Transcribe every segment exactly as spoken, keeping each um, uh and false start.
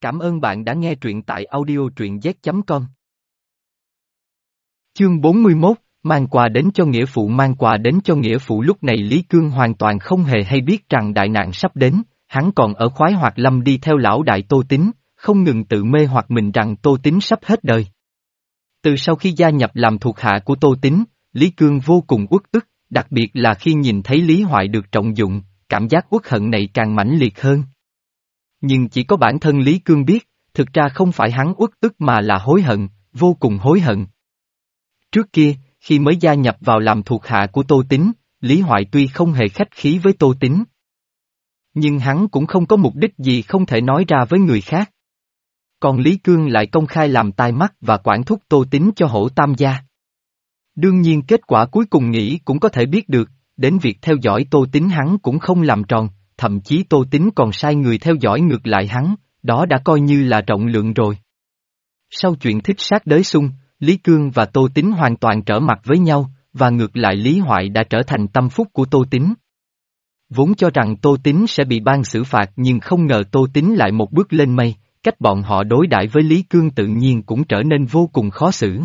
Cảm ơn bạn đã nghe truyện tại audio truyện z chấm com. Chương bốn mươi mốt, mang quà đến cho nghĩa phụ. Mang quà đến cho nghĩa phụ. Lúc này Lý Cương hoàn toàn không hề hay biết rằng đại nạn sắp đến, hắn còn ở khoái hoạt lâm đi theo lão đại Tô Tín, không ngừng tự mê hoặc mình rằng Tô Tín sắp hết đời. Từ sau khi gia nhập làm thuộc hạ của Tô Tín, Lý Cương vô cùng uất ức, đặc biệt là khi nhìn thấy Lý Hoại được trọng dụng, cảm giác uất hận này càng mãnh liệt hơn. Nhưng chỉ có bản thân Lý Cương biết, thực ra không phải hắn uất ức mà là hối hận, vô cùng hối hận. Trước kia, khi mới gia nhập vào làm thuộc hạ của Tô Tín, Lý Hoại tuy không hề khách khí với Tô Tín, nhưng hắn cũng không có mục đích gì không thể nói ra với người khác. Còn Lý Cương lại công khai làm tai mắt và quản thúc Tô Tín cho Hổ Tam gia. Đương nhiên kết quả cuối cùng nghĩ cũng có thể biết được, đến việc theo dõi Tô Tín hắn cũng không làm tròn, thậm chí Tô Tín còn sai người theo dõi ngược lại hắn, đó đã coi như là rộng lượng rồi. Sau chuyện thích sát đới xung, Lý Cương và Tô Tín hoàn toàn trở mặt với nhau, và ngược lại Lý Hoại đã trở thành tâm phúc của Tô Tín. Vốn cho rằng Tô Tín sẽ bị ban xử phạt nhưng không ngờ Tô Tín lại một bước lên mây, cách bọn họ đối đãi với Lý Cương tự nhiên cũng trở nên vô cùng khó xử.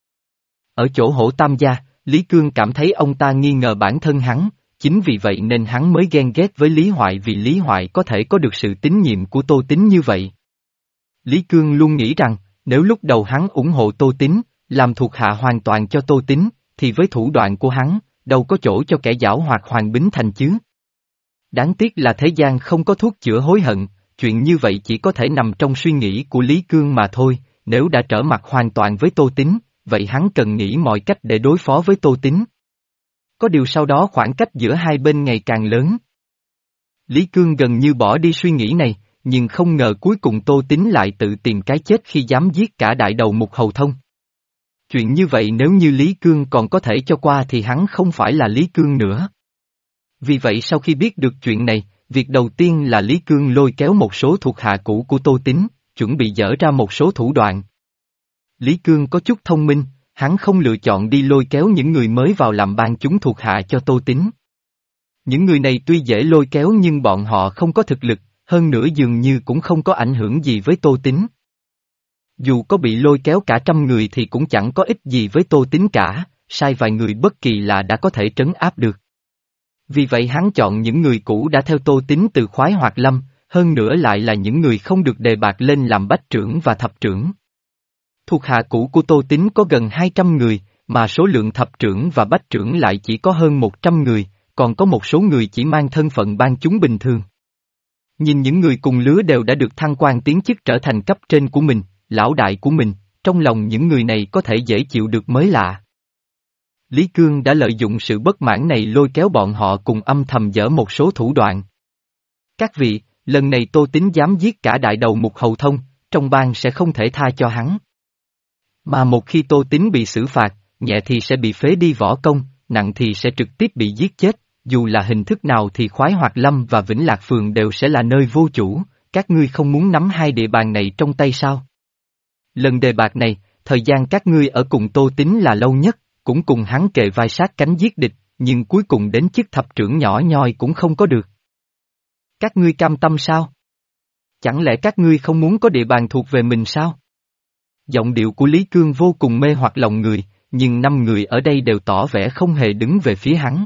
Ở chỗ Hổ Tam gia, Lý Cương cảm thấy ông ta nghi ngờ bản thân hắn, chính vì vậy nên hắn mới ghen ghét với Lý Hoại vì Lý Hoại có thể có được sự tín nhiệm của Tô Tín như vậy. Lý Cương luôn nghĩ rằng, nếu lúc đầu hắn ủng hộ Tô Tín, làm thuộc hạ hoàn toàn cho Tô Tín, thì với thủ đoạn của hắn, đâu có chỗ cho kẻ giảo hoạt Hoàng Bính Thành chứ. Đáng tiếc là thế gian không có thuốc chữa hối hận, chuyện như vậy chỉ có thể nằm trong suy nghĩ của Lý Cương mà thôi, nếu đã trở mặt hoàn toàn với Tô Tín, vậy hắn cần nghĩ mọi cách để đối phó với Tô Tín. Có điều sau đó khoảng cách giữa hai bên ngày càng lớn. Lý Cương gần như bỏ đi suy nghĩ này, nhưng không ngờ cuối cùng Tô Tín lại tự tìm cái chết khi dám giết cả đại đầu Mục Hầu Thông. Chuyện như vậy nếu như Lý Cương còn có thể cho qua thì hắn không phải là Lý Cương nữa. Vì vậy sau khi biết được chuyện này, việc đầu tiên là Lý Cương lôi kéo một số thuộc hạ cũ của Tô Tín, chuẩn bị dở ra một số thủ đoạn. Lý Cương có chút thông minh, hắn không lựa chọn đi lôi kéo những người mới vào làm ban chúng thuộc hạ cho Tô Tín. Những người này tuy dễ lôi kéo nhưng bọn họ không có thực lực, hơn nữa dường như cũng không có ảnh hưởng gì với Tô Tín. Dù có bị lôi kéo cả trăm người thì cũng chẳng có ích gì với Tô Tín cả, sai vài người bất kỳ là đã có thể trấn áp được. Vì vậy hắn chọn những người cũ đã theo Tô Tín từ khoái hoạt lâm, hơn nữa lại là những người không được đề bạt lên làm bách trưởng và thập trưởng. Thuộc hạ cũ của Tô Tín có gần hai trăm người, mà số lượng thập trưởng và bách trưởng lại chỉ có hơn một trăm người, còn có một số người chỉ mang thân phận ban chúng bình thường. Nhìn những người cùng lứa đều đã được thăng quan tiến chức trở thành cấp trên của mình, lão đại của mình, trong lòng những người này có thể dễ chịu được mới lạ. Lý Cương đã lợi dụng sự bất mãn này lôi kéo bọn họ cùng âm thầm dở một số thủ đoạn. Các vị, lần này Tô Tín dám giết cả đại đầu Mục Hầu Thông, trong bang sẽ không thể tha cho hắn. Mà một khi Tô Tín bị xử phạt, nhẹ thì sẽ bị phế đi võ công, nặng thì sẽ trực tiếp bị giết chết, dù là hình thức nào thì khoái hoạt lâm và Vĩnh Lạc Phường đều sẽ là nơi vô chủ, các ngươi không muốn nắm hai địa bàn này trong tay sao? Lần đề bạt này, thời gian các ngươi ở cùng Tô Tín là lâu nhất, cũng cùng hắn kề vai sát cánh giết địch, nhưng cuối cùng đến chức thập trưởng nhỏ nhoi cũng không có được. Các ngươi cam tâm sao? Chẳng lẽ các ngươi không muốn có địa bàn thuộc về mình sao? Giọng điệu của Lý Cương vô cùng mê hoặc lòng người, nhưng năm người ở đây đều tỏ vẻ không hề đứng về phía hắn.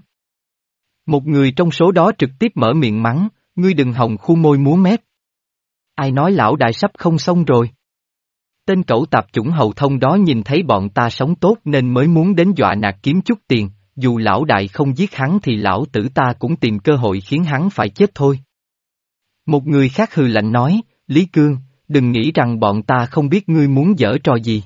Một người trong số đó trực tiếp mở miệng mắng, ngươi đừng hòng khu môi múa mép. Ai nói lão đại sắp không xong rồi? Tên cẩu tạp chủng Hầu Thông đó nhìn thấy bọn ta sống tốt nên mới muốn đến dọa nạt kiếm chút tiền, dù lão đại không giết hắn thì lão tử ta cũng tìm cơ hội khiến hắn phải chết thôi. Một người khác hừ lạnh nói, Lý Cương, đừng nghĩ rằng bọn ta không biết ngươi muốn giở trò gì.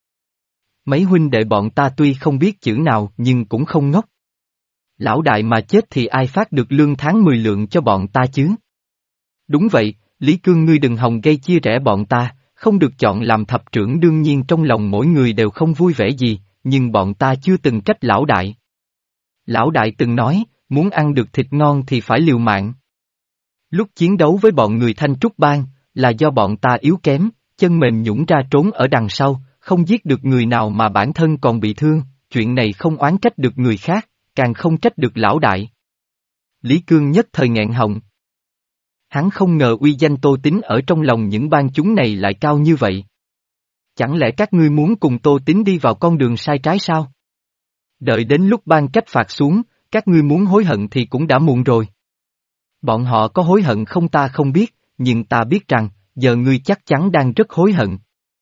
Mấy huynh đệ bọn ta tuy không biết chữ nào nhưng cũng không ngốc. Lão đại mà chết thì ai phát được lương tháng mười lượng cho bọn ta chứ? Đúng vậy, Lý Cương ngươi đừng hòng gây chia rẽ bọn ta, không được chọn làm thập trưởng đương nhiên trong lòng mỗi người đều không vui vẻ gì, nhưng bọn ta chưa từng trách lão đại. Lão đại từng nói, muốn ăn được thịt ngon thì phải liều mạng. Lúc chiến đấu với bọn người Thanh Trúc Bang, là do bọn ta yếu kém, chân mềm nhũn ra trốn ở đằng sau, không giết được người nào mà bản thân còn bị thương, chuyện này không oán trách được người khác, càng không trách được lão đại. Lý Cương nhất thời nghẹn họng. Hắn không ngờ uy danh Tô Tín ở trong lòng những bang chúng này lại cao như vậy. Chẳng lẽ các ngươi muốn cùng Tô Tín đi vào con đường sai trái sao? Đợi đến lúc ban cách phạt xuống, các ngươi muốn hối hận thì cũng đã muộn rồi. Bọn họ có hối hận không ta không biết, nhưng ta biết rằng, giờ ngươi chắc chắn đang rất hối hận.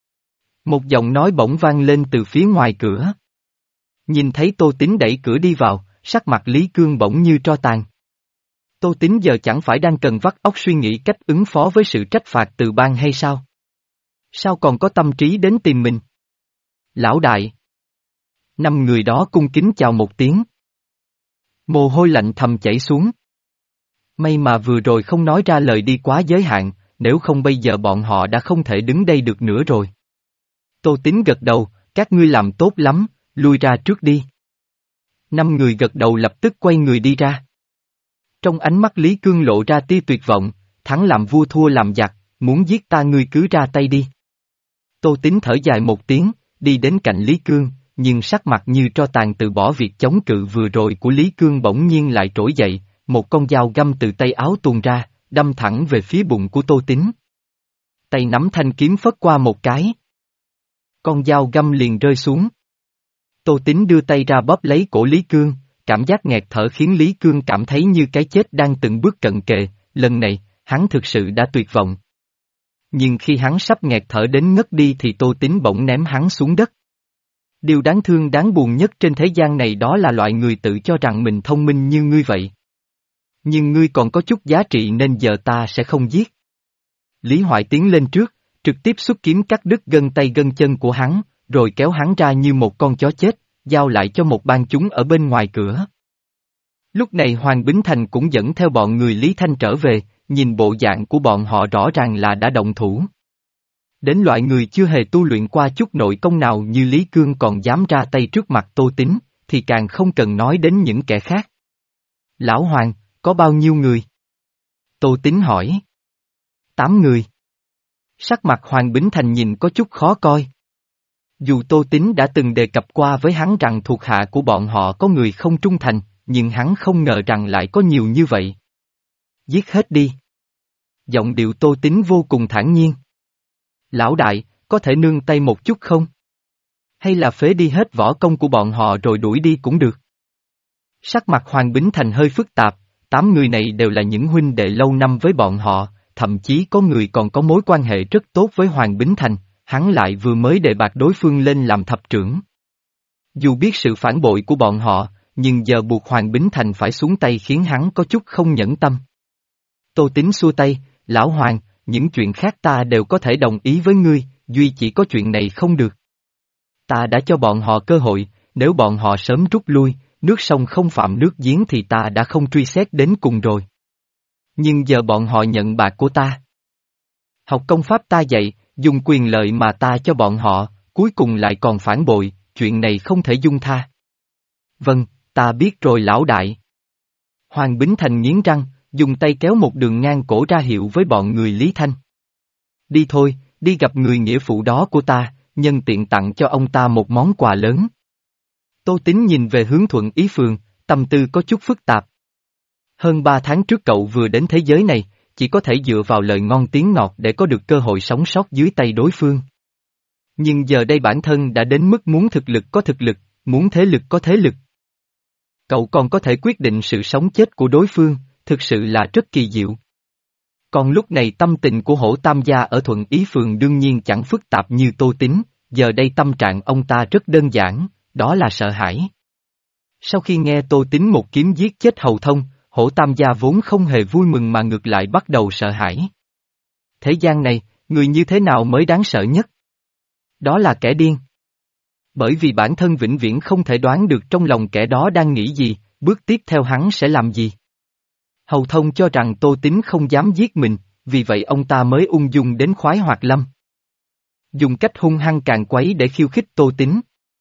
Một giọng nói bỗng vang lên từ phía ngoài cửa. Nhìn thấy Tô Tín đẩy cửa đi vào, sắc mặt Lý Cương bỗng như tro tàn. Tô Tín giờ chẳng phải đang cần vắt óc suy nghĩ cách ứng phó với sự trách phạt từ ban hay sao? Sao còn có tâm trí đến tìm mình? Lão đại! Năm người đó cung kính chào một tiếng. Mồ hôi lạnh thầm chảy xuống. May mà vừa rồi không nói ra lời đi quá giới hạn, nếu không bây giờ bọn họ đã không thể đứng đây được nữa rồi. Tô Tín gật đầu, các ngươi làm tốt lắm, lui ra trước đi. Năm người gật đầu lập tức quay người đi ra. Trong ánh mắt Lý Cương lộ ra tia tuyệt vọng, thắng làm vua thua làm giặc, muốn giết ta ngươi cứ ra tay đi. Tô Tín thở dài một tiếng, đi đến cạnh Lý Cương, nhưng sắc mặt như tro tàn từ bỏ việc chống cự vừa rồi của Lý Cương bỗng nhiên lại trỗi dậy, một con dao găm từ tay áo tuôn ra, đâm thẳng về phía bụng của Tô Tín. Tay nắm thanh kiếm phất qua một cái. Con dao găm liền rơi xuống. Tô Tín đưa tay ra bóp lấy cổ Lý Cương, cảm giác nghẹt thở khiến Lý Cương cảm thấy như cái chết đang từng bước cận kề, lần này, hắn thực sự đã tuyệt vọng. Nhưng khi hắn sắp nghẹt thở đến ngất đi thì Tô Tín bỗng ném hắn xuống đất. Điều đáng thương đáng buồn nhất trên thế gian này đó là loại người tự cho rằng mình thông minh như ngươi vậy. Nhưng ngươi còn có chút giá trị nên giờ ta sẽ không giết. Lý Hoại tiến lên trước, trực tiếp xuất kiếm cắt đứt gân tay gân chân của hắn, rồi kéo hắn ra như một con chó chết, giao lại cho một bang chúng ở bên ngoài cửa. Lúc này Hoàng Bính Thành cũng dẫn theo bọn người Lý Thanh trở về, nhìn bộ dạng của bọn họ rõ ràng là đã động thủ. Đến loại người chưa hề tu luyện qua chút nội công nào như Lý Cương còn dám ra tay trước mặt Tô Tín, thì càng không cần nói đến những kẻ khác. Lão Hoàng, có bao nhiêu người? Tô Tín hỏi. Tám người. Sắc mặt Hoàng Bính Thành nhìn có chút khó coi. Dù Tô Tín đã từng đề cập qua với hắn rằng thuộc hạ của bọn họ có người không trung thành, nhưng hắn không ngờ rằng lại có nhiều như vậy. Giết hết đi. Giọng điệu Tô Tín vô cùng thản nhiên. Lão đại, có thể nương tay một chút không? Hay là phế đi hết võ công của bọn họ rồi đuổi đi cũng được. Sắc mặt Hoàng Bính Thành hơi phức tạp, tám người này đều là những huynh đệ lâu năm với bọn họ, thậm chí có người còn có mối quan hệ rất tốt với Hoàng Bính Thành, hắn lại vừa mới đề bạt đối phương lên làm thập trưởng. Dù biết sự phản bội của bọn họ, nhưng giờ buộc Hoàng Bính Thành phải xuống tay khiến hắn có chút không nhẫn tâm. Tô Tín xua tay, lão Hoàng, những chuyện khác ta đều có thể đồng ý với ngươi, duy chỉ có chuyện này không được. Ta đã cho bọn họ cơ hội, nếu bọn họ sớm rút lui, nước sông không phạm nước giếng thì ta đã không truy xét đến cùng rồi. Nhưng giờ bọn họ nhận bạc của ta. Học công pháp ta dạy, dùng quyền lợi mà ta cho bọn họ, cuối cùng lại còn phản bội, chuyện này không thể dung tha. Vâng, ta biết rồi lão đại. Hoàng Bính Thành nghiến răng, dùng tay kéo một đường ngang cổ ra hiệu với bọn người Lý Thanh. Đi thôi, đi gặp người nghĩa phụ đó của ta, nhân tiện tặng cho ông ta một món quà lớn. Tô Tín nhìn về hướng Thuận Ý Phường, tâm tư có chút phức tạp. Hơn ba tháng trước cậu vừa đến thế giới này, chỉ có thể dựa vào lời ngon tiếng ngọt để có được cơ hội sống sót dưới tay đối phương. Nhưng giờ đây bản thân đã đến mức muốn thực lực có thực lực, muốn thế lực có thế lực. Cậu còn có thể quyết định sự sống chết của đối phương, thực sự là rất kỳ diệu. Còn lúc này tâm tình của Hổ Tam gia ở Thuận Ý Phường đương nhiên chẳng phức tạp như Tô Tín, giờ đây tâm trạng ông ta rất đơn giản, đó là sợ hãi. Sau khi nghe Tô Tín một kiếm giết chết Hầu Thông, Hổ Tam gia vốn không hề vui mừng mà ngược lại bắt đầu sợ hãi. Thế gian này, người như thế nào mới đáng sợ nhất? Đó là kẻ điên. Bởi vì bản thân vĩnh viễn không thể đoán được trong lòng kẻ đó đang nghĩ gì, bước tiếp theo hắn sẽ làm gì. Hầu Thông cho rằng Tô Tín không dám giết mình, vì vậy ông ta mới ung dung đến Khoái Hoạt Lâm. Dùng cách hung hăng càn quấy để khiêu khích Tô Tín.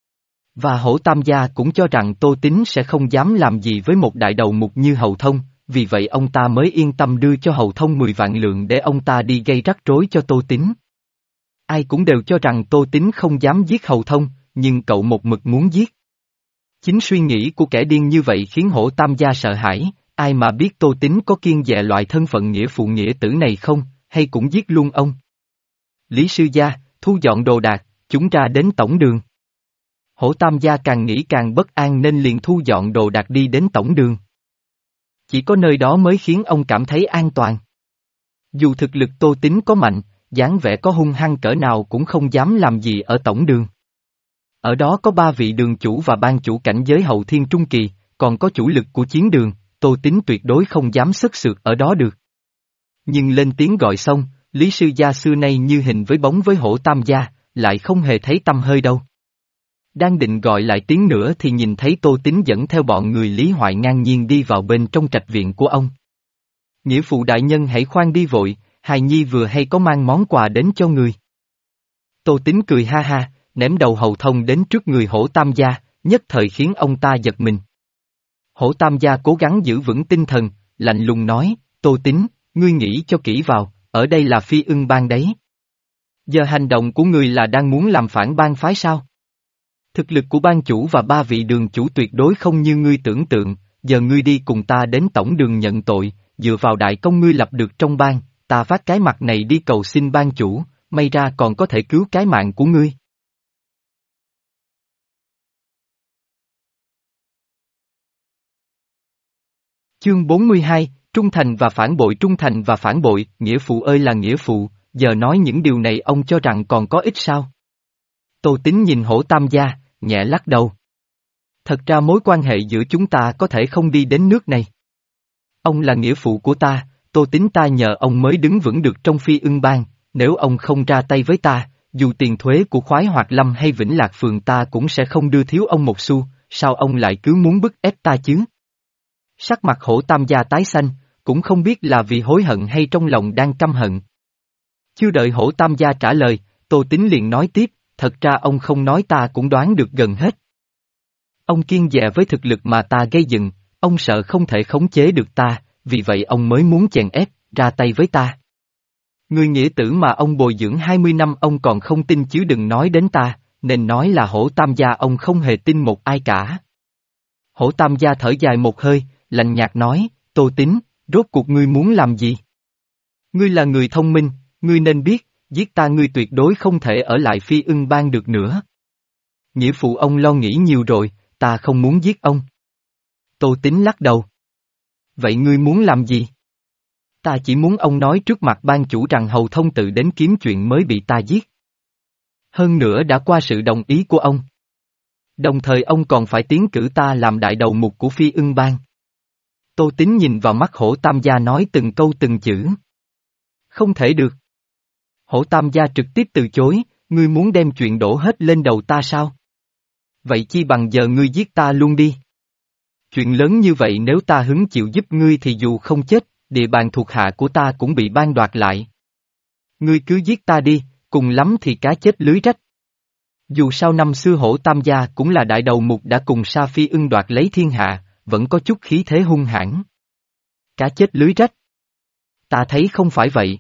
Và Hổ Tam gia cũng cho rằng Tô Tín sẽ không dám làm gì với một đại đầu mục như Hầu Thông, vì vậy ông ta mới yên tâm đưa cho Hầu Thông mười vạn lượng để ông ta đi gây rắc rối cho Tô Tín. Ai cũng đều cho rằng Tô Tín không dám giết Hầu Thông, nhưng cậu một mực muốn giết. Chính suy nghĩ của kẻ điên như vậy khiến Hổ Tam gia sợ hãi, ai mà biết Tô Tín có kiêng dè loại thân phận nghĩa phụ nghĩa tử này không, hay cũng giết luôn ông. Lý sư gia, thu dọn đồ đạc, chúng ra đến tổng đường. Hổ Tam gia càng nghĩ càng bất an nên liền thu dọn đồ đạc đi đến tổng đường. Chỉ có nơi đó mới khiến ông cảm thấy an toàn. Dù thực lực Tô Tín có mạnh, dáng vẻ có hung hăng cỡ nào cũng không dám làm gì ở tổng đường. Ở đó có ba vị đường chủ và ban chủ cảnh giới hậu thiên trung kỳ, còn có chủ lực của chiến đường, Tô Tín tuyệt đối không dám sức sượt ở đó được. Nhưng lên tiếng gọi xong, Lý sư gia xưa nay như hình với bóng với Hổ Tam gia, lại không hề thấy tăm hơi đâu. Đang định gọi lại tiếng nữa thì nhìn thấy Tô Tín dẫn theo bọn người Lý Hoại ngang nhiên đi vào bên trong trạch viện của ông. Nghĩa phụ đại nhân hãy khoan đi vội, hài nhi vừa hay có mang món quà đến cho người. Tô Tín cười ha ha, ném đầu hầu thông đến trước người Hổ Tam gia, nhất thời khiến ông ta giật mình. Hổ Tam gia cố gắng giữ vững tinh thần, lạnh lùng nói, Tô Tín, ngươi nghĩ cho kỹ vào, ở đây là Phi Ưng Bang đấy. Giờ hành động của người là đang muốn làm phản bang phái sao? Thực lực của ban chủ và ba vị đường chủ tuyệt đối không như ngươi tưởng tượng, giờ ngươi đi cùng ta đến tổng đường nhận tội, dựa vào đại công ngươi lập được trong bang, ta vác cái mặt này đi cầu xin ban chủ, may ra còn có thể cứu cái mạng của ngươi. Chương bốn mươi hai, Trung thành và phản bội. Trung thành và phản bội, nghĩa phụ ơi là nghĩa phụ, giờ nói những điều này ông cho rằng còn có ích sao? Tô Tín nhìn Hổ Tam gia, nhẹ lắc đầu. Thật ra mối quan hệ giữa chúng ta có thể không đi đến nước này. Ông là nghĩa phụ của ta, Tô Tín ta nhờ ông mới đứng vững được trong Phi Ưng Bang, nếu ông không ra tay với ta, dù tiền thuế của Khoái Hoạt Lâm hay Vĩnh Lạc Phường ta cũng sẽ không đưa thiếu ông một xu, sao ông lại cứ muốn bức ép ta chứ? Sắc mặt Hổ Tam gia tái xanh, cũng không biết là vì hối hận hay trong lòng đang căm hận. Chưa đợi Hổ Tam gia trả lời, Tô Tín liền nói tiếp, thật ra ông không nói ta cũng đoán được gần hết. Ông kiêng dè với thực lực mà ta gây dựng, ông sợ không thể khống chế được ta, vì vậy ông mới muốn chèn ép, ra tay với ta. Người nghĩa tử mà ông bồi dưỡng hai mươi năm ông còn không tin chứ đừng nói đến ta, nên nói là Hổ Tam gia ông không hề tin một ai cả. Hổ Tam gia thở dài một hơi, lạnh nhạt nói, Tô Tín, rốt cuộc ngươi muốn làm gì? Ngươi là người thông minh, ngươi nên biết, giết ta ngươi tuyệt đối không thể ở lại Phi Ưng Bang được nữa. Nghĩa phụ ông lo nghĩ nhiều rồi, ta không muốn giết ông. Tô Tín lắc đầu. Vậy ngươi muốn làm gì? Ta chỉ muốn ông nói trước mặt ban chủ rằng Hầu Thông tự đến kiếm chuyện mới bị ta giết. Hơn nữa đã qua sự đồng ý của ông. Đồng thời ông còn phải tiến cử ta làm đại đầu mục của Phi Ưng Bang. Tô Tín nhìn vào mắt Hổ Tam gia nói từng câu từng chữ. Không thể được. Hổ Tam gia trực tiếp từ chối, ngươi muốn đem chuyện đổ hết lên đầu ta sao? Vậy chi bằng giờ ngươi giết ta luôn đi. Chuyện lớn như vậy nếu ta hứng chịu giúp ngươi thì dù không chết, địa bàn thuộc hạ của ta cũng bị ban đoạt lại. Ngươi cứ giết ta đi, cùng lắm thì cá chết lưới rách. Dù sao năm xưa Hổ Tam gia cũng là đại đầu mục đã cùng Sa Phi Ưng đoạt lấy thiên hạ, vẫn có chút khí thế hung hãn. Cá chết lưới rách. Ta thấy không phải vậy.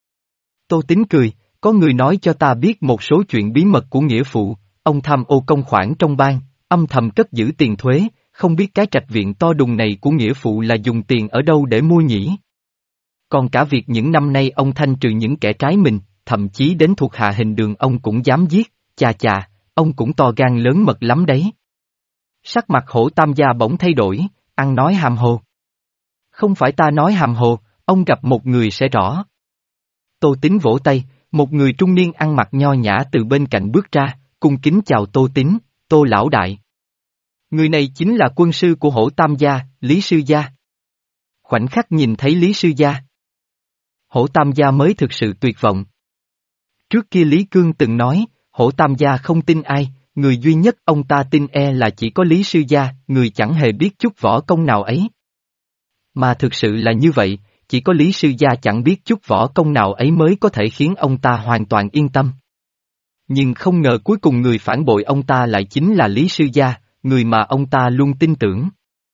Tô Tín cười, có người nói cho ta biết một số chuyện bí mật của nghĩa phụ, ông tham ô công khoản trong bang, âm thầm cất giữ tiền thuế, không biết cái trạch viện to đùng này của nghĩa phụ là dùng tiền ở đâu để mua nhỉ? Còn cả việc những năm nay ông thanh trừ những kẻ trái mình, thậm chí đến thuộc hạ hình đường ông cũng dám giết, chà chà, ông cũng to gan lớn mật lắm đấy. Sắc mặt Hổ Tam gia bỗng thay đổi, ăn nói hàm hồ. Không phải ta nói hàm hồ, ông gặp một người sẽ rõ. Tô Tín vỗ tay, một người trung niên ăn mặc nho nhã từ bên cạnh bước ra, cung kính chào Tô Tín, Tô lão đại. Người này chính là quân sư của Hổ Tam gia, Lý sư gia. Khoảnh khắc nhìn thấy Lý sư gia, Hổ Tam gia mới thực sự tuyệt vọng. Trước kia Lý Cương từng nói, Hổ Tam gia không tin ai, người duy nhất ông ta tin e là chỉ có Lý sư gia, người chẳng hề biết chút võ công nào ấy. Mà thực sự là như vậy, chỉ có Lý sư gia chẳng biết chút võ công nào ấy mới có thể khiến ông ta hoàn toàn yên tâm. Nhưng không ngờ cuối cùng người phản bội ông ta lại chính là Lý sư gia, người mà ông ta luôn tin tưởng.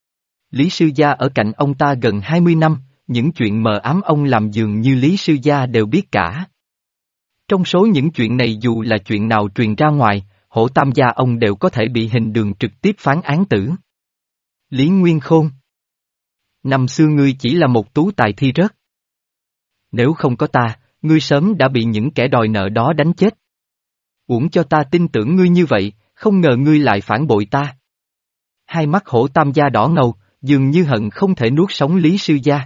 Lý sư gia ở cạnh ông ta gần hai mươi năm, những chuyện mờ ám ông làm dường như Lý sư gia đều biết cả. Trong số những chuyện này dù là chuyện nào truyền ra ngoài, Hổ Tam gia ông đều có thể bị hình đường trực tiếp phán án tử. Lý Nguyên Khôn. Năm xưa ngươi chỉ là một tú tài thi rớt. Nếu không có ta, ngươi sớm đã bị những kẻ đòi nợ đó đánh chết. Uổng cho ta tin tưởng ngươi như vậy, không ngờ ngươi lại phản bội ta. Hai mắt Hổ Tam gia đỏ ngầu, dường như hận không thể nuốt sống Lý Sư Gia.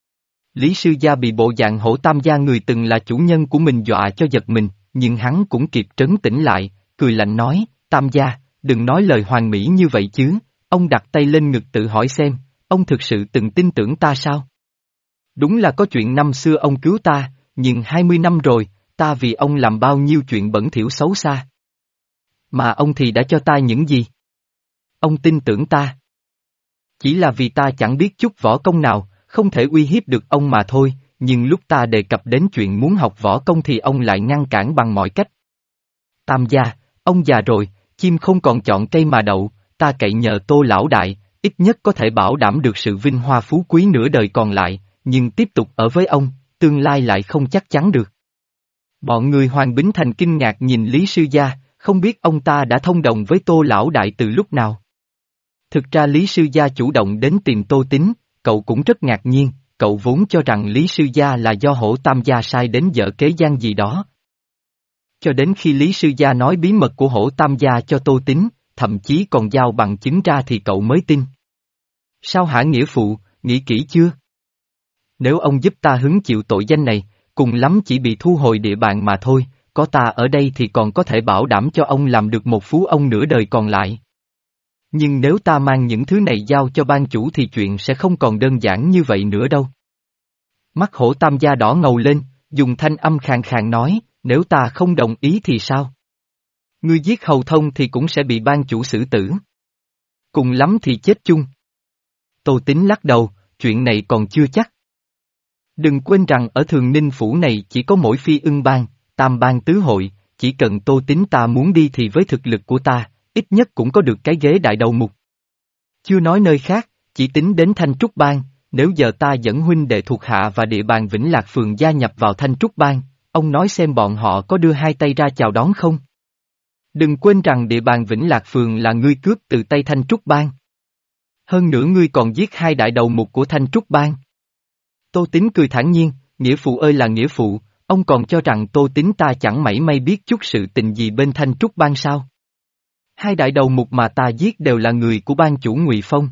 Lý Sư Gia bị bộ dạng Hổ Tam gia người từng là chủ nhân của mình dọa cho giật mình, nhưng hắn cũng kịp trấn tĩnh lại, cười lạnh nói, Tam gia, đừng nói lời hoàn mỹ như vậy chứ. Ông đặt tay lên ngực tự hỏi xem, ông thực sự từng tin tưởng ta sao? Đúng là có chuyện năm xưa ông cứu ta, nhưng hai mươi năm rồi, ta vì ông làm bao nhiêu chuyện bẩn thỉu xấu xa. Mà ông thì đã cho ta những gì? Ông tin tưởng ta. Chỉ là vì ta chẳng biết chút võ công nào, không thể uy hiếp được ông mà thôi, nhưng lúc ta đề cập đến chuyện muốn học võ công thì ông lại ngăn cản bằng mọi cách. Tam gia, ông già rồi, chim không còn chọn cây mà đậu, ta cậy nhờ Tô lão đại, ít nhất có thể bảo đảm được sự vinh hoa phú quý nửa đời còn lại, nhưng tiếp tục ở với ông, tương lai lại không chắc chắn được. Bọn người Hoàng Bính Thành kinh ngạc nhìn Lý Sư Gia, không biết ông ta đã thông đồng với Tô lão đại từ lúc nào. Thực ra Lý Sư Gia chủ động đến tìm Tô Tín, cậu cũng rất ngạc nhiên, cậu vốn cho rằng Lý Sư Gia là do Hổ Tam gia sai đến dở kế gian gì đó. Cho đến khi Lý Sư Gia nói bí mật của Hổ Tam gia cho Tô Tín, thậm chí còn giao bằng chứng ra thì cậu mới tin. Sao hả nghĩa phụ, nghĩ kỹ chưa? Nếu ông giúp ta hứng chịu tội danh này, cùng lắm chỉ bị thu hồi địa bàn mà thôi, có ta ở đây thì còn có thể bảo đảm cho ông làm được một phú ông nửa đời còn lại. Nhưng nếu ta mang những thứ này giao cho ban chủ thì chuyện sẽ không còn đơn giản như vậy nữa đâu. Mắt Hổ Tam gia đỏ ngầu lên, dùng thanh âm khàn khàn nói, nếu ta không đồng ý thì sao? Ngươi giết Hầu Thông thì cũng sẽ bị ban chủ xử tử. Cùng lắm thì chết chung. Tô Tín lắc đầu, chuyện này còn chưa chắc. Đừng quên rằng ở Thường Ninh Phủ này chỉ có mỗi Phi Ưng Bang, Tam Bang Tứ Hội, chỉ cần Tô Tín ta muốn đi thì với thực lực của ta, ít nhất cũng có được cái ghế đại đầu mục. Chưa nói nơi khác, chỉ tính đến Thanh Trúc Bang, nếu giờ ta dẫn huynh đệ thuộc hạ và địa bàn Vĩnh Lạc Phường gia nhập vào Thanh Trúc Bang, ông nói xem bọn họ có đưa hai tay ra chào đón không? Đừng quên rằng địa bàn Vĩnh Lạc Phường là ngươi cướp từ tay Thanh Trúc Bang. Hơn nữa ngươi còn giết hai đại đầu mục của Thanh Trúc Bang. Tô Tín cười thản nhiên, nghĩa phụ ơi là nghĩa phụ, ông còn cho rằng Tô Tín ta chẳng mảy may biết chút sự tình gì bên Thanh Trúc Bang sao? Hai đại đầu mục mà ta giết đều là người của ban chủ Ngụy Phong.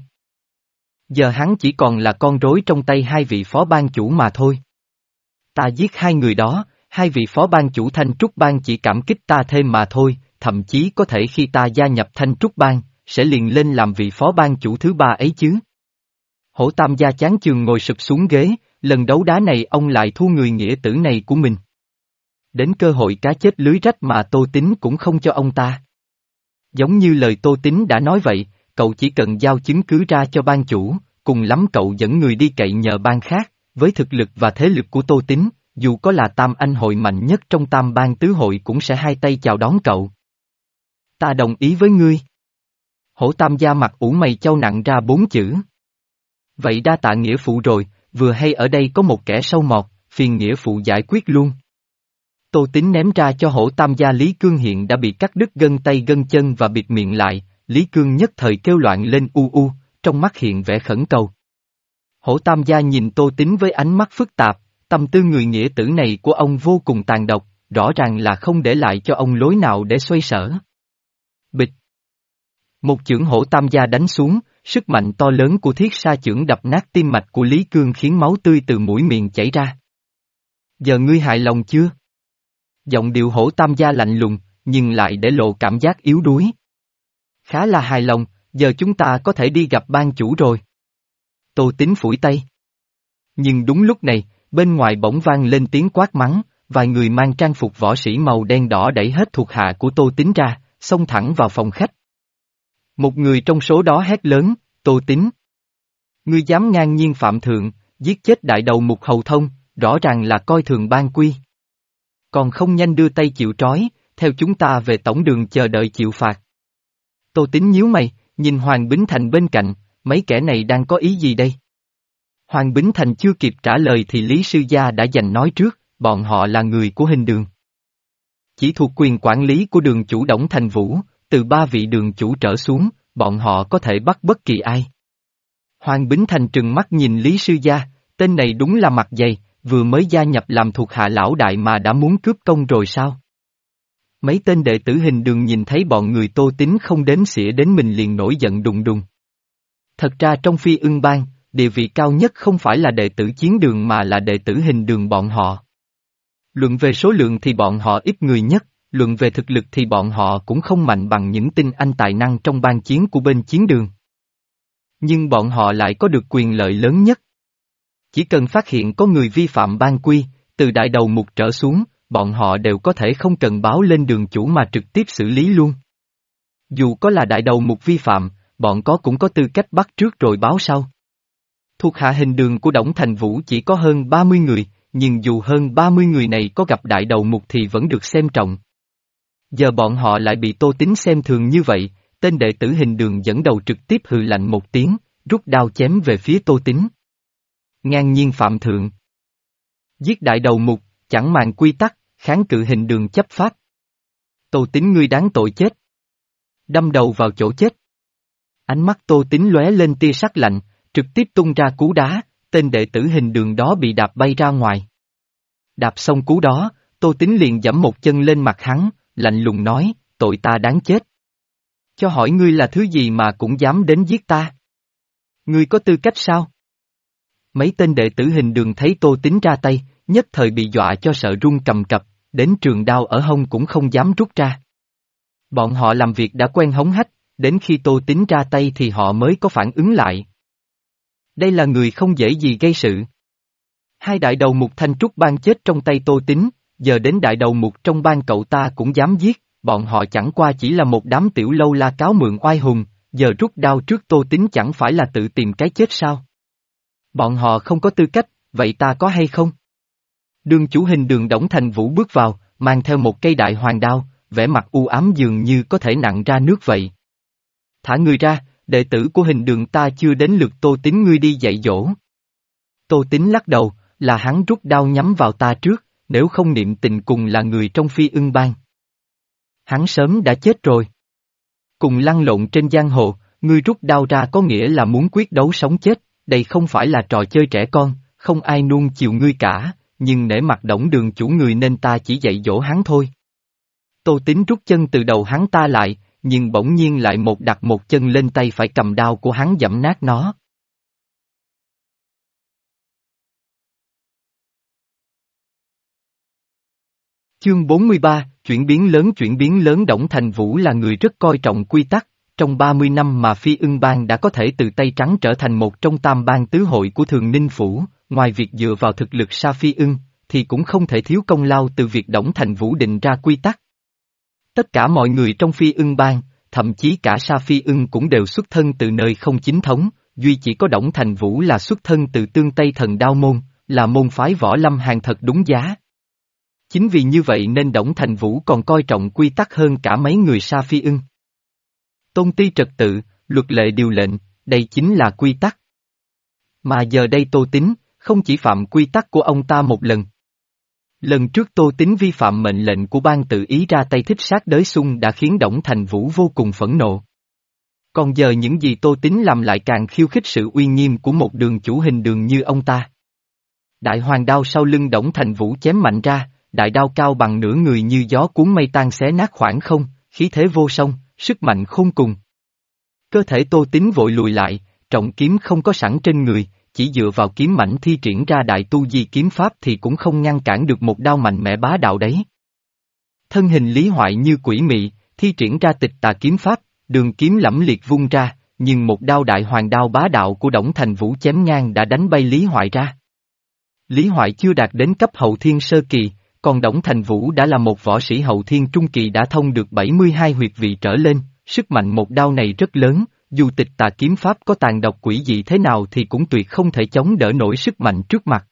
Giờ hắn chỉ còn là con rối trong tay hai vị phó ban chủ mà thôi. Ta giết hai người đó, hai vị phó ban chủ Thanh Trúc Bang chỉ cảm kích ta thêm mà thôi, thậm chí có thể khi ta gia nhập Thanh Trúc Bang, sẽ liền lên làm vị phó ban chủ thứ ba ấy chứ. Hổ Tam gia chán chường ngồi sụp xuống ghế, lần đấu đá này ông lại thu người nghĩa tử này của mình. Đến cơ hội cá chết lưới rách mà Tô Tín cũng không cho ông ta. Giống như lời Tô Tín đã nói vậy, cậu chỉ cần giao chứng cứ ra cho ban chủ, cùng lắm cậu dẫn người đi cậy nhờ ban khác, với thực lực và thế lực của Tô Tín, dù có là tam anh hội mạnh nhất trong tam bang tứ hội cũng sẽ hai tay chào đón cậu. Ta đồng ý với ngươi. Hổ Tam gia mặt ủ mày chau nặng ra bốn chữ. Vậy đa tạ nghĩa phụ rồi, vừa hay ở đây có một kẻ sâu mọt, phiền nghĩa phụ giải quyết luôn. Tô Tín ném ra cho Hổ Tam gia Lý Cương hiện đã bị cắt đứt gân tay gân chân và bịt miệng lại, Lý Cương nhất thời kêu loạn lên u u, trong mắt hiện vẻ khẩn cầu. Hổ Tam gia nhìn Tô Tín với ánh mắt phức tạp, tâm tư người nghĩa tử này của ông vô cùng tàn độc, rõ ràng là không để lại cho ông lối nào để xoay sở. Bịch. Một chưởng Hổ Tam gia đánh xuống, sức mạnh to lớn của thiết sa chưởng đập nát tim mạch của Lý Cương khiến máu tươi từ mũi miệng chảy ra. Giờ ngươi hài lòng chưa? Giọng điệu Hổ Tam gia lạnh lùng, nhưng lại để lộ cảm giác yếu đuối. Khá là hài lòng, giờ chúng ta có thể đi gặp ban chủ rồi. Tô Tín phủi tay. Nhưng đúng lúc này, bên ngoài bỗng vang lên tiếng quát mắng, vài người mang trang phục võ sĩ màu đen đỏ đẩy hết thuộc hạ của Tô Tín ra, xông thẳng vào phòng khách. Một người trong số đó hét lớn, Tô Tín. Ngươi dám ngang nhiên phạm thượng, giết chết đại đầu mục Hầu Thông, rõ ràng là coi thường ban quy. Còn không nhanh đưa tay chịu trói, theo chúng ta về tổng đường chờ đợi chịu phạt. Tô Tín nhíu mày, nhìn Hoàng Bính Thành bên cạnh, mấy kẻ này đang có ý gì đây? Hoàng Bính Thành chưa kịp trả lời thì Lý Sư Gia đã giành nói trước, bọn họ là người của Hình Đường. Chỉ thuộc quyền quản lý của đường chủ Đổng Thành Vũ, từ ba vị đường chủ trở xuống, bọn họ có thể bắt bất kỳ ai. Hoàng Bính Thành trừng mắt nhìn Lý Sư Gia, tên này đúng là mặt dày, vừa mới gia nhập làm thuộc hạ lão đại mà đã muốn cướp công rồi sao? Mấy tên đệ tử Hình Đường nhìn thấy bọn người Tô Tín không đếm xỉa đến mình liền nổi giận đùng đùng. Thật ra trong Phi Ưng Bang, địa vị cao nhất không phải là đệ tử Chiến Đường mà là đệ tử Hình Đường bọn họ. Luận về số lượng thì bọn họ ít người nhất, luận về thực lực thì bọn họ cũng không mạnh bằng những tinh anh tài năng trong bang chiến của bên Chiến Đường. Nhưng bọn họ lại có được quyền lợi lớn nhất. Chỉ cần phát hiện có người vi phạm bang quy, từ đại đầu mục trở xuống, bọn họ đều có thể không cần báo lên đường chủ mà trực tiếp xử lý luôn. Dù có là đại đầu mục vi phạm, bọn có cũng có tư cách bắt trước rồi báo sau. Thuộc hạ Hình Đường của Đổng Thành Vũ chỉ có hơn ba mươi người, nhưng dù hơn ba mươi người này có gặp đại đầu mục thì vẫn được xem trọng. Giờ bọn họ lại bị Tô Tín xem thường như vậy, tên đệ tử Hình Đường dẫn đầu trực tiếp hừ lạnh một tiếng, rút đao chém về phía Tô Tín. Ngang nhiên phạm thượng. Giết đại đầu mục, chẳng màng quy tắc, kháng cự Hình Đường chấp pháp. Tô Tín ngươi đáng tội chết. Đâm đầu vào chỗ chết. Ánh mắt Tô Tín lóe lên tia sắc lạnh, trực tiếp tung ra cú đá, tên đệ tử Hình Đường đó bị đạp bay ra ngoài. Đạp xong cú đó, Tô Tín liền giẫm một chân lên mặt hắn, lạnh lùng nói, tội ta đáng chết. Cho hỏi ngươi là thứ gì mà cũng dám đến giết ta? Ngươi có tư cách sao? Mấy tên đệ tử Hình Đường thấy Tô Tín ra tay, nhất thời bị dọa cho sợ run cầm cập, đến trường đao ở hông cũng không dám rút ra. Bọn họ làm việc đã quen hống hách, đến khi Tô Tín ra tay thì họ mới có phản ứng lại. Đây là người không dễ gì gây sự. Hai đại đầu mục Thanh Trúc Bang chết trong tay Tô Tín, giờ đến đại đầu mục trong bang cậu ta cũng dám giết, bọn họ chẳng qua chỉ là một đám tiểu lâu la cáo mượn oai hùng, giờ rút đao trước Tô Tín chẳng phải là tự tìm cái chết sao? Bọn họ không có tư cách, vậy ta có hay không? Đường chủ Hình Đường Đổng Thành Vũ bước vào, mang theo một cây đại hoàng đao, vẻ mặt u ám dường như có thể nặn ra nước vậy. Thả người ra, đệ tử của Hình Đường ta chưa đến lượt Tô Tín ngươi đi dạy dỗ. Tô Tín lắc đầu, là hắn rút đao nhắm vào ta trước, nếu không niệm tình cùng là người trong Phi Ưng Bang. Hắn sớm đã chết rồi. Cùng lăn lộn trên giang hồ, ngươi rút đao ra có nghĩa là muốn quyết đấu sống chết, đây không phải là trò chơi trẻ con, không ai nuông chiều ngươi cả, nhưng nể mặt Đổng đường chủ người nên ta chỉ dạy dỗ hắn thôi. Tô Tín rút chân từ đầu hắn ta lại, nhưng bỗng nhiên lại một đặt một chân lên tay phải cầm đao của hắn giẫm nát nó. Chương bốn mươi ba, chuyển biến lớn chuyển biến lớn Đổng Thành Vũ là người rất coi trọng quy tắc, trong ba mươi năm mà Phi Ưng Bang đã có thể từ tay trắng trở thành một trong tam bang tứ hội của Thường Ninh Phủ, ngoài việc dựa vào thực lực Sa Phi Ưng, thì cũng không thể thiếu công lao từ việc Đổng Thành Vũ định ra quy tắc. Tất cả mọi người trong Phi Ưng Bang, thậm chí cả Sa Phi Ưng cũng đều xuất thân từ nơi không chính thống, duy chỉ có Đổng Thành Vũ là xuất thân từ Tương Tây Thần Đao Môn, là môn phái võ lâm hàng thật đúng giá. Chính vì như vậy nên Đổng Thành Vũ còn coi trọng quy tắc hơn cả mấy người Sa Phi Ưng. Tôn ti trật tự, luật lệ điều lệnh, đây chính là quy tắc. Mà giờ đây Tô Tín, không chỉ phạm quy tắc của ông ta một lần. Lần trước Tô Tín vi phạm mệnh lệnh của bang tự ý ra tay thích sát đới xung đã khiến Đổng Thành Vũ vô cùng phẫn nộ. Còn giờ những gì Tô Tín làm lại càng khiêu khích sự uy nghiêm của một đường chủ Hình Đường như ông ta. Đại hoàng đao sau lưng Đổng Thành Vũ chém mạnh ra, đại đao cao bằng nửa người như gió cuốn mây tan xé nát khoảng không, khí thế vô song, sức mạnh khôn cùng. Cơ thể Tô Tín vội lùi lại, trọng kiếm không có sẵn trên người, chỉ dựa vào kiếm mảnh thi triển ra đại tu di kiếm pháp thì cũng không ngăn cản được một đao mạnh mẽ bá đạo đấy. Thân hình Lý Hoại như quỷ mị, thi triển ra tịch tà kiếm pháp, đường kiếm lẫm liệt vung ra, nhưng một đao đại hoàng đao bá đạo của Đổng Thành Vũ chém ngang đã đánh bay Lý Hoại ra. Lý Hoại chưa đạt đến cấp hậu thiên sơ kỳ, còn Đổng Thành Vũ đã là một võ sĩ hậu thiên trung kỳ đã thông được bảy mươi hai huyệt vị trở lên, sức mạnh một đao này rất lớn, dù tịch tà kiếm pháp có tàn độc quỷ dị thế nào thì cũng tuyệt không thể chống đỡ nổi sức mạnh trước mặt.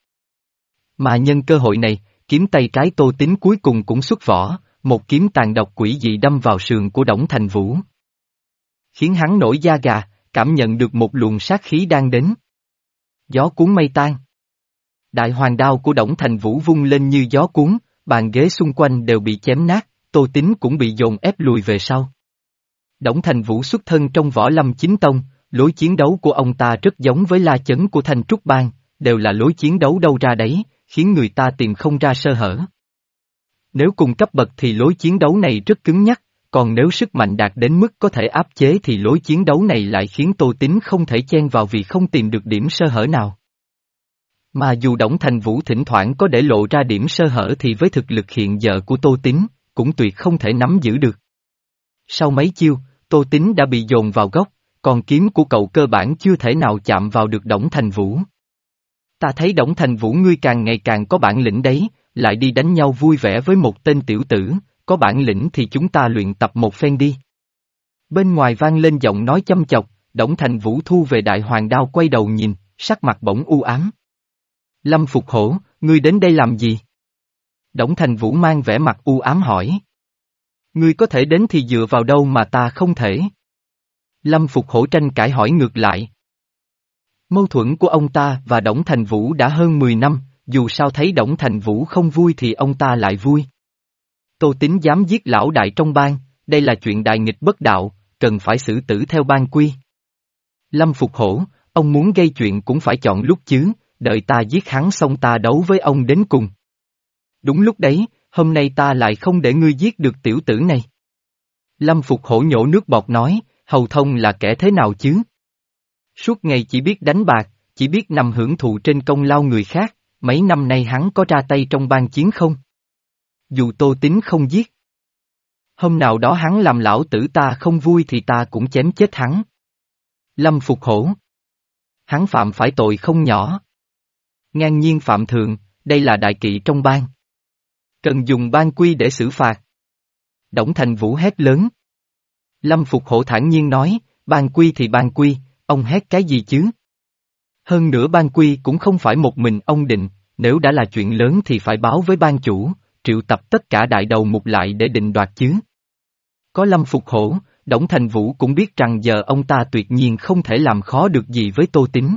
Mà nhân cơ hội này, kiếm tay trái Tô Tín cuối cùng cũng xuất vỏ, một kiếm tàn độc quỷ dị đâm vào sườn của Đổng Thành Vũ. Khiến hắn nổi da gà, cảm nhận được một luồng sát khí đang đến. Gió cuốn mây tan. Đại hoàng đao của Đổng Thành Vũ vung lên như gió cuốn, bàn ghế xung quanh đều bị chém nát, Tô Tín cũng bị dồn ép lùi về sau. Đổng Thành Vũ xuất thân trong võ lâm chính tông, lối chiến đấu của ông ta rất giống với la chấn của Thanh Trúc Bang, đều là lối chiến đấu đâu ra đấy, khiến người ta tìm không ra sơ hở. Nếu cùng cấp bậc thì lối chiến đấu này rất cứng nhắc, còn nếu sức mạnh đạt đến mức có thể áp chế thì lối chiến đấu này lại khiến Tô Tín không thể chen vào vì không tìm được điểm sơ hở nào. Mà dù Đổng Thành Vũ thỉnh thoảng có để lộ ra điểm sơ hở thì với thực lực hiện giờ của Tô Tín, cũng tuyệt không thể nắm giữ được. Sau mấy chiêu, Tô Tín đã bị dồn vào góc, còn kiếm của cậu cơ bản chưa thể nào chạm vào được Đổng Thành Vũ. Ta thấy Đổng Thành Vũ ngươi càng ngày càng có bản lĩnh đấy, lại đi đánh nhau vui vẻ với một tên tiểu tử, có bản lĩnh thì chúng ta luyện tập một phen đi. Bên ngoài vang lên giọng nói chăm chọc, Đổng Thành Vũ thu về đại hoàng đao quay đầu nhìn, sắc mặt bỗng u ám. Lâm Phục Hổ, ngươi đến đây làm gì? Đổng Thành Vũ mang vẻ mặt u ám hỏi. Ngươi có thể đến thì dựa vào đâu mà ta không thể? Lâm Phục Hổ tranh cãi hỏi ngược lại. Mâu thuẫn của ông ta và Đổng Thành Vũ đã hơn mười năm, dù sao thấy Đổng Thành Vũ không vui thì ông ta lại vui. Tô Tín dám giết lão đại trong bang, đây là chuyện đại nghịch bất đạo, cần phải xử tử theo bang quy. Lâm Phục Hổ, ông muốn gây chuyện cũng phải chọn lúc chứ, đợi ta giết hắn xong ta đấu với ông đến cùng. Đúng lúc đấy, hôm nay ta lại không để ngươi giết được tiểu tử này. Lâm Phục Hổ nhổ nước bọt nói, Hầu Thông là kẻ thế nào chứ? Suốt ngày chỉ biết đánh bạc, chỉ biết nằm hưởng thụ trên công lao người khác, mấy năm nay hắn có ra tay trong bang chiến không? Dù Tô Tín không giết. Hôm nào đó hắn làm lão tử ta không vui thì ta cũng chém chết hắn. Lâm Phục Hổ. Hắn phạm phải tội không nhỏ. Ngang nhiên phạm thượng, đây là đại kỵ trong bang. Cần dùng bang quy để xử phạt. Đổng Thành Vũ hét lớn. Lâm Phục Hổ thản nhiên nói, bang quy thì bang quy, ông hét cái gì chứ? Hơn nữa bang quy cũng không phải một mình ông định, nếu đã là chuyện lớn thì phải báo với ban chủ, triệu tập tất cả đại đầu mục lại để định đoạt chứ. Có Lâm Phục Hổ, Đổng Thành Vũ cũng biết rằng giờ ông ta tuyệt nhiên không thể làm khó được gì với Tô Tín.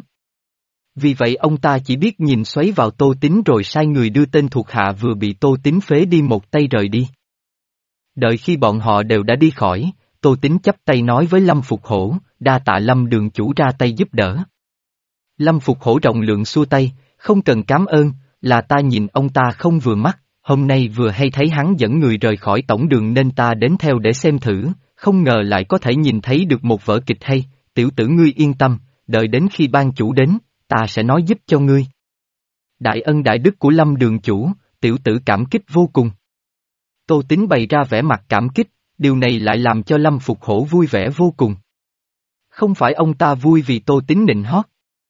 Vì vậy ông ta chỉ biết nhìn xoáy vào Tô Tín rồi sai người đưa tên thuộc hạ vừa bị Tô Tín phế đi một tay rời đi. Đợi khi bọn họ đều đã đi khỏi, Tô Tín chắp tay nói với Lâm Phục Hổ, đa tạ Lâm đường chủ ra tay giúp đỡ. Lâm Phục Hổ rộng lượng xua tay, không cần cám ơn, là ta nhìn ông ta không vừa mắt, hôm nay vừa hay thấy hắn dẫn người rời khỏi tổng đường nên ta đến theo để xem thử, không ngờ lại có thể nhìn thấy được một vở kịch hay, tiểu tử ngươi yên tâm, đợi đến khi ban chủ đến, ta sẽ nói giúp cho ngươi. Đại ân đại đức của Lâm đường chủ, tiểu tử cảm kích vô cùng. Tô Tín bày ra vẻ mặt cảm kích, điều này lại làm cho Lâm Phục Hổ vui vẻ vô cùng. Không phải ông ta vui vì Tô Tín nịnh hót,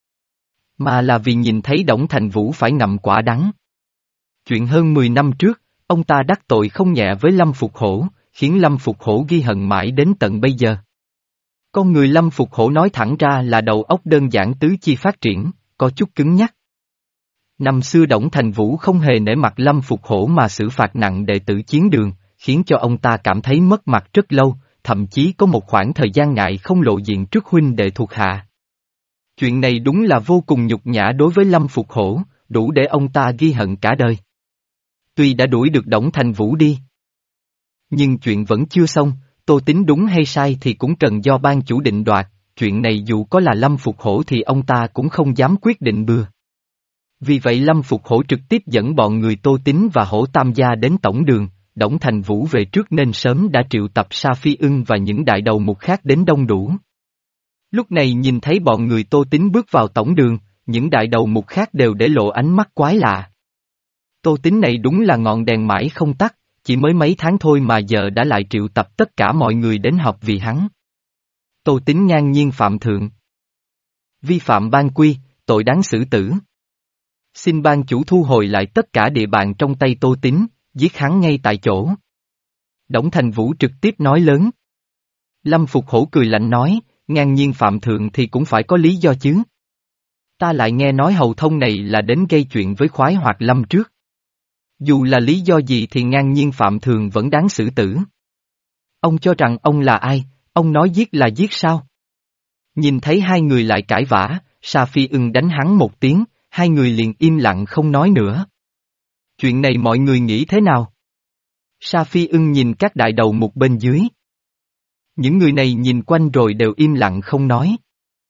mà là vì nhìn thấy Đổng Thành Vũ phải ngậm quả đắng. Chuyện hơn mười năm trước, ông ta đắc tội không nhẹ với Lâm Phục Hổ, khiến Lâm Phục Hổ ghi hận mãi đến tận bây giờ. Con người Lâm Phục Hổ nói thẳng ra là đầu óc đơn giản tứ chi phát triển, có chút cứng nhắc. Năm xưa Đổng Thành Vũ không hề nể mặt Lâm Phục Hổ mà xử phạt nặng đệ tử chiến đường, khiến cho ông ta cảm thấy mất mặt rất lâu, thậm chí có một khoảng thời gian ngại không lộ diện trước huynh đệ thuộc hạ. Chuyện này đúng là vô cùng nhục nhã đối với Lâm Phục Hổ, đủ để ông ta ghi hận cả đời. Tuy đã đuổi được Đổng Thành Vũ đi, nhưng chuyện vẫn chưa xong, Tô Tín đúng hay sai thì cũng cần do ban chủ định đoạt, chuyện này dù có là Lâm Phục Hổ thì ông ta cũng không dám quyết định bừa. Vì vậy Lâm Phục Hổ trực tiếp dẫn bọn người Tô Tín và Hổ Tam gia đến tổng đường, Đổng Thành Vũ về trước nên sớm đã triệu tập Sa Phi Ưng và những đại đầu mục khác đến đông đủ. Lúc này nhìn thấy bọn người Tô Tín bước vào tổng đường, những đại đầu mục khác đều để lộ ánh mắt quái lạ. Tô Tín này đúng là ngọn đèn mãi không tắt, chỉ mới mấy tháng thôi mà giờ đã lại triệu tập tất cả mọi người đến họp vì hắn. Tô Tín ngang nhiên phạm thượng. Vi phạm ban quy, tội đáng xử tử. Xin ban chủ thu hồi lại tất cả địa bàn trong tay Tô Tín, giết hắn ngay tại chỗ. Đổng Thành Vũ trực tiếp nói lớn. Lâm Phục Hổ cười lạnh nói, ngang nhiên phạm thượng thì cũng phải có lý do chứ. Ta lại nghe nói Hầu Thông này là đến gây chuyện với Khoái Hoạt Lâm trước. Dù là lý do gì thì ngang nhiên phạm thượng vẫn đáng xử tử. Ông cho rằng ông là ai, ông nói giết là giết sao? Nhìn thấy hai người lại cãi vã, Sa Phi Ưng đánh hắn một tiếng, hai người liền im lặng không nói nữa. Chuyện này mọi người nghĩ thế nào? Sa Phi Ưng nhìn các đại đầu mục bên dưới. Những người này nhìn quanh rồi đều im lặng không nói.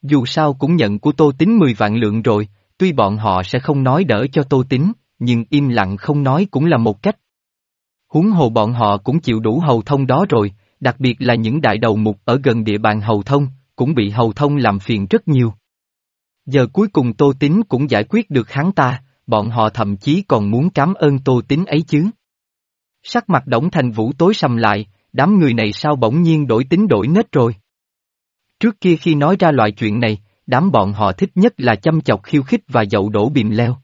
Dù sao cũng nhận của Tô Tín mười vạn lượng rồi, tuy bọn họ sẽ không nói đỡ cho Tô Tín, nhưng im lặng không nói cũng là một cách. Huống hồ bọn họ cũng chịu đủ Hầu Thông đó rồi, đặc biệt là những đại đầu mục ở gần địa bàn Hầu Thông, cũng bị Hầu Thông làm phiền rất nhiều. Giờ cuối cùng Tô Tín cũng giải quyết được hắn ta, bọn họ thậm chí còn muốn cảm ơn Tô Tín ấy chứ. Sắc mặt Đổng Thành Vũ tối sầm lại, đám người này sao bỗng nhiên đổi tính đổi nết rồi. Trước kia khi nói ra loại chuyện này, đám bọn họ thích nhất là châm chọc khiêu khích và dậu đổ bìm leo.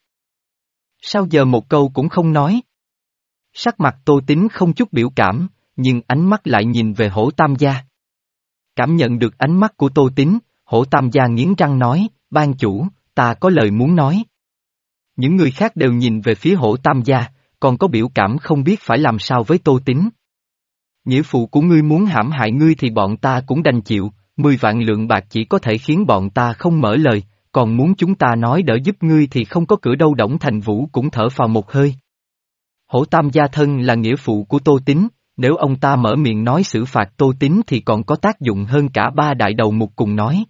Sao giờ một câu cũng không nói? Sắc mặt Tô Tín không chút biểu cảm, nhưng ánh mắt lại nhìn về Hổ Tam Gia. Cảm nhận được ánh mắt của Tô Tín, Hổ Tam Gia nghiến răng nói, ban chủ, ta có lời muốn nói. Những người khác đều nhìn về phía Hổ Tam Gia, còn có biểu cảm không biết phải làm sao với Tô Tín. Nghĩa phụ của ngươi muốn hãm hại ngươi thì bọn ta cũng đành chịu, mười vạn lượng bạc chỉ có thể khiến bọn ta không mở lời, còn muốn chúng ta nói đỡ giúp ngươi thì không có cửa đâu. Đổng Thành Vũ cũng thở phào một hơi. Hổ Tam Gia thân là nghĩa phụ của Tô Tín, nếu ông ta mở miệng nói xử phạt Tô Tín thì còn có tác dụng hơn cả ba đại đầu mục cùng nói.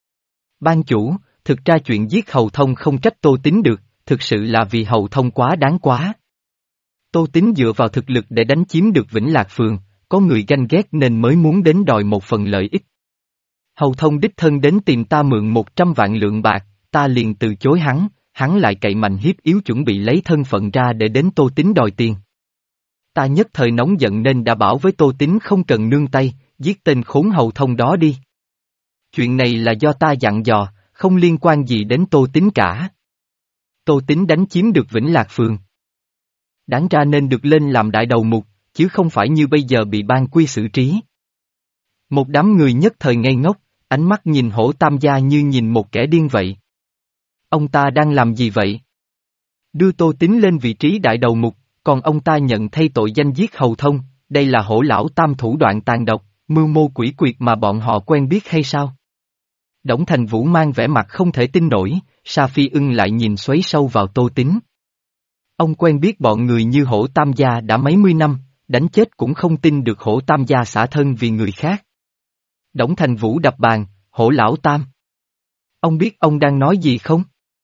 Ban chủ, thực ra chuyện giết Hầu Thông không trách Tô Tín được, thực sự là vì Hầu Thông quá đáng quá. Tô Tín dựa vào thực lực để đánh chiếm được Vĩnh Lạc Phường, có người ganh ghét nên mới muốn đến đòi một phần lợi ích. Hầu Thông đích thân đến tìm ta mượn một trăm vạn lượng bạc, ta liền từ chối hắn, hắn lại cậy mạnh hiếp yếu chuẩn bị lấy thân phận ra để đến Tô Tín đòi tiền. Ta nhất thời nóng giận nên đã bảo với Tô Tín không cần nương tay, giết tên khốn Hầu Thông đó đi. Chuyện này là do ta dặn dò, không liên quan gì đến Tô Tín cả. Tô Tín đánh chiếm được Vĩnh Lạc Phường. Đáng ra nên được lên làm đại đầu mục, chứ không phải như bây giờ bị ban quy xử trí. Một đám người nhất thời ngây ngốc, ánh mắt nhìn Hổ Tam Gia như nhìn một kẻ điên vậy. Ông ta đang làm gì vậy? Đưa Tô Tín lên vị trí đại đầu mục, còn ông ta nhận thay tội danh giết Hầu Thông, đây là Hổ lão tam thủ đoạn tàn độc, mưu mô quỷ quyệt mà bọn họ quen biết hay sao? Đổng Thành Vũ mang vẻ mặt không thể tin nổi, Sa Phi Ưng lại nhìn xoáy sâu vào Tô Tín. Ông quen biết bọn người như Hổ Tam Gia đã mấy mươi năm, đánh chết cũng không tin được Hổ Tam Gia xả thân vì người khác. Đổng Thành Vũ đập bàn, Hổ lão tam. Ông biết ông đang nói gì không?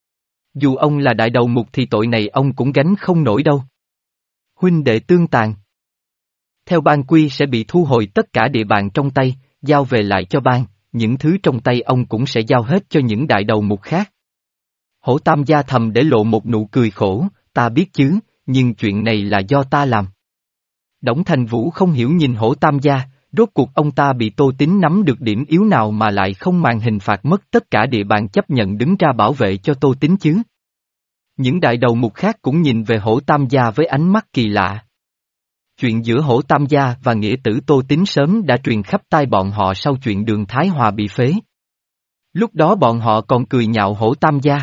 Dù ông là đại đầu mục thì tội này ông cũng gánh không nổi đâu. Huynh đệ tương tàn. Theo ban quy sẽ bị thu hồi tất cả địa bàn trong tay, giao về lại cho ban, những thứ trong tay ông cũng sẽ giao hết cho những đại đầu mục khác. Hổ Tam Gia thầm để lộ một nụ cười khổ, ta biết chứ, nhưng chuyện này là do ta làm. Đổng Thành Vũ không hiểu nhìn Hổ Tam Gia, rốt cuộc ông ta bị Tô Tín nắm được điểm yếu nào mà lại không màng hình phạt mất tất cả địa bàn chấp nhận đứng ra bảo vệ cho Tô Tín chứ. Những đại đầu mục khác cũng nhìn về Hổ Tam Gia với ánh mắt kỳ lạ. Chuyện giữa Hổ Tam Gia và nghĩa tử Tô Tín sớm đã truyền khắp tai bọn họ sau chuyện Đường Thái Hòa bị phế. Lúc đó bọn họ còn cười nhạo Hổ Tam Gia.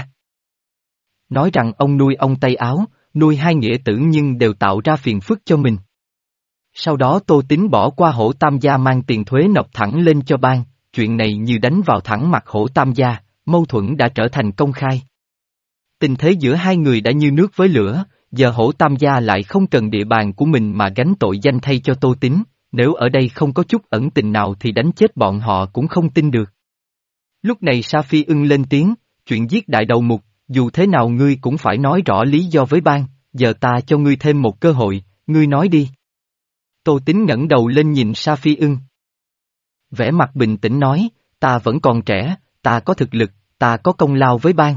Nói rằng ông nuôi ông tay áo, nuôi hai nghĩa tử nhưng đều tạo ra phiền phức cho mình. Sau đó Tô Tín bỏ qua Hổ Tam Gia mang tiền thuế nộp thẳng lên cho ban, chuyện này như đánh vào thẳng mặt Hổ Tam Gia, mâu thuẫn đã trở thành công khai. Tình thế giữa hai người đã như nước với lửa, giờ Hổ Tam Gia lại không cần địa bàn của mình mà gánh tội danh thay cho Tô Tín, nếu ở đây không có chút ẩn tình nào thì đánh chết bọn họ cũng không tin được. Lúc này Sa Phi Ưng lên tiếng, chuyện giết đại đầu mục, dù thế nào ngươi cũng phải nói rõ lý do với ban, giờ ta cho ngươi thêm một cơ hội, ngươi nói đi. Tô Tín ngẩng đầu lên nhìn Sa Phi Ưng. Vẻ mặt bình tĩnh nói, ta vẫn còn trẻ, ta có thực lực, ta có công lao với ban.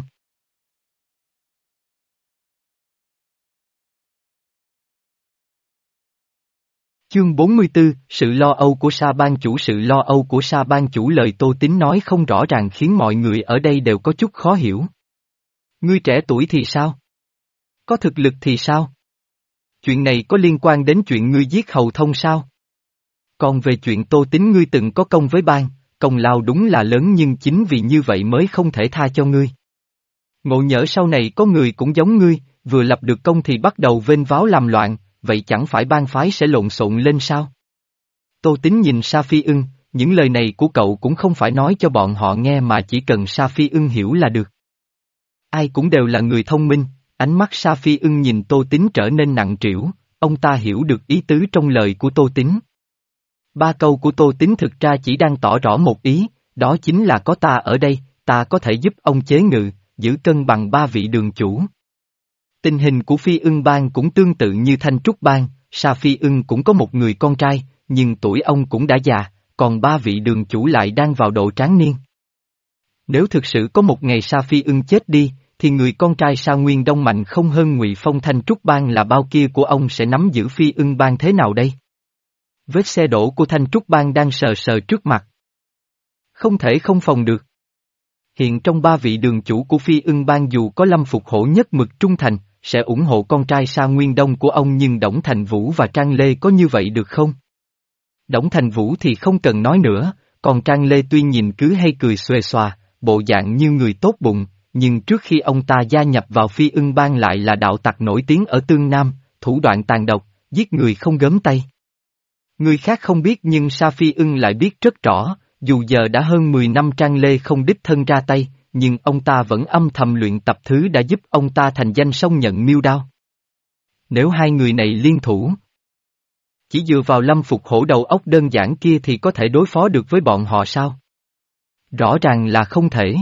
Chương bốn mươi tư, sự lo âu của Sa ban chủ. Sự lo âu của Sa ban chủ. Lời Tô Tín nói không rõ ràng khiến mọi người ở đây đều có chút khó hiểu. Ngươi trẻ tuổi thì sao? Có thực lực thì sao? Chuyện này có liên quan đến chuyện ngươi giết Hầu Thông sao? Còn về chuyện Tô Tín ngươi từng có công với ban, công lao đúng là lớn nhưng chính vì như vậy mới không thể tha cho ngươi. Ngộ nhỡ sau này có người cũng giống ngươi, vừa lập được công thì bắt đầu vênh váo làm loạn, vậy chẳng phải ban phái sẽ lộn xộn lên sao? Tô Tín nhìn Sa Phi Ưng, những lời này của cậu cũng không phải nói cho bọn họ nghe mà chỉ cần Sa Phi Ưng hiểu là được. Ai cũng đều là người thông minh, ánh mắt Sa Phi Ưng nhìn Tô Tín trở nên nặng trĩu, ông ta hiểu được ý tứ trong lời của Tô Tín. Ba câu của Tô Tín thực ra chỉ đang tỏ rõ một ý, đó chính là có ta ở đây, ta có thể giúp ông chế ngự, giữ cân bằng ba vị đường chủ. Tình hình của Phi Ưng Bang cũng tương tự như Thanh Trúc Bang, Sa Phi Ưng cũng có một người con trai, nhưng tuổi ông cũng đã già, còn ba vị đường chủ lại đang vào độ tráng niên. Nếu thực sự có một ngày Sa Phi Ưng chết đi, thì người con trai Sa Nguyên Đông mạnh không hơn Ngụy Phong. Thanh Trúc Bang là bao kia của ông sẽ nắm giữ Phi Ưng Bang thế nào đây? Vết xe đổ của Thanh Trúc Bang đang sờ sờ trước mặt. Không thể không phòng được. Hiện trong ba vị đường chủ của Phi Ưng Bang dù có Lâm Phục Hổ nhất mực trung thành, sẽ ủng hộ con trai Sa Nguyên Đông của ông, nhưng Đổng Thành Vũ và Trang Lê có như vậy được không? Đổng Thành Vũ thì không cần nói nữa, còn Trang Lê tuy nhìn cứ hay cười xuề xòa, bộ dạng như người tốt bụng, nhưng trước khi ông ta gia nhập vào Phi Ưng Bang lại là đạo tặc nổi tiếng ở Tương Nam, thủ đoạn tàn độc, giết người không gớm tay. Người khác không biết nhưng Sa Phi Ưng lại biết rất rõ, dù giờ đã hơn mười năm Trang Lê không đích thân ra tay, nhưng ông ta vẫn âm thầm luyện tập thứ đã giúp ông ta thành danh song nhận miêu đao. Nếu hai người này liên thủ, chỉ dựa vào Lâm Phục Hổ đầu óc đơn giản kia thì có thể đối phó được với bọn họ sao? Rõ ràng là không thể.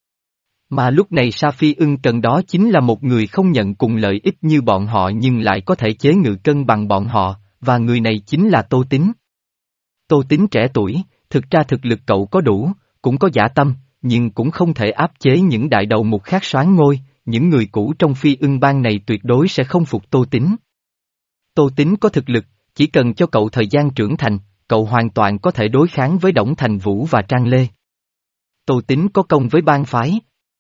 Mà lúc này Sa Phi Ưng cần đó chính là một người không nhận cùng lợi ích như bọn họ nhưng lại có thể chế ngự cân bằng bọn họ, và người này chính là Tô Tín. Tô Tín trẻ tuổi, thực ra thực lực cậu có đủ, cũng có dã tâm, nhưng cũng không thể áp chế những đại đầu mục khác soán ngôi, những người cũ trong Phi Ưng Bang này tuyệt đối sẽ không phục Tô Tín. Tô Tín có thực lực, chỉ cần cho cậu thời gian trưởng thành, cậu hoàn toàn có thể đối kháng với Đổng Thành Vũ và Trang Lê. Tô Tín có công với bang phái.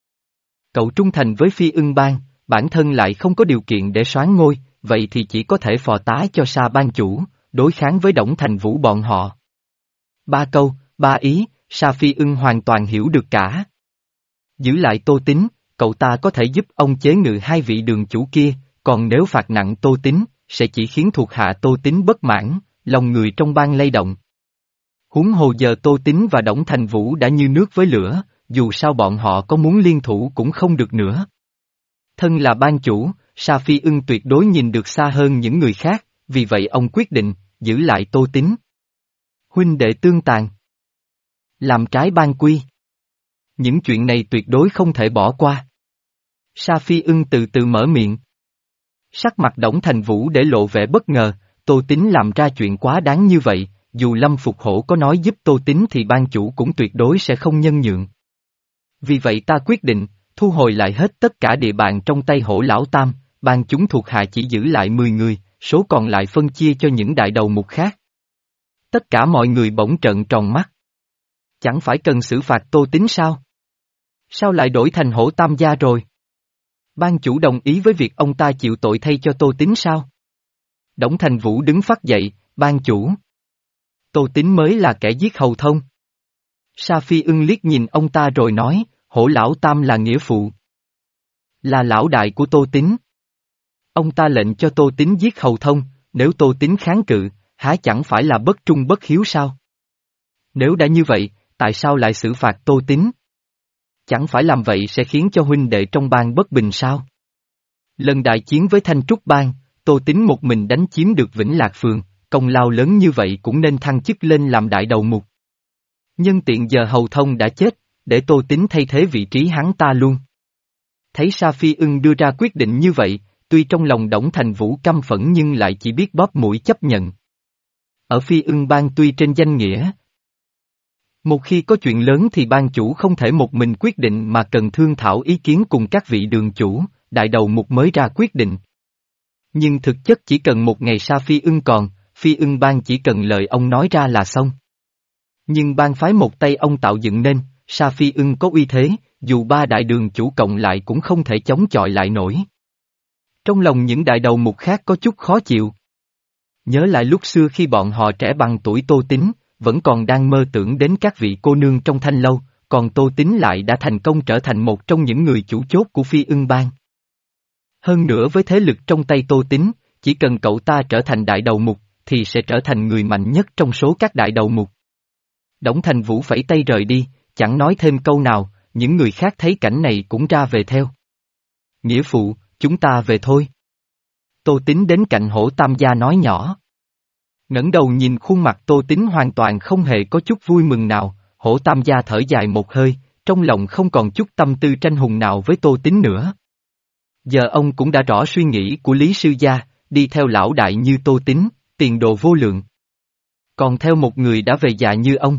Cậu trung thành với Phi Ưng Bang, bản thân lại không có điều kiện để soán ngôi, vậy thì chỉ có thể phò tá cho Sa Bang chủ, đối kháng với Đổng Thành Vũ bọn họ. Ba câu, ba ý, Sa Phi Ưng hoàn toàn hiểu được cả. Giữ lại Tô Tín, cậu ta có thể giúp ông chế ngự hai vị đường chủ kia, còn nếu phạt nặng Tô Tín, sẽ chỉ khiến thuộc hạ Tô Tín bất mãn, lòng người trong bang lay động. Huống hồ giờ Tô Tín và Đổng Thành Vũ đã như nước với lửa, dù sao bọn họ có muốn liên thủ cũng không được nữa. Thân là bang chủ, Sa Phi Ưng tuyệt đối nhìn được xa hơn những người khác, vì vậy ông quyết định, giữ lại Tô Tín. Huynh đệ tương tàn. Làm trái ban quy. Những chuyện này tuyệt đối không thể bỏ qua. Sa Phi Ưng từ từ mở miệng. Sắc mặt Đổng Thành Vũ để lộ vẻ bất ngờ, Tô Tín làm ra chuyện quá đáng như vậy, dù Lâm Phục Hổ có nói giúp Tô Tín thì ban chủ cũng tuyệt đối sẽ không nhân nhượng. Vì vậy ta quyết định, thu hồi lại hết tất cả địa bàn trong tay Hổ Lão Tam, ban chúng thuộc hạ chỉ giữ lại mười người, số còn lại phân chia cho những đại đầu mục khác. Tất cả mọi người bỗng trợn tròn mắt. Chẳng phải cần xử phạt Tô Tín sao? Sao lại đổi thành Hổ Tam gia rồi? Ban chủ đồng ý với việc ông ta chịu tội thay cho Tô Tín sao? Đổng Thành Vũ đứng phắt dậy, ban chủ. Tô Tín mới là kẻ giết Hầu Thông. Sa Phi Ưng liếc nhìn ông ta rồi nói, Hổ Lão Tam là nghĩa phụ. Là lão đại của Tô Tín. Ông ta lệnh cho Tô Tín giết Hầu Thông, nếu Tô Tín kháng cự, há chẳng phải là bất trung bất hiếu sao? Nếu đã như vậy, tại sao lại xử phạt Tô Tín? Chẳng phải làm vậy sẽ khiến cho huynh đệ trong bang bất bình sao? Lần đại chiến với Thanh Trúc Bang, Tô Tín một mình đánh chiếm được Vĩnh Lạc Phường, công lao lớn như vậy cũng nên thăng chức lên làm đại đầu mục. Nhân tiện giờ Hầu Thông đã chết, để Tô Tín thay thế vị trí hắn ta luôn. Thấy Sa Phi Ưng đưa ra quyết định như vậy, tuy trong lòng Đổng Thành Vũ căm phẫn nhưng lại chỉ biết bóp mũi chấp nhận. Ở Phi Ưng Bang tuy trên danh nghĩa, một khi có chuyện lớn thì ban chủ không thể một mình quyết định mà cần thương thảo ý kiến cùng các vị đường chủ, đại đầu mục mới ra quyết định. Nhưng thực chất chỉ cần một ngày Sa Phi Ưng còn, Phi Ưng Bang chỉ cần lời ông nói ra là xong. Nhưng bang phái một tay ông tạo dựng nên, Sa Phi Ưng có uy thế, dù ba đại đường chủ cộng lại cũng không thể chống chọi lại nổi. Trong lòng những đại đầu mục khác có chút khó chịu. Nhớ lại lúc xưa khi bọn họ trẻ bằng tuổi Tô Tín, vẫn còn đang mơ tưởng đến các vị cô nương trong thanh lâu, còn Tô Tín lại đã thành công trở thành một trong những người chủ chốt của Phi Ưng Bang. Hơn nữa với thế lực trong tay Tô Tín, chỉ cần cậu ta trở thành đại đầu mục, thì sẽ trở thành người mạnh nhất trong số các đại đầu mục. Đổng Thành Vũ phẩy tay rời đi, chẳng nói thêm câu nào, những người khác thấy cảnh này cũng ra về theo. Nghĩa phụ, chúng ta về thôi. Tô Tín đến cạnh Hổ Tam gia nói nhỏ. Ngẩng đầu nhìn khuôn mặt Tô Tín hoàn toàn không hề có chút vui mừng nào, Hổ Tam gia thở dài một hơi, trong lòng không còn chút tâm tư tranh hùng nào với Tô Tín nữa. Giờ ông cũng đã rõ suy nghĩ của Lý Sư Gia, đi theo lão đại như Tô Tín, tiền đồ vô lượng. Còn theo một người đã về già như ông,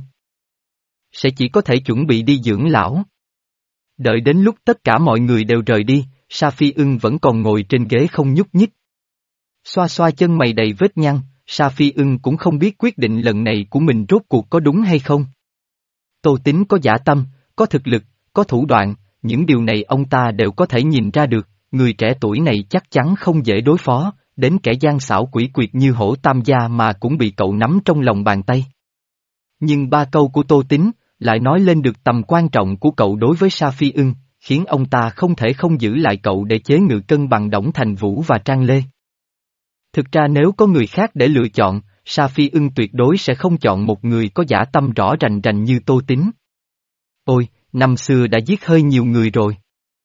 sẽ chỉ có thể chuẩn bị đi dưỡng lão. Đợi đến lúc tất cả mọi người đều rời đi, Sa Phi Ưng vẫn còn ngồi trên ghế không nhúc nhích. Xoa xoa chân mày đầy vết nhăn, Sa Phi Ưng cũng không biết quyết định lần này của mình rốt cuộc có đúng hay không. Tô Tín có dã tâm, có thực lực, có thủ đoạn, những điều này ông ta đều có thể nhìn ra được, người trẻ tuổi này chắc chắn không dễ đối phó, đến kẻ gian xảo quỷ quyệt như Hổ Tam Gia mà cũng bị cậu nắm trong lòng bàn tay. Nhưng ba câu của Tô Tín lại nói lên được tầm quan trọng của cậu đối với Sa Phi Ưng, khiến ông ta không thể không giữ lại cậu để chế ngự cân bằng Đổng Thành Vũ và Trang Lê. Thực ra nếu có người khác để lựa chọn, Sa Phi Ưng tuyệt đối sẽ không chọn một người có dã tâm rõ rành rành như Tô Tín. Ôi, năm xưa đã giết hơi nhiều người rồi.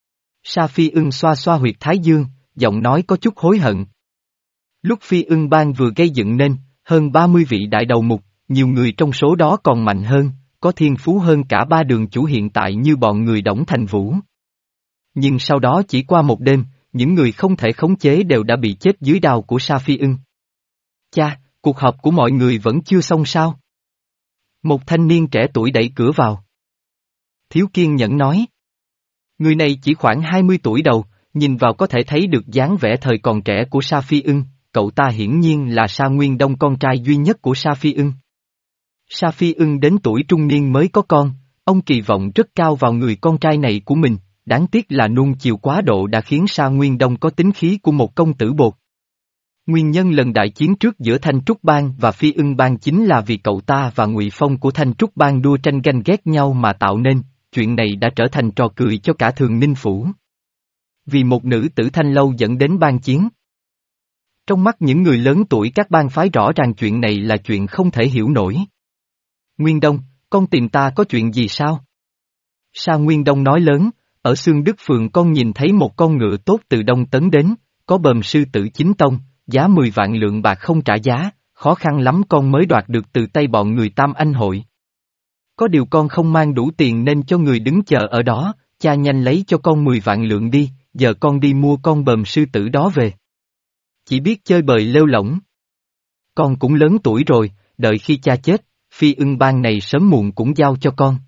Sa Phi Ưng xoa xoa huyệt thái dương, giọng nói có chút hối hận. Lúc Phi Ưng Bang vừa gây dựng nên, hơn ba mươi vị đại đầu mục, nhiều người trong số đó còn mạnh hơn, có thiên phú hơn cả ba đường chủ hiện tại như bọn người Đổng Thành Vũ. Nhưng sau đó chỉ qua một đêm, những người không thể khống chế đều đã bị chết dưới đao của Sa Phi Ưng. Cha, cuộc họp của mọi người vẫn chưa xong sao? Một thanh niên trẻ tuổi đẩy cửa vào. Thiếu kiên nhẫn nói. Người này chỉ khoảng hai mươi tuổi đầu, nhìn vào có thể thấy được dáng vẻ thời còn trẻ của Sa Phi Ưng, cậu ta hiển nhiên là Sa Nguyên Đông con trai duy nhất của Sa Phi Ưng. Sa Phi Ưng đến tuổi trung niên mới có con, ông kỳ vọng rất cao vào người con trai này của mình, đáng tiếc là nuông chiều quá độ đã khiến Sa Nguyên Đông có tính khí của một công tử bột. Nguyên nhân lần đại chiến trước giữa Thanh Trúc Bang và Phi Ưng Bang chính là vì cậu ta và Ngụy Phong của Thanh Trúc Bang đua tranh ganh ghét nhau mà tạo nên, chuyện này đã trở thành trò cười cho cả Thường Ninh Phủ. Vì một nữ tử Thanh Lâu dẫn đến bang chiến. Trong mắt những người lớn tuổi các bang phái rõ ràng chuyện này là chuyện không thể hiểu nổi. Nguyên Đông, con tìm ta có chuyện gì sao? Sa Nguyên Đông nói lớn, ở Xương Đức Phường con nhìn thấy một con ngựa tốt từ Đông Tấn đến, có bờm sư tử chính tông, giá mười vạn lượng bạc không trả giá, khó khăn lắm con mới đoạt được từ tay bọn người Tam Anh hội. Có điều con không mang đủ tiền nên cho người đứng chờ ở đó, cha nhanh lấy cho con mười vạn lượng đi, giờ con đi mua con bờm sư tử đó về. Chỉ biết chơi bời lêu lỏng. Con cũng lớn tuổi rồi, đợi khi cha chết, Phi Ưng Bang này sớm muộn cũng giao cho con.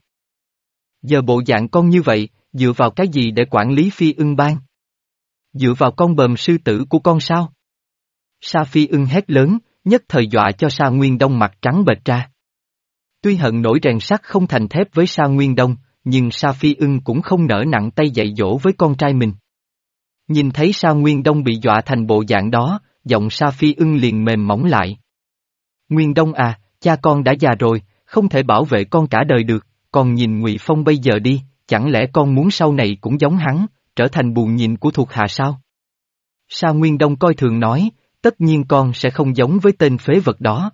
Giờ bộ dạng con như vậy, dựa vào cái gì để quản lý Phi Ưng Bang? Dựa vào con bờm sư tử của con sao? Sa Phi Ưng hét lớn, nhất thời dọa cho Sa Nguyên Đông mặt trắng bệch ra. Tuy hận nổi rèn sắt không thành thép với Sa Nguyên Đông, nhưng Sa Phi Ưng cũng không nỡ nặng tay dạy dỗ với con trai mình. Nhìn thấy Sa Nguyên Đông bị dọa thành bộ dạng đó, giọng Sa Phi Ưng liền mềm mỏng lại. Nguyên Đông à, cha con đã già rồi, không thể bảo vệ con cả đời được, còn nhìn Ngụy Phong bây giờ đi, chẳng lẽ con muốn sau này cũng giống hắn, trở thành bù nhìn của thuộc hạ sao? Sa Nguyên Đông coi thường nói, tất nhiên con sẽ không giống với tên phế vật đó.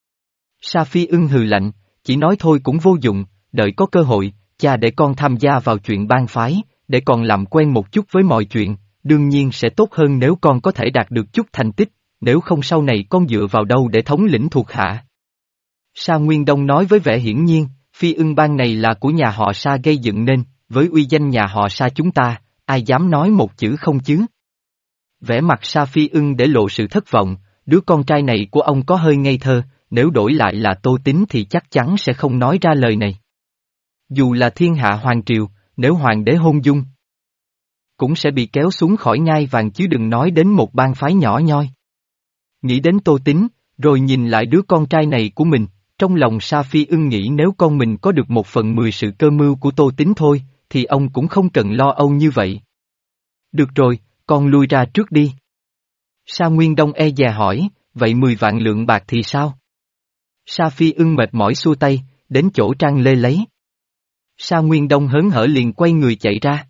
Sa Phi Ưng hừ lạnh, chỉ nói thôi cũng vô dụng, đợi có cơ hội, cha để con tham gia vào chuyện bang phái, để con làm quen một chút với mọi chuyện, đương nhiên sẽ tốt hơn nếu con có thể đạt được chút thành tích, nếu không sau này con dựa vào đâu để thống lĩnh thuộc hạ. Sa Nguyên Đông nói với vẻ hiển nhiên, Phi Ưng Bang này là của nhà họ Sa gây dựng nên, với uy danh nhà họ Sa chúng ta, ai dám nói một chữ không chứ? Vẻ mặt Sa Phi Ưng để lộ sự thất vọng, đứa con trai này của ông có hơi ngây thơ, nếu đổi lại là Tô Tín thì chắc chắn sẽ không nói ra lời này. Dù là thiên hạ hoàng triều, nếu hoàng đế hôn dung, cũng sẽ bị kéo xuống khỏi ngai vàng chứ đừng nói đến một bang phái nhỏ nhoi. Nghĩ đến Tô Tín, rồi nhìn lại đứa con trai này của mình, trong lòng Sa Phi Ưng nghĩ nếu con mình có được một phần mười sự cơ mưu của Tô Tín thôi, thì ông cũng không cần lo âu như vậy. Được rồi, con lui ra trước đi. Sa Nguyên Đông e dè hỏi, vậy mười vạn lượng bạc thì sao? Sa Phi Ưng mệt mỏi xua tay, đến chỗ Trang Lê lấy. Sa Nguyên Đông hớn hở liền quay người chạy ra.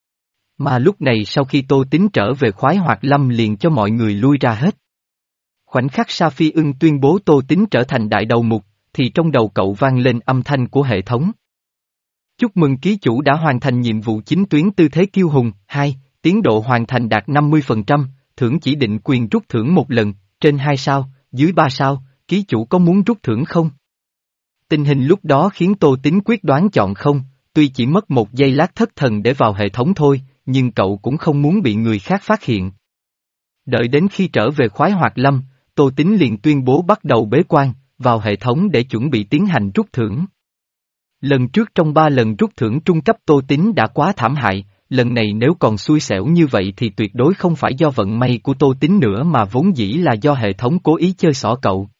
Mà lúc này sau khi Tô Tín trở về Khoái Hoạt Lâm liền cho mọi người lui ra hết. Khoảnh khắc Sa Phi Ưng tuyên bố Tô Tín trở thành đại đầu mục, thì trong đầu cậu vang lên âm thanh của hệ thống. Chúc mừng ký chủ đã hoàn thành nhiệm vụ chính tuyến tư thế kiêu hùng, hai, tiến độ hoàn thành đạt năm mươi phần trăm, thưởng chỉ định quyền rút thưởng một lần, trên hai sao, dưới ba sao, ký chủ có muốn rút thưởng không? Tình hình lúc đó khiến Tô Tín quyết đoán chọn không, tuy chỉ mất một giây lát thất thần để vào hệ thống thôi, nhưng cậu cũng không muốn bị người khác phát hiện. Đợi đến khi trở về khoái hoạt lâm, Tô Tính liền tuyên bố bắt đầu bế quan, vào hệ thống để chuẩn bị tiến hành rút thưởng. Lần trước trong ba lần rút thưởng trung cấp Tô Tính đã quá thảm hại, lần này nếu còn xui xẻo như vậy thì tuyệt đối không phải do vận may của Tô Tính nữa mà vốn dĩ là do hệ thống cố ý chơi xỏ cậu.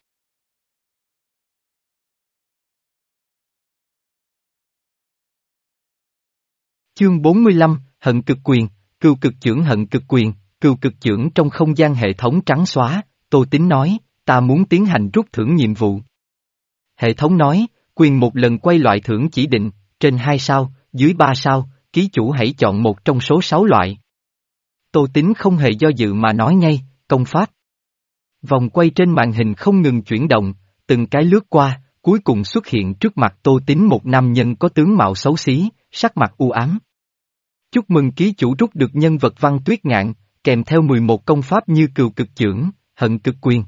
Chương bốn mươi lăm, Hận cực quyền, cừu cực chưởng. Hận cực quyền, cừu cực chưởng. Trong không gian hệ thống trắng xóa, Tô Tính nói, ta muốn tiến hành rút thưởng nhiệm vụ. Hệ thống nói, quyền một lần quay loại thưởng chỉ định, trên hai sao, dưới ba sao, ký chủ hãy chọn một trong số sáu loại. Tô Tính không hề do dự mà nói ngay, công pháp. Vòng quay trên màn hình không ngừng chuyển động, từng cái lướt qua, cuối cùng xuất hiện trước mặt Tô Tính một nam nhân có tướng mạo xấu xí, sắc mặt u ám. Chúc mừng ký chủ rút được nhân vật Văn Tuyết Ngạn, kèm theo mười một công pháp như cừu cực chưởng, hận cực quyền,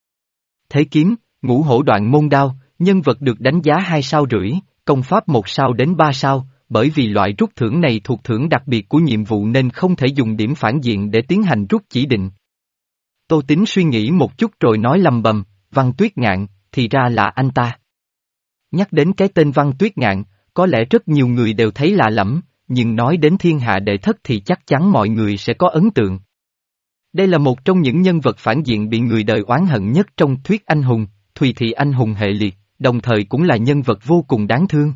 thế kiếm, ngũ hổ đoạn môn đao. Nhân vật được đánh giá hai sao rưỡi, công pháp một sao đến ba sao, bởi vì loại rút thưởng này thuộc thưởng đặc biệt của nhiệm vụ nên không thể dùng điểm phản diện để tiến hành rút chỉ định. Tô Tính suy nghĩ một chút rồi nói lầm bầm, Văn Tuyết Ngạn, thì ra là anh ta. Nhắc đến cái tên Văn Tuyết Ngạn, có lẽ rất nhiều người đều thấy lạ lẫm, nhưng nói đến thiên hạ đệ thất thì chắc chắn mọi người sẽ có ấn tượng. Đây là một trong những nhân vật phản diện bị người đời oán hận nhất trong thuyết anh hùng, Thùy Thị anh hùng hệ liệt, đồng thời cũng là nhân vật vô cùng đáng thương.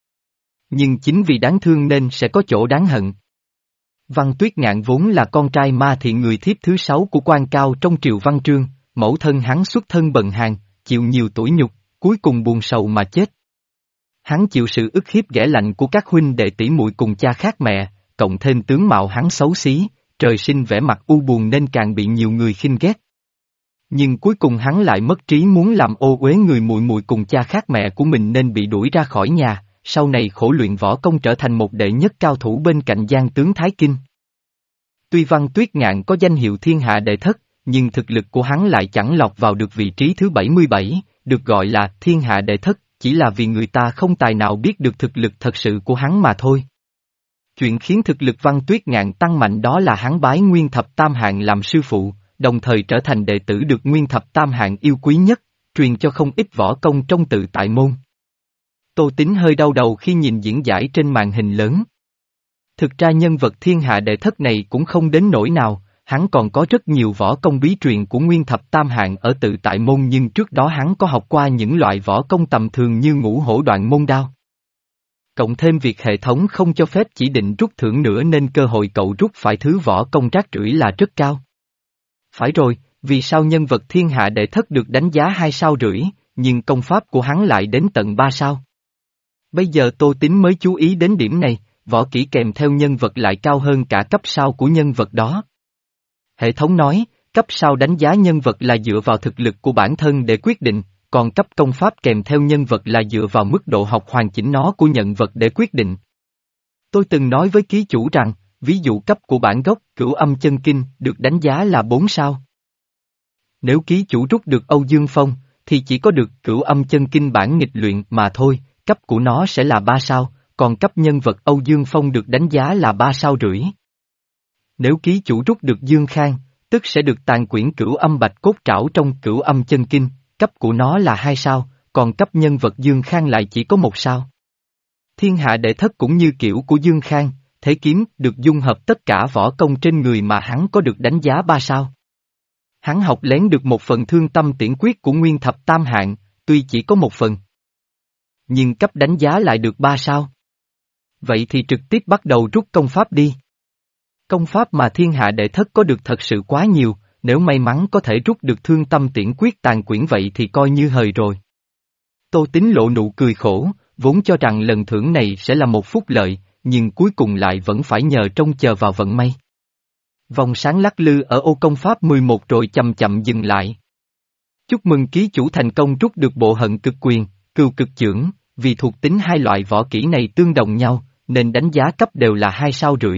Nhưng chính vì đáng thương nên sẽ có chỗ đáng hận. Văn Tuyết Ngạn vốn là con trai Ma Thị, người thiếp thứ sáu của quan cao trong triều Văn Trương, mẫu thân hắn xuất thân bần hàn, chịu nhiều tủi nhục, cuối cùng buồn sầu mà chết. Hắn chịu sự ức hiếp ghẻ lạnh của các huynh đệ tỷ muội cùng cha khác mẹ, cộng thêm tướng mạo hắn xấu xí, trời sinh vẻ mặt u buồn nên càng bị nhiều người khinh ghét. Nhưng cuối cùng hắn lại mất trí muốn làm ô uế người muội muội cùng cha khác mẹ của mình nên bị đuổi ra khỏi nhà, sau này khổ luyện võ công trở thành một đệ nhất cao thủ bên cạnh Giang tướng Thái Kinh. Tuy Văn Tuyết Ngạn có danh hiệu thiên hạ đệ thất, nhưng thực lực của hắn lại chẳng lọt vào được vị trí thứ bảy mươi bảy, được gọi là thiên hạ đệ thất, chỉ là vì người ta không tài nào biết được thực lực thật sự của hắn mà thôi. Chuyện khiến thực lực Văn Tuyết Ngạn tăng mạnh đó là hắn bái Nguyên Thập Tam Hạng làm sư phụ, đồng thời trở thành đệ tử được Nguyên Thập Tam Hạng yêu quý nhất, truyền cho không ít võ công trong Tự Tại Môn. Tô Tính hơi đau đầu khi nhìn diễn giải trên màn hình lớn. Thực ra nhân vật thiên hạ đệ thất này cũng không đến nỗi nào, hắn còn có rất nhiều võ công bí truyền của Nguyên Thập Tam Hạng ở Tự Tại Môn, nhưng trước đó hắn có học qua những loại võ công tầm thường như ngũ hổ đoạn môn đao. Cộng thêm việc hệ thống không cho phép chỉ định rút thưởng nữa nên cơ hội cậu rút phải thứ võ công rác rưởi là rất cao. Phải rồi, vì sao nhân vật thiên hạ đệ thất được đánh giá hai sao rưỡi, nhưng công pháp của hắn lại đến tận ba sao? Bây giờ Tô Tính mới chú ý đến điểm này, võ kỹ kèm theo nhân vật lại cao hơn cả cấp sao của nhân vật đó. Hệ thống nói, cấp sao đánh giá nhân vật là dựa vào thực lực của bản thân để quyết định, còn cấp công pháp kèm theo nhân vật là dựa vào mức độ học hoàn chỉnh nó của nhân vật để quyết định. Tôi từng nói với ký chủ rằng, ví dụ cấp của bản gốc, Cửu Âm Chân Kinh, được đánh giá là bốn sao. Nếu ký chủ rút được Âu Dương Phong, thì chỉ có được Cửu Âm Chân Kinh bản nghịch luyện mà thôi, cấp của nó sẽ là ba sao, còn cấp nhân vật Âu Dương Phong được đánh giá là ba sao rưỡi. Nếu ký chủ rút được Dương Khang, tức sẽ được tàn quyển Cửu Âm Bạch Cốt Trảo trong Cửu Âm Chân Kinh, cấp của nó là hai sao, còn cấp nhân vật Dương Khang lại chỉ có một sao. Thiên hạ đệ thất cũng như kiểu của Dương Khang, thế kiếm được dung hợp tất cả võ công trên người mà hắn có được đánh giá ba sao. Hắn học lén được một phần Thương Tâm Tiễn Quyết của Nguyên Thập Tam Hạng, tuy chỉ có một phần, nhưng cấp đánh giá lại được ba sao. Vậy thì trực tiếp bắt đầu rút công pháp đi. Công pháp mà thiên hạ đệ thất có được thật sự quá nhiều, nếu may mắn có thể rút được Thương Tâm Tiễn Quyết tàn quyển vậy thì coi như hời rồi. Tô Tính lộ nụ cười khổ, vốn cho rằng lần thưởng này sẽ là một phúc lợi, nhưng cuối cùng lại vẫn phải nhờ trông chờ vào vận may. Vòng sáng lắc lư ở ô công pháp mười một rồi chậm chậm dừng lại. Chúc mừng ký chủ thành công rút được bộ hận cực quyền, cừu cực chưởng, vì thuộc tính hai loại võ kỹ này tương đồng nhau, nên đánh giá cấp đều là hai sao rưỡi.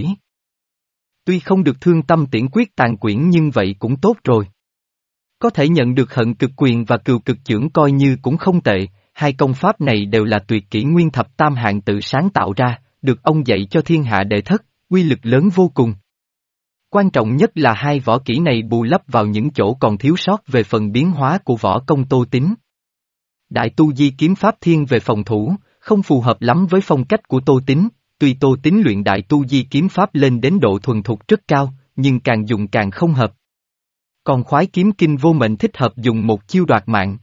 Tuy không được Thương Tâm Tiễn Quyết tàn quyển nhưng vậy cũng tốt rồi. Có thể nhận được hận cực quyền và cừu cực chưởng coi như cũng không tệ, hai công pháp này đều là tuyệt kỹ nguyên thập tam hạng tự sáng tạo ra, được ông dạy cho thiên hạ đệ thất, uy lực lớn vô cùng. Quan trọng nhất là hai võ kỹ này bù lấp vào những chỗ còn thiếu sót về phần biến hóa của võ công Tô Tín. Đại tu di kiếm pháp thiên về phòng thủ, không phù hợp lắm với phong cách của Tô Tín, tuy Tô Tín luyện đại tu di kiếm pháp lên đến độ thuần thục rất cao, nhưng càng dùng càng không hợp. Còn khoái kiếm kinh vô mệnh thích hợp dùng một chiêu đoạt mạng.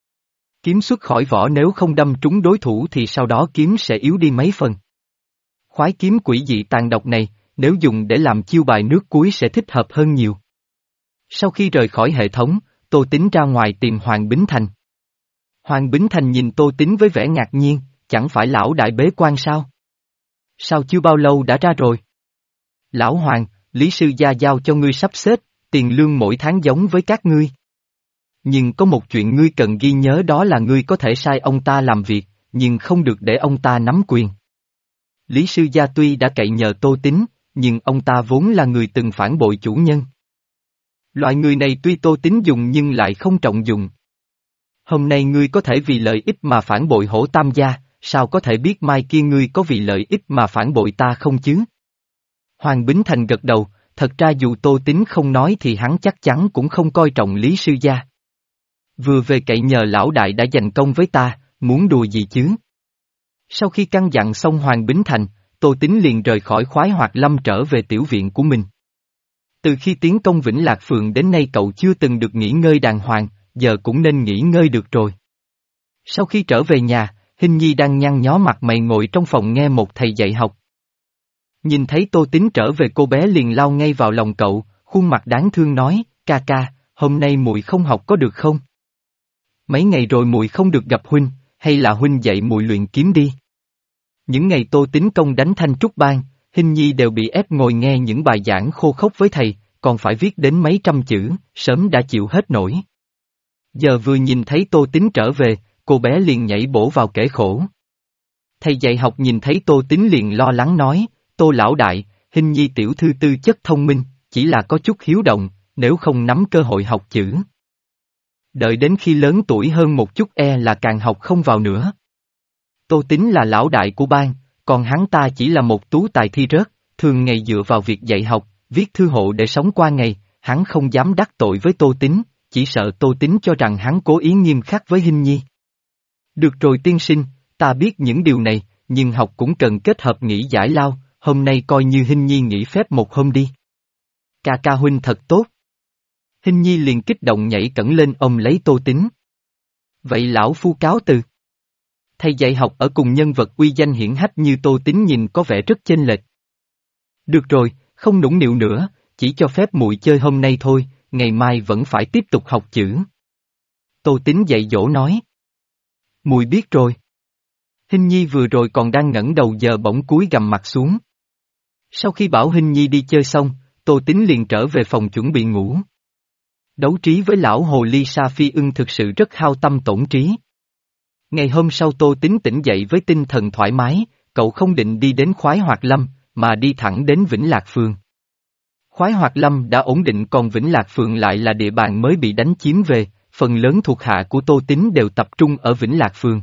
Kiếm xuất khỏi vỏ nếu không đâm trúng đối thủ thì sau đó kiếm sẽ yếu đi mấy phần. Khoái kiếm quỷ dị tàn độc này, nếu dùng để làm chiêu bài nước cuối sẽ thích hợp hơn nhiều. Sau khi rời khỏi hệ thống, Tô Tín ra ngoài tìm Hoàng Bính Thành. Hoàng Bính Thành nhìn Tô Tín với vẻ ngạc nhiên, chẳng phải lão đại bế quan sao? Sao chưa bao lâu đã ra rồi? Lão Hoàng, Lý sư gia giao cho ngươi sắp xếp, tiền lương mỗi tháng giống với các ngươi. Nhưng có một chuyện ngươi cần ghi nhớ, đó là ngươi có thể sai ông ta làm việc, nhưng không được để ông ta nắm quyền. Lý sư gia tuy đã cậy nhờ Tô Tín, nhưng ông ta vốn là người từng phản bội chủ nhân. Loại người này tuy Tô Tín dùng nhưng lại không trọng dụng. Hôm nay ngươi có thể vì lợi ích mà phản bội Hổ Tam gia, sao có thể biết mai kia ngươi có vì lợi ích mà phản bội ta không chứ? Hoàng Bính Thành gật đầu, thật ra dù Tô Tín không nói thì hắn chắc chắn cũng không coi trọng Lý sư gia. Vừa về cậy nhờ lão đại đã giành công với ta, muốn đùa gì chứ? Sau khi căn dặn xong Hoàng Bính Thành, Tô Tín liền rời khỏi Khoái Hoạt Lâm trở về tiểu viện của mình. Từ khi tiến công Vĩnh Lạc Phường đến nay cậu chưa từng được nghỉ ngơi đàng hoàng, giờ cũng nên nghỉ ngơi được rồi. Sau khi trở về nhà, Hinh Nhi đang nhăn nhó mặt mày ngồi trong phòng nghe một thầy dạy học. Nhìn thấy Tô Tín trở về, cô bé liền lao ngay vào lòng cậu, khuôn mặt đáng thương nói, ca ca, hôm nay muội không học có được không? Mấy ngày rồi muội không được gặp huynh, hay là huynh dạy muội luyện kiếm đi. Những ngày Tô Tín công đánh Thanh Trúc Bang, Hinh Nhi đều bị ép ngồi nghe những bài giảng khô khốc với thầy, còn phải viết đến mấy trăm chữ, sớm đã chịu hết nổi. Giờ vừa nhìn thấy Tô Tín trở về, cô bé liền nhảy bổ vào kể khổ. Thầy dạy học nhìn thấy Tô Tín liền lo lắng nói, Tô lão đại, Hinh Nhi tiểu thư tư chất thông minh, chỉ là có chút hiếu động, nếu không nắm cơ hội học chữ. Đợi đến khi lớn tuổi hơn một chút e là càng học không vào nữa. Tô Tín là lão đại của bang, còn hắn ta chỉ là một tú tài thi rớt, thường ngày dựa vào việc dạy học, viết thư hộ để sống qua ngày, hắn không dám đắc tội với Tô Tín, chỉ sợ Tô Tín cho rằng hắn cố ý nghiêm khắc với Hinh Nhi. Được rồi tiên sinh, ta biết những điều này, nhưng học cũng cần kết hợp nghỉ giải lao, hôm nay coi như Hinh Nhi nghỉ phép một hôm đi. Ca ca huynh thật tốt. Hinh Nhi liền kích động nhảy cẫng lên ôm lấy Tô Tín. Vậy lão phu cáo từ. Thầy dạy học ở cùng nhân vật uy danh hiển hách như Tô Tín nhìn có vẻ rất chênh lệch. Được rồi, không nũng nịu nữa, chỉ cho phép muội chơi hôm nay thôi, ngày mai vẫn phải tiếp tục học chữ. Tô Tín dạy dỗ nói. Muội biết rồi. Hinh Nhi vừa rồi còn đang ngẩng đầu giờ bỗng cúi gằm mặt xuống. Sau khi bảo Hinh Nhi đi chơi xong, Tô Tín liền trở về phòng chuẩn bị ngủ. Đấu trí với lão hồ ly Sa Phi Ưng thực sự rất hao tâm tổn trí. Ngày hôm sau Tô Tín tỉnh dậy với tinh thần thoải mái, cậu không định đi đến Khoái Hoạt Lâm, mà đi thẳng đến Vĩnh Lạc Phường. Khoái Hoạt Lâm đã ổn định, còn Vĩnh Lạc Phường lại là địa bàn mới bị đánh chiếm về, phần lớn thuộc hạ của Tô Tín đều tập trung ở Vĩnh Lạc Phường.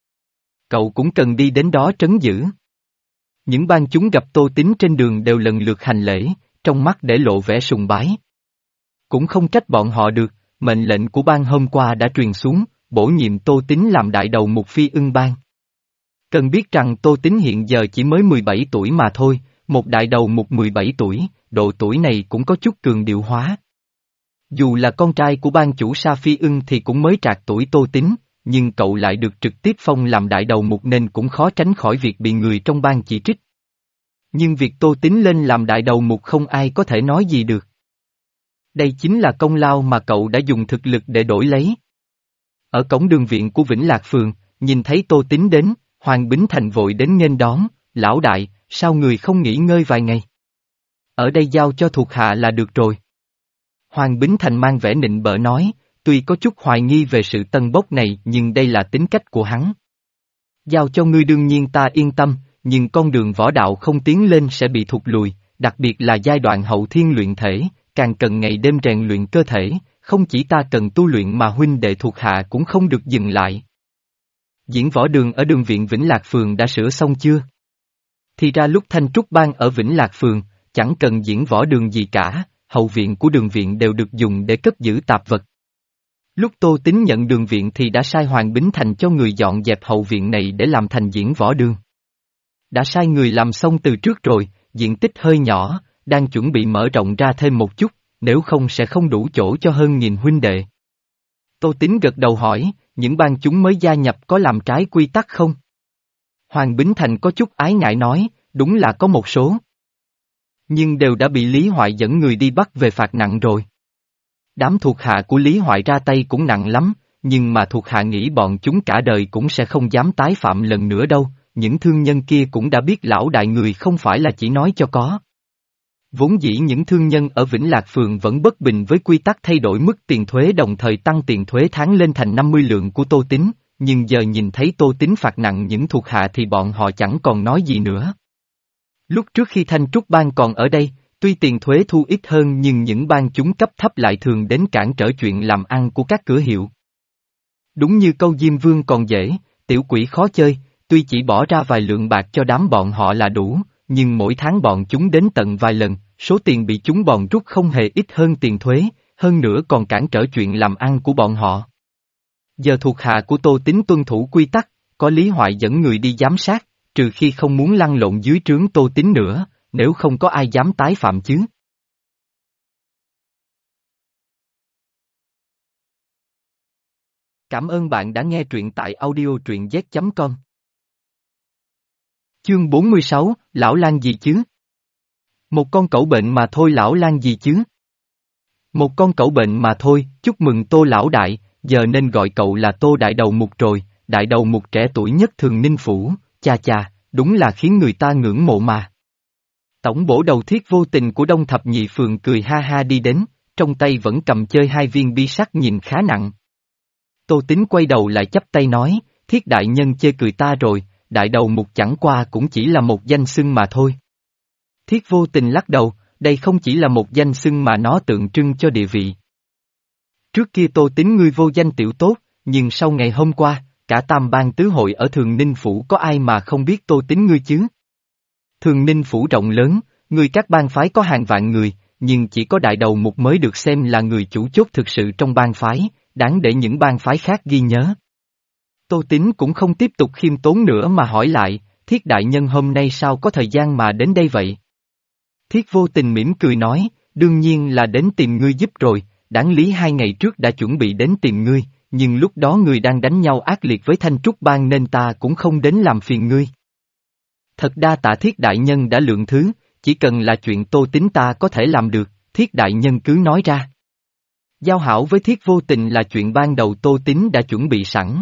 Cậu cũng cần đi đến đó trấn giữ. Những bang chúng gặp Tô Tín trên đường đều lần lượt hành lễ, trong mắt để lộ vẻ sùng bái. Cũng không trách bọn họ được, mệnh lệnh của bang hôm qua đã truyền xuống, bổ nhiệm Tô Tín làm đại đầu mục Phi Ưng bang. Cần biết rằng Tô Tín hiện giờ chỉ mới mười bảy tuổi mà thôi, một đại đầu mục mười bảy tuổi, độ tuổi này cũng có chút cường điệu hóa. Dù là con trai của bang chủ Sa Phi Ưng thì cũng mới trạc tuổi Tô Tín, nhưng cậu lại được trực tiếp phong làm đại đầu mục nên cũng khó tránh khỏi việc bị người trong bang chỉ trích. Nhưng việc Tô Tín lên làm đại đầu mục không ai có thể nói gì được. Đây chính là công lao mà cậu đã dùng thực lực để đổi lấy. Ở cổng đường viện của Vĩnh Lạc Phường, nhìn thấy Tô Tín đến, Hoàng Bính Thành vội đến nghênh đón, lão đại, sao người không nghỉ ngơi vài ngày? Ở đây giao cho thuộc hạ là được rồi. Hoàng Bính Thành mang vẻ nịnh bợ nói, tuy có chút hoài nghi về sự tân bốc này nhưng đây là tính cách của hắn. Giao cho ngươi đương nhiên ta yên tâm, nhưng con đường võ đạo không tiến lên sẽ bị thụt lùi, đặc biệt là giai đoạn hậu thiên luyện thể, càng cần ngày đêm rèn luyện cơ thể, không chỉ ta cần tu luyện mà huynh đệ thuộc hạ cũng không được dừng lại. Diễn võ đường ở đường viện Vĩnh Lạc Phường đã sửa xong chưa? Thì ra lúc Thanh Trúc Bang ở Vĩnh Lạc Phường, chẳng cần diễn võ đường gì cả, hậu viện của đường viện đều được dùng để cất giữ tạp vật. Lúc Tô Tín nhận đường viện thì đã sai Hoàng Bính Thành cho người dọn dẹp hậu viện này để làm thành diễn võ đường. Đã sai người làm xong từ trước rồi, diện tích hơi nhỏ, đang chuẩn bị mở rộng ra thêm một chút, nếu không sẽ không đủ chỗ cho hơn nghìn huynh đệ. Tô Tín gật đầu hỏi, những bang chúng mới gia nhập có làm trái quy tắc không? Hoàng Bính Thành có chút ái ngại nói, đúng là có một số. Nhưng đều đã bị Lý Hoại dẫn người đi bắt về phạt nặng rồi. Đám thuộc hạ của Lý Hoại ra tay cũng nặng lắm, nhưng mà thuộc hạ nghĩ bọn chúng cả đời cũng sẽ không dám tái phạm lần nữa đâu, những thương nhân kia cũng đã biết lão đại người không phải là chỉ nói cho có. Vốn dĩ những thương nhân ở Vĩnh Lạc Phường vẫn bất bình với quy tắc thay đổi mức tiền thuế đồng thời tăng tiền thuế tháng lên thành năm mươi lượng của Tô Tín, nhưng giờ nhìn thấy Tô Tín phạt nặng những thuộc hạ thì bọn họ chẳng còn nói gì nữa. Lúc trước khi Thanh Trúc Bang còn ở đây, tuy tiền thuế thu ít hơn nhưng những bang chúng cấp thấp lại thường đến cản trở chuyện làm ăn của các cửa hiệu. Đúng như câu Diêm Vương còn dễ, tiểu quỷ khó chơi, tuy chỉ bỏ ra vài lượng bạc cho đám bọn họ là đủ, nhưng mỗi tháng bọn chúng đến tận vài lần, số tiền bị chúng bòn rút không hề ít hơn tiền thuế, hơn nữa còn cản trở chuyện làm ăn của bọn họ. Giờ thuộc hạ của Tô Tín tuân thủ quy tắc, có Lý Hoại dẫn người đi giám sát, trừ khi không muốn lăn lộn dưới trướng Tô Tín nữa, nếu không có ai dám tái phạm chứ. Cảm ơn bạn đã nghe truyện tại audio truyện z chấm com. Chương bốn mươi sáu, Lão Lang gì chứ? Một con cẩu bệnh mà thôi lão lang gì chứ? Một con cẩu bệnh mà thôi, chúc mừng Tô lão đại, giờ nên gọi cậu là Tô đại đầu mục rồi, đại đầu mục trẻ tuổi nhất Thường Ninh Phủ, cha cha, đúng là khiến người ta ngưỡng mộ mà. Tổng bổ đầu Thiết Vô Tình của Đông Thập Nhị Phường cười ha ha đi đến, trong tay vẫn cầm chơi hai viên bi sắt nhìn khá nặng. Tô Tín quay đầu lại chắp tay nói, Thiết đại nhân chê cười ta rồi, đại đầu mục chẳng qua cũng chỉ là một danh xưng mà thôi. Thiết Vô Tình lắc đầu, đây không chỉ là một danh xưng mà nó tượng trưng cho địa vị. Trước kia Tô Tín ngươi vô danh tiểu tốt, nhưng sau ngày hôm qua, cả tam bang tứ hội ở Thường Ninh Phủ có ai mà không biết Tô Tín ngươi chứ? Thường Ninh Phủ rộng lớn, ngươi các bang phái có hàng vạn người, nhưng chỉ có đại đầu mục mới được xem là người chủ chốt thực sự trong bang phái, đáng để những bang phái khác ghi nhớ. Tô Tín cũng không tiếp tục khiêm tốn nữa mà hỏi lại, Thiết đại nhân hôm nay sao có thời gian mà đến đây vậy? Thiết Vô Tình mỉm cười nói, đương nhiên là đến tìm ngươi giúp rồi, đáng lý hai ngày trước đã chuẩn bị đến tìm ngươi, nhưng lúc đó ngươi đang đánh nhau ác liệt với Thanh Trúc Bang nên ta cũng không đến làm phiền ngươi. Thật đa tạ Thiết đại nhân đã lượng thứ, chỉ cần là chuyện Tô Tín ta có thể làm được, Thiết đại nhân cứ nói ra. Giao hảo với Thiết Vô Tình là chuyện ban đầu Tô Tín đã chuẩn bị sẵn.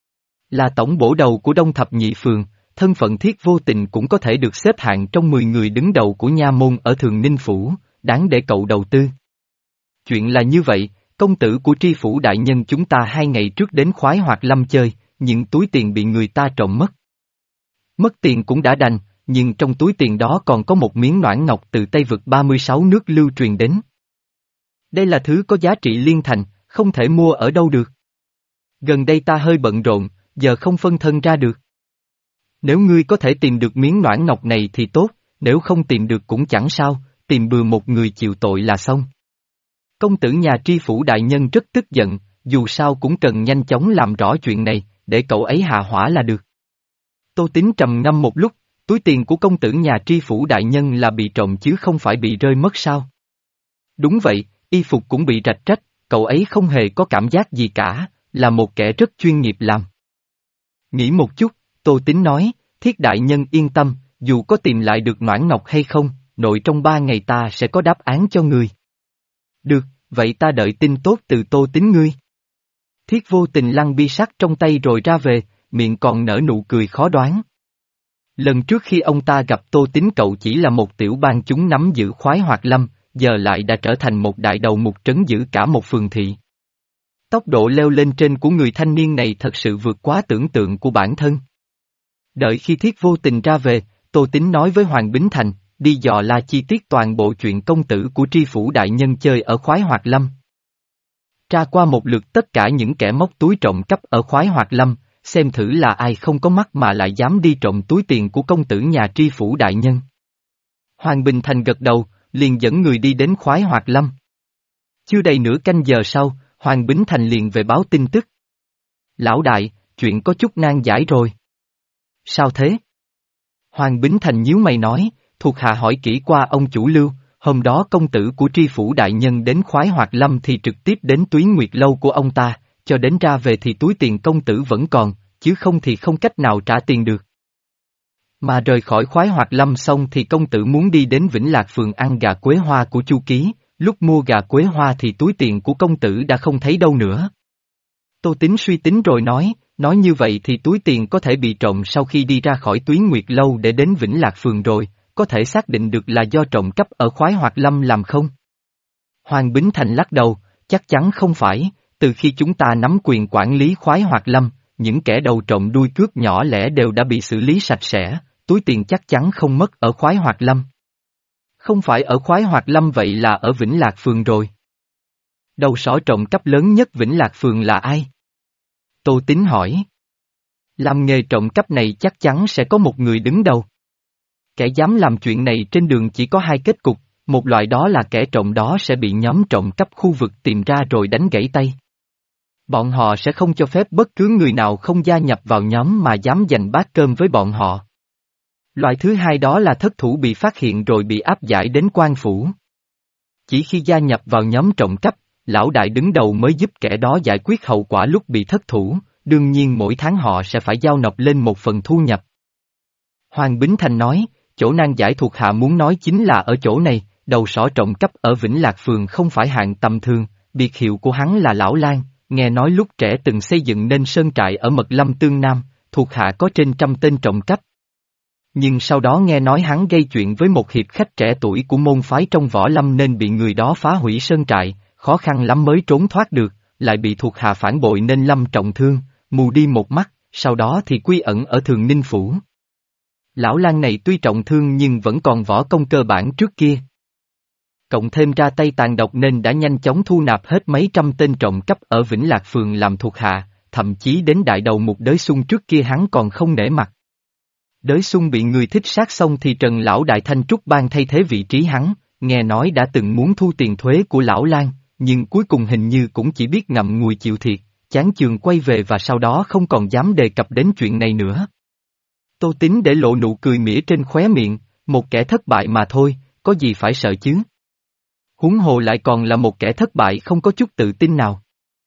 Là tổng bổ đầu của Đông Thập Nhị Phường, thân phận Thiết Vô Tình cũng có thể được xếp hạng trong mười người đứng đầu của nha môn ở Thường Ninh Phủ, đáng để cậu đầu tư. Chuyện là như vậy, công tử của tri phủ đại nhân chúng ta hai ngày trước đến Khoái Hoạt Lâm chơi, nhưng túi tiền bị người ta trộm mất. Mất tiền cũng đã đành, nhưng trong túi tiền đó còn có một miếng noãn ngọc từ Tây Vực ba mươi sáu nước lưu truyền đến. Đây là thứ có giá trị liên thành, không thể mua ở đâu được. Gần đây ta hơi bận rộn, giờ không phân thân ra được. Nếu ngươi có thể tìm được miếng noãn ngọc này thì tốt, nếu không tìm được cũng chẳng sao, tìm bừa một người chịu tội là xong. Công tử nhà tri phủ đại nhân rất tức giận, dù sao cũng cần nhanh chóng làm rõ chuyện này, để cậu ấy hạ hỏa là được. Tô Tín trầm ngâm một lúc, túi tiền của công tử nhà tri phủ đại nhân là bị trộm chứ không phải bị rơi mất sao? Đúng vậy, y phục cũng bị rạch rách, cậu ấy không hề có cảm giác gì cả, là một kẻ rất chuyên nghiệp làm. Nghĩ một chút, Tô Tín nói, Thiết đại nhân yên tâm, dù có tìm lại được noãn ngọc hay không, nội trong ba ngày ta sẽ có đáp án cho người. Được, vậy ta đợi tin tốt từ Tô Tín ngươi. Thiết Vô Tình lăn bi sắt trong tay rồi ra về, miệng còn nở nụ cười khó đoán. Lần trước khi ông ta gặp Tô Tín cậu chỉ là một tiểu bang chúng nắm giữ Khoái Hoạt Lâm, giờ lại đã trở thành một đại đầu mục trấn giữ cả một phường thị. Tốc độ leo lên trên của người thanh niên này thật sự vượt quá tưởng tượng của bản thân. Đợi khi Thiết Vô Tình ra về, Tô Tín nói với Hoàng Bính Thành, đi dò la chi tiết toàn bộ chuyện công tử của tri phủ đại nhân chơi ở Khoái Hoạt Lâm. Tra qua một lượt tất cả những kẻ móc túi trộm cắp ở Khoái Hoạt Lâm, xem thử là ai không có mắt mà lại dám đi trộm túi tiền của công tử nhà tri phủ đại nhân. Hoàng Bình Thành gật đầu, liền dẫn người đi đến khoái hoạt lâm. Chưa đầy nửa canh giờ sau, Hoàng Bính Thành liền về báo tin tức. Lão đại, chuyện có chút nan giải rồi. Sao thế? Hoàng Bính Thành nhíu mày nói, thuộc hạ hỏi kỹ qua ông chủ Lưu, hôm đó công tử của tri phủ đại nhân đến khoái hoạt lâm thì trực tiếp đến Túy Nguyệt lâu của ông ta, cho đến ra về thì túi tiền công tử vẫn còn, chứ không thì không cách nào trả tiền được. Mà rời khỏi khoái hoạt lâm xong thì công tử muốn đi đến Vĩnh Lạc phường ăn gà quế hoa của Chu Ký, lúc mua gà quế hoa thì túi tiền của công tử đã không thấy đâu nữa. Tô Tính suy tính rồi nói, nói như vậy thì túi tiền có thể bị trộm sau khi đi ra khỏi Túy Nguyệt lâu để đến Vĩnh Lạc phường rồi, có thể xác định được là do trộm cắp ở khoái hoạt lâm làm không? Hoàng Bính Thành lắc đầu, chắc chắn không phải, từ khi chúng ta nắm quyền quản lý khoái hoạt lâm, những kẻ đầu trộm đuôi cướp nhỏ lẻ đều đã bị xử lý sạch sẽ, túi tiền chắc chắn không mất ở khoái hoạt lâm. Không phải ở khoái hoạt lâm vậy là ở Vĩnh Lạc phường rồi. Đầu sỏ trộm cắp lớn nhất Vĩnh Lạc phường là ai? Tô Tính hỏi. Làm nghề trộm cắp này chắc chắn sẽ có một người đứng đầu. Kẻ dám làm chuyện này trên đường chỉ có hai kết cục, một loại đó là kẻ trộm đó sẽ bị nhóm trộm cắp khu vực tìm ra rồi đánh gãy tay. Bọn họ sẽ không cho phép bất cứ người nào không gia nhập vào nhóm mà dám giành bát cơm với bọn họ. Loại thứ hai đó là thất thủ bị phát hiện rồi bị áp giải đến quan phủ. Chỉ khi gia nhập vào nhóm trộm cắp, lão đại đứng đầu mới giúp kẻ đó giải quyết hậu quả lúc bị thất thủ, đương nhiên mỗi tháng họ sẽ phải giao nộp lên một phần thu nhập. Hoàng Bính Thành nói, chỗ nan giải thuộc hạ muốn nói chính là ở chỗ này, đầu sỏ trộm cắp ở Vĩnh Lạc phường không phải hạng tầm thường, biệt hiệu của hắn là Lão Lang, nghe nói lúc trẻ từng xây dựng nên sơn trại ở Mật Lâm Tương Nam, thuộc hạ có trên trăm tên trộm cắp. Nhưng sau đó nghe nói hắn gây chuyện với một hiệp khách trẻ tuổi của môn phái trong võ lâm nên bị người đó phá hủy sơn trại, khó khăn lắm mới trốn thoát được, lại bị thuộc hạ phản bội nên lâm trọng thương, mù đi một mắt, sau đó thì quy ẩn ở Thường Ninh Phủ. Lão Lang này tuy trọng thương nhưng vẫn còn võ công cơ bản trước kia. Cộng thêm ra tay tàn độc nên đã nhanh chóng thu nạp hết mấy trăm tên trộm cắp ở Vĩnh Lạc phường làm thuộc hạ, thậm chí đến đại đầu mục Đới Xung trước kia hắn còn không nể mặt. Đới Xung bị người thích sát xong thì Trần Lão Đại Thanh Trúc Bang thay thế vị trí hắn, nghe nói đã từng muốn thu tiền thuế của Lão Lang, nhưng cuối cùng hình như cũng chỉ biết ngậm ngùi chịu thiệt, chán chường quay về và sau đó không còn dám đề cập đến chuyện này nữa. Tô Tính để lộ nụ cười mỉa trên khóe miệng, một kẻ thất bại mà thôi, có gì phải sợ chứ? Huống hồ lại còn là một kẻ thất bại không có chút tự tin nào.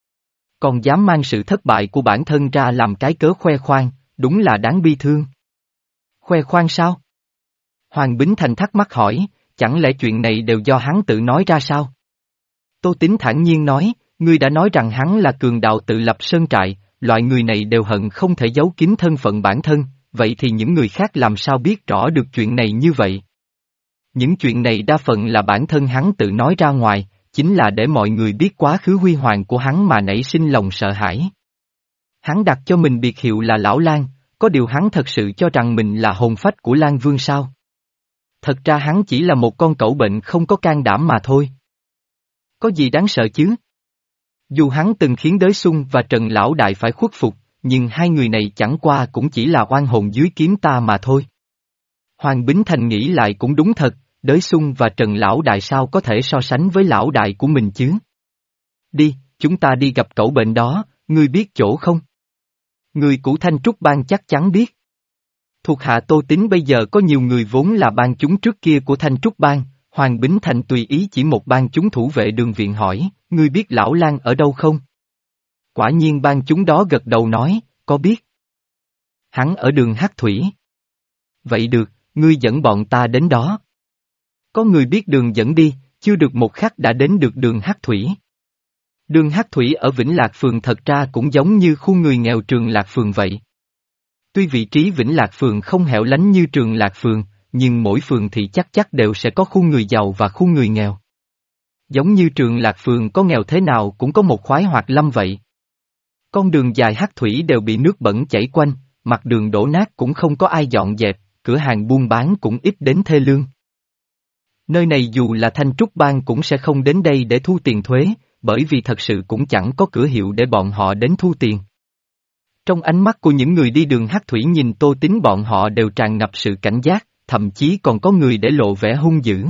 Còn dám mang sự thất bại của bản thân ra làm cái cớ khoe khoang, đúng là đáng bi thương. Khoe khoang sao? Hoàng Bính Thành thắc mắc hỏi, chẳng lẽ chuyện này đều do hắn tự nói ra sao? Tô Tính thản nhiên nói, ngươi đã nói rằng hắn là cường đạo tự lập sơn trại, loại người này đều hận không thể giấu kín thân phận bản thân, vậy thì những người khác làm sao biết rõ được chuyện này như vậy? Những chuyện này đa phần là bản thân hắn tự nói ra ngoài, chính là để mọi người biết quá khứ huy hoàng của hắn mà nảy sinh lòng sợ hãi. Hắn đặt cho mình biệt hiệu là Lão Lang, có điều hắn thật sự cho rằng mình là hồn phách của Lang Vương sao? Thật ra hắn chỉ là một con cẩu bệnh không có can đảm mà thôi. Có gì đáng sợ chứ? Dù hắn từng khiến Đới Xung và Trần Lão Đại phải khuất phục, nhưng hai người này chẳng qua cũng chỉ là oan hồn dưới kiếm ta mà thôi. Hoàng Bính Thành nghĩ lại cũng đúng thật, Đới Xung và Trần Lão Đại sao có thể so sánh với Lão Đại của mình chứ? Đi, chúng ta đi gặp cẩu bệnh đó, ngươi biết chỗ không? Người của Thanh Trúc Bang chắc chắn biết. Thuộc hạ Tô Tính bây giờ có nhiều người vốn là bang chúng trước kia của Thanh Trúc Bang, Hoàng Bính Thành tùy ý chỉ một bang chúng thủ vệ đường viện hỏi, ngươi biết Lão Lang ở đâu không? Quả nhiên bang chúng đó gật đầu nói, có biết. Hắn ở đường Hắc Thủy. Vậy được, ngươi dẫn bọn ta đến đó. Có người biết đường dẫn đi, chưa được một khắc đã đến được đường Hắc Thủy. Đường Hắc Thủy ở Vĩnh Lạc phường thật ra cũng giống như khu người nghèo Trường Lạc phường vậy. Tuy vị trí Vĩnh Lạc phường không hẻo lánh như Trường Lạc phường, nhưng mỗi phường thì chắc chắc đều sẽ có khu người giàu và khu người nghèo. Giống như Trường Lạc phường có nghèo thế nào cũng có một khoái hoạt lâm vậy. Con đường dài Hắc Thủy đều bị nước bẩn chảy quanh, mặt đường đổ nát cũng không có ai dọn dẹp, cửa hàng buôn bán cũng ít đến thê lương. Nơi này dù là Thanh Trúc Bang cũng sẽ không đến đây để thu tiền thuế, bởi vì thật sự cũng chẳng có cửa hiệu để bọn họ đến thu tiền. Trong ánh mắt của những người đi đường hắc thủy nhìn Tô Tín bọn họ đều tràn ngập sự cảnh giác, thậm chí còn có người để lộ vẻ hung dữ.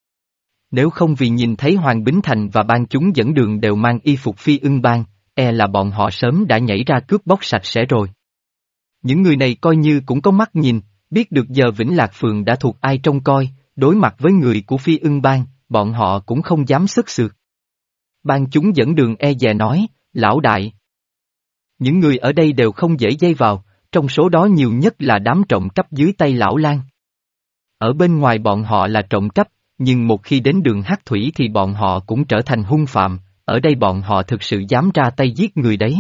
Nếu không vì nhìn thấy Hoàng Bính Thành và ban chúng dẫn đường đều mang y phục Phi Ưng Bang, e là bọn họ sớm đã nhảy ra cướp bóc sạch sẽ rồi. Những người này coi như cũng có mắt nhìn, biết được giờ Vĩnh Lạc Phường đã thuộc ai trông coi, đối mặt với người của Phi Ưng Bang, bọn họ cũng không dám sức sượt. Ban chúng dẫn đường e dè nói, lão đại. Những người ở đây đều không dễ dây vào, trong số đó nhiều nhất là đám trộm cắp dưới tay lão Lan. Ở bên ngoài bọn họ là trộm cắp, nhưng một khi đến đường hắc thủy thì bọn họ cũng trở thành hung phạm, ở đây bọn họ thực sự dám ra tay giết người đấy.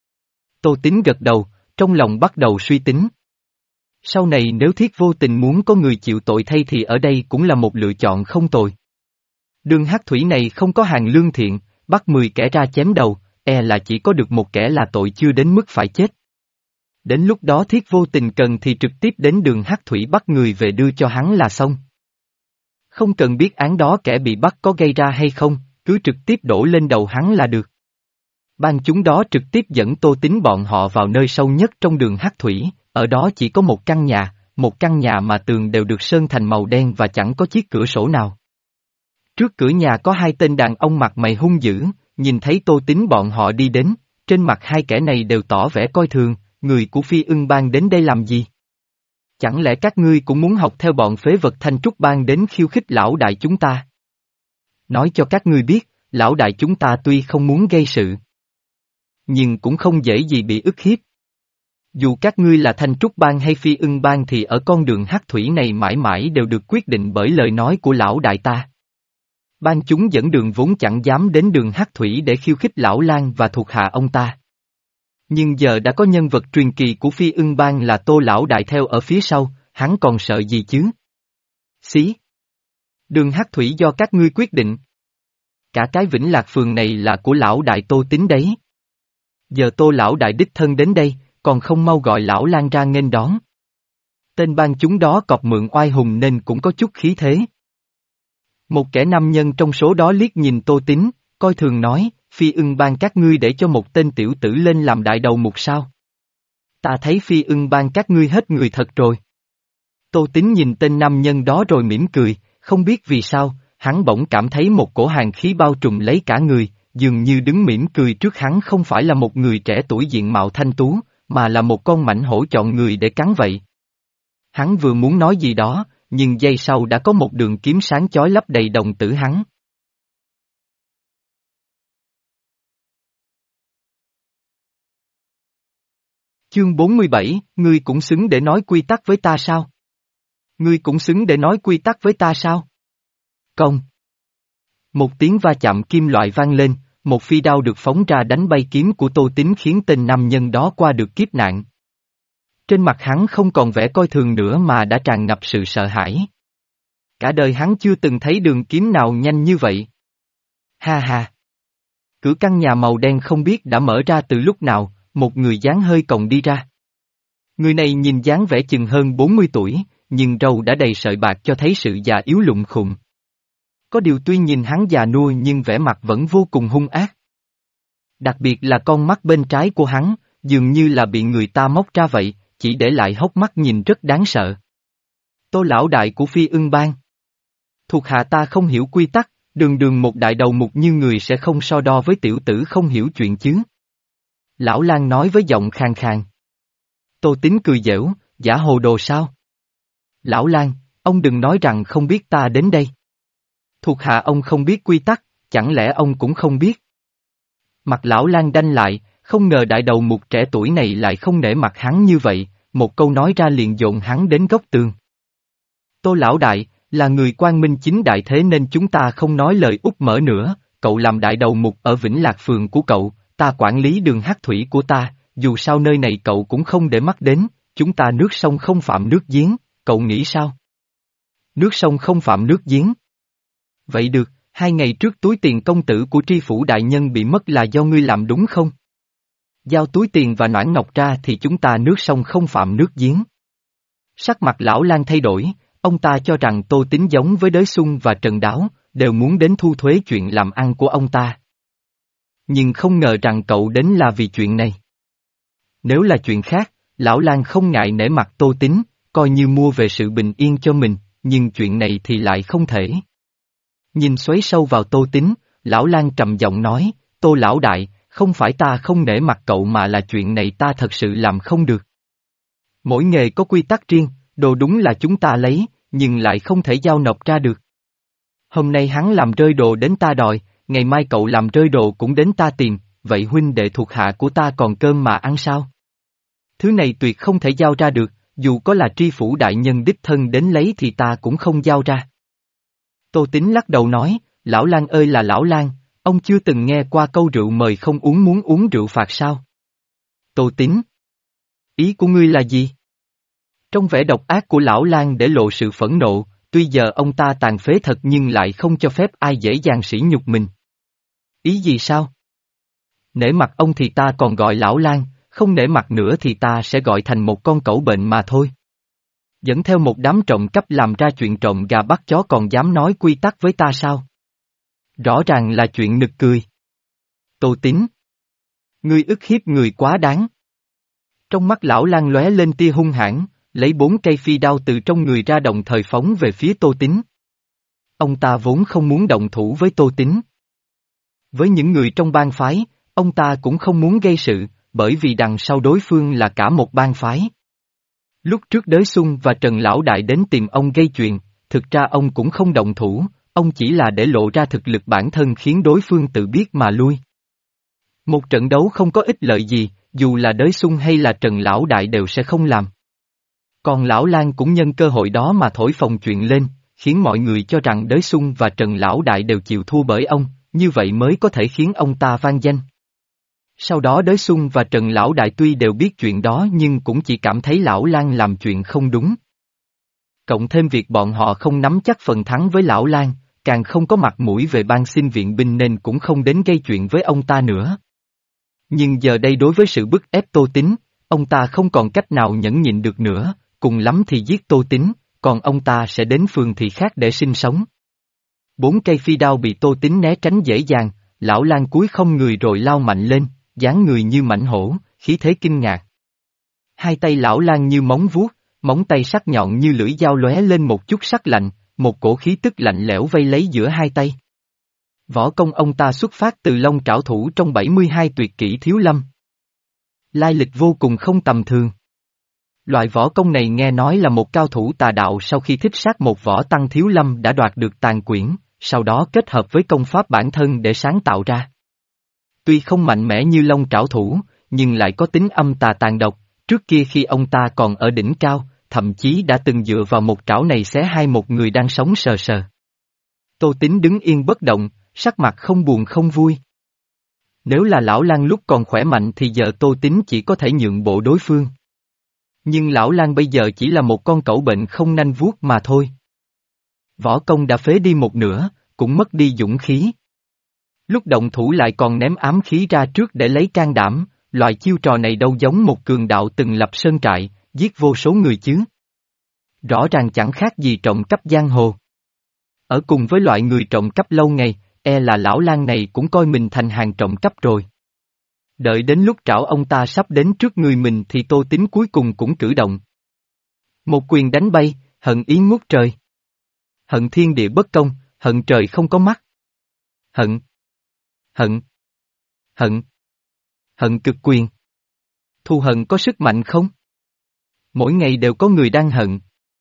Tô Tín gật đầu, trong lòng bắt đầu suy tính. Sau này nếu Thiết vô tình muốn có người chịu tội thay thì ở đây cũng là một lựa chọn không tồi. Đường hắc thủy này không có hàng lương thiện, bắt mười kẻ ra chém đầu, e là chỉ có được một kẻ là tội chưa đến mức phải chết. Đến lúc đó Thiết vô tình cần thì trực tiếp đến đường hắc thủy bắt người về đưa cho hắn là xong. Không cần biết án đó kẻ bị bắt có gây ra hay không, cứ trực tiếp đổ lên đầu hắn là được. Ban chúng đó trực tiếp dẫn Tô Tín bọn họ vào nơi sâu nhất trong đường hắc thủy, ở đó chỉ có một căn nhà, một căn nhà mà tường đều được sơn thành màu đen và chẳng có chiếc cửa sổ nào. Trước cửa nhà có hai tên đàn ông mặt mày hung dữ, nhìn thấy Tô Tín bọn họ đi đến, trên mặt hai kẻ này đều tỏ vẻ coi thường, người của Phi Ưng Bang đến đây làm gì? Chẳng lẽ các ngươi cũng muốn học theo bọn phế vật Thanh Trúc Bang đến khiêu khích lão đại chúng ta? Nói cho các ngươi biết, lão đại chúng ta tuy không muốn gây sự, nhưng cũng không dễ gì bị ức hiếp. Dù các ngươi là Thanh Trúc Bang hay Phi Ưng Bang thì ở con đường hắc thủy này mãi mãi đều được quyết định bởi lời nói của lão đại ta. Ban chúng dẫn đường vốn chẳng dám đến đường hắc thủy để khiêu khích lão Lan và thuộc hạ ông ta. Nhưng giờ đã có nhân vật truyền kỳ của Phi Ưng Bang là Tô lão đại theo ở phía sau, hắn còn sợ gì chứ? Xí! Đường hắc thủy do các ngươi quyết định. Cả cái Vĩnh Lạc Phường này là của lão đại Tô Tín đấy. Giờ Tô lão đại đích thân đến đây, còn không mau gọi lão Lan ra nghênh đón. Tên ban chúng đó cọp mượn oai hùng nên cũng có chút khí thế. Một kẻ nam nhân trong số đó liếc nhìn Tô Tín, coi thường nói, Phi Ưng Bang các ngươi để cho một tên tiểu tử lên làm đại đầu mục sao? Ta thấy Phi Ưng Bang các ngươi hết người thật rồi. Tô Tín nhìn tên nam nhân đó rồi mỉm cười, không biết vì sao, hắn bỗng cảm thấy một cổ hàn khí bao trùm lấy cả người, dường như đứng mỉm cười trước hắn không phải là một người trẻ tuổi diện mạo thanh tú, mà là một con mãnh hổ chọn người để cắn vậy. Hắn vừa muốn nói gì đó, nhưng giây sau đã có một đường kiếm sáng chói lấp đầy đồng tử hắn. Chương bốn mươi bảy, ngươi cũng xứng để nói quy tắc với ta sao? Ngươi cũng xứng để nói quy tắc với ta sao? Công. Một tiếng va chạm kim loại vang lên, một phi đao được phóng ra đánh bay kiếm của Tô Tín khiến tên nam nhân đó qua được kiếp nạn. Trên mặt hắn không còn vẻ coi thường nữa mà đã tràn ngập sự sợ hãi. Cả đời hắn chưa từng thấy đường kiếm nào nhanh như vậy. Ha ha! Cửa căn nhà màu đen không biết đã mở ra từ lúc nào, một người dáng hơi còng đi ra. Người này nhìn dáng vẻ chừng hơn bốn mươi tuổi, nhưng râu đã đầy sợi bạc cho thấy sự già yếu lụng khùng. Có điều tuy nhìn hắn già nua nhưng vẻ mặt vẫn vô cùng hung ác. Đặc biệt là con mắt bên trái của hắn, dường như là bị người ta móc ra vậy, chỉ để lại hốc mắt nhìn rất đáng sợ. Tô lão đại của Phi Ưng Bang. Thuộc hạ ta không hiểu quy tắc, đường đường một đại đầu mục như người sẽ không so đo với tiểu tử không hiểu chuyện chứ. Lão Lan nói với giọng khàn khàn. Tô Tín cười giễu, giả hồ đồ sao? Lão Lan, ông đừng nói rằng không biết ta đến đây. Thuộc hạ ông không biết quy tắc, chẳng lẽ ông cũng không biết? Mặt lão Lan đanh lại, không ngờ đại đầu mục trẻ tuổi này lại không nể mặt hắn như vậy, một câu nói ra liền dồn hắn đến góc tường. Tô lão đại, là người quang minh chính đại thế nên chúng ta không nói lời úp mở nữa, cậu làm đại đầu mục ở Vĩnh Lạc Phường của cậu, ta quản lý đường hắc thủy của ta, dù sao nơi này cậu cũng không để mắt đến, chúng ta nước sông không phạm nước giếng, cậu nghĩ sao? Nước sông không phạm nước giếng. Vậy được, hai ngày trước túi tiền công tử của tri phủ đại nhân bị mất là do ngươi làm đúng không? Giao túi tiền và noãn ngọc ra thì chúng ta nước sông không phạm nước giếng. Sắc mặt lão Lan thay đổi, ông ta cho rằng Tô Tín giống với Đới Xuân và Trần Đáo, đều muốn đến thu thuế chuyện làm ăn của ông ta. Nhưng không ngờ rằng cậu đến là vì chuyện này. Nếu là chuyện khác, Lão Lang không ngại nể mặt Tô Tín, coi như mua về sự bình yên cho mình, nhưng chuyện này thì lại không thể. Nhìn xoáy sâu vào Tô Tín, Lão Lang trầm giọng nói, Tô lão đại, không phải ta không nể mặt cậu mà là chuyện này ta thật sự làm không được. Mỗi nghề có quy tắc riêng, đồ đúng là chúng ta lấy, nhưng lại không thể giao nộp ra được. Hôm nay hắn làm rơi đồ đến ta đòi, ngày mai cậu làm rơi đồ cũng đến ta tìm, vậy huynh đệ thuộc hạ của ta còn cơm mà ăn sao? Thứ này tuyệt không thể giao ra được, dù có là tri phủ đại nhân đích thân đến lấy thì ta cũng không giao ra. Tô Tín lắc đầu nói, Lão Lang ơi là Lão Lang, ông chưa từng nghe qua câu rượu mời không uống muốn uống rượu phạt sao? Tô Tín, ý của ngươi là gì? Trong vẻ độc ác của Lão Lang để lộ sự phẫn nộ, tuy giờ ông ta tàn phế thật nhưng lại không cho phép ai dễ dàng sỉ nhục mình. Ý gì sao? Nể mặt ông thì ta còn gọi Lão Lang, không nể mặt nữa thì ta sẽ gọi thành một con cẩu bệnh mà thôi. Dẫn theo một đám trộm cắp làm ra chuyện trộm gà bắt chó còn dám nói quy tắc với ta sao? Rõ ràng là chuyện nực cười. Tô Tín, ngươi ức hiếp người quá đáng. Trong mắt Lão Lang lóe lên tia hung hãn, lấy bốn cây phi đao từ trong người ra đồng thời phóng về phía Tô Tín. Ông ta vốn không muốn động thủ với Tô Tín. Với những người trong bang phái, ông ta cũng không muốn gây sự, bởi vì đằng sau đối phương là cả một bang phái. Lúc trước Đới Xuân và Trần Lão Đại đến tìm ông gây chuyện, thực ra ông cũng không động thủ, ông chỉ là để lộ ra thực lực bản thân khiến đối phương tự biết mà lui. Một trận đấu không có ích lợi gì, dù là Đới Xuân hay là Trần Lão Đại đều sẽ không làm. Còn Lão Lang cũng nhân cơ hội đó mà thổi phồng chuyện lên, khiến mọi người cho rằng Đới Xuân và Trần Lão Đại đều chịu thua bởi ông, như vậy mới có thể khiến ông ta vang danh. Sau đó Đới Xuân và Trần Lão Đại tuy đều biết chuyện đó nhưng cũng chỉ cảm thấy Lão Lang làm chuyện không đúng. Cộng thêm việc bọn họ không nắm chắc phần thắng với Lão Lang, càng không có mặt mũi về ban xin viện binh nên cũng không đến gây chuyện với ông ta nữa. Nhưng giờ đây đối với sự bức ép Tô Tín, ông ta không còn cách nào nhẫn nhịn được nữa, cùng lắm thì giết Tô Tín, còn ông ta sẽ đến phường thị khác để sinh sống. Bốn cây phi đao bị Tô Tín né tránh dễ dàng, Lão Lang cúi không người rồi lao mạnh lên, dáng người như mãnh hổ, khí thế kinh ngạc. Hai tay Lão Lang như móng vuốt, móng tay sắc nhọn như lưỡi dao lóe lên một chút sắc lạnh, một cổ khí tức lạnh lẽo vây lấy giữa hai tay. Võ công ông ta xuất phát từ Long Trảo Thủ trong bảy mươi hai tuyệt kỹ Thiếu Lâm. Lai lịch vô cùng không tầm thường. Loại võ công này nghe nói là một cao thủ tà đạo sau khi thích sát một võ tăng Thiếu Lâm đã đoạt được tàn quyển, sau đó kết hợp với công pháp bản thân để sáng tạo ra. Tuy không mạnh mẽ như Long Trảo Thủ, nhưng lại có tính âm tà tàn độc, trước kia khi ông ta còn ở đỉnh cao, thậm chí đã từng dựa vào một trảo này xé hai một người đang sống sờ sờ. Tô Tín đứng yên bất động, sắc mặt không buồn không vui. Nếu là Lão Lang lúc còn khỏe mạnh thì giờ Tô Tín chỉ có thể nhượng bộ đối phương. Nhưng Lão Lang bây giờ chỉ là một con cẩu bệnh không nanh vuốt mà thôi. Võ công đã phế đi một nửa, cũng mất đi dũng khí. Lúc động thủ lại còn ném ám khí ra trước để lấy can đảm, loại chiêu trò này đâu giống một cường đạo từng lập sơn trại, giết vô số người chứ. Rõ ràng chẳng khác gì trộm cắp giang hồ. Ở cùng với loại người trộm cắp lâu ngày, e là Lão Lang này cũng coi mình thành hàng trộm cắp rồi. Đợi đến lúc trảo ông ta sắp đến trước người mình thì Tô Tín cuối cùng cũng cử động. Một quyền đánh bay, hận ý ngút trời. Hận thiên địa bất công, hận trời không có mắt. Hận. Hận. Hận. Hận cực quyền. Thù hận có sức mạnh không? Mỗi ngày đều có người đang hận.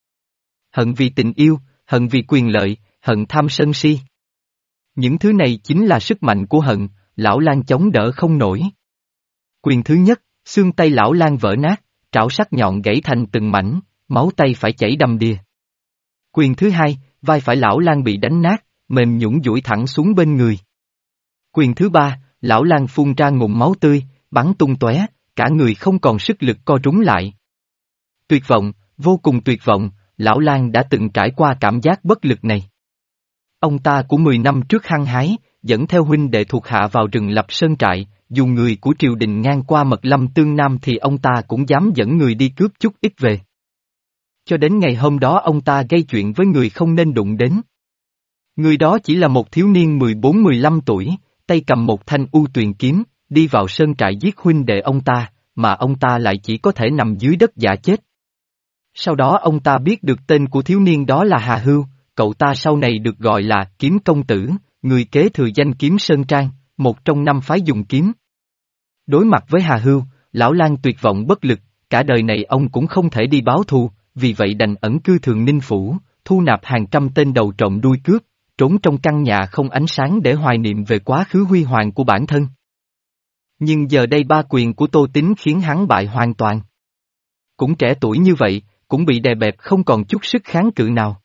Hận vì tình yêu, hận vì quyền lợi, hận tham sân si. Những thứ này chính là sức mạnh của hận, Lão Lang chống đỡ không nổi. Quyền thứ nhất, xương tay Lão Lang vỡ nát, trảo sắc nhọn gãy thành từng mảnh, máu tay phải chảy đầm đìa. Quyền thứ hai, vai phải Lão Lang bị đánh nát, mềm nhũn duỗi thẳng xuống bên người. Quyền thứ ba, Lão Lang phun ra ngụm máu tươi, bắn tung tóe, cả người không còn sức lực co rúm lại. Tuyệt vọng, vô cùng tuyệt vọng, Lão Lang đã từng trải qua cảm giác bất lực này. Ông ta của mười năm trước hăng hái, dẫn theo huynh đệ thuộc hạ vào rừng lập sơn trại, dù người của triều đình ngang qua Mật Lâm Tương Nam thì ông ta cũng dám dẫn người đi cướp chút ít về. Cho đến ngày hôm đó ông ta gây chuyện với người không nên đụng đến. Người đó chỉ là một thiếu niên mười bốn mười lăm tuổi, tay cầm một thanh u tuyền kiếm, đi vào sơn trại giết huynh đệ ông ta, mà ông ta lại chỉ có thể nằm dưới đất giả chết. Sau đó ông ta biết được tên của thiếu niên đó là Hà Hưu, cậu ta sau này được gọi là Kiếm Công Tử, người kế thừa danh Kiếm Sơn Trang, một trong năm phái dùng kiếm. Đối mặt với Hà Hưu, Lão Lang tuyệt vọng bất lực, cả đời này ông cũng không thể đi báo thù, vì vậy đành ẩn cư Thường Ninh Phủ, thu nạp hàng trăm tên đầu trộm đuôi cướp, trốn trong căn nhà không ánh sáng để hoài niệm về quá khứ huy hoàng của bản thân. Nhưng giờ đây ba quyền của Tô Tín khiến hắn bại hoàn toàn. Cũng trẻ tuổi như vậy, cũng bị đè bẹp không còn chút sức kháng cự nào.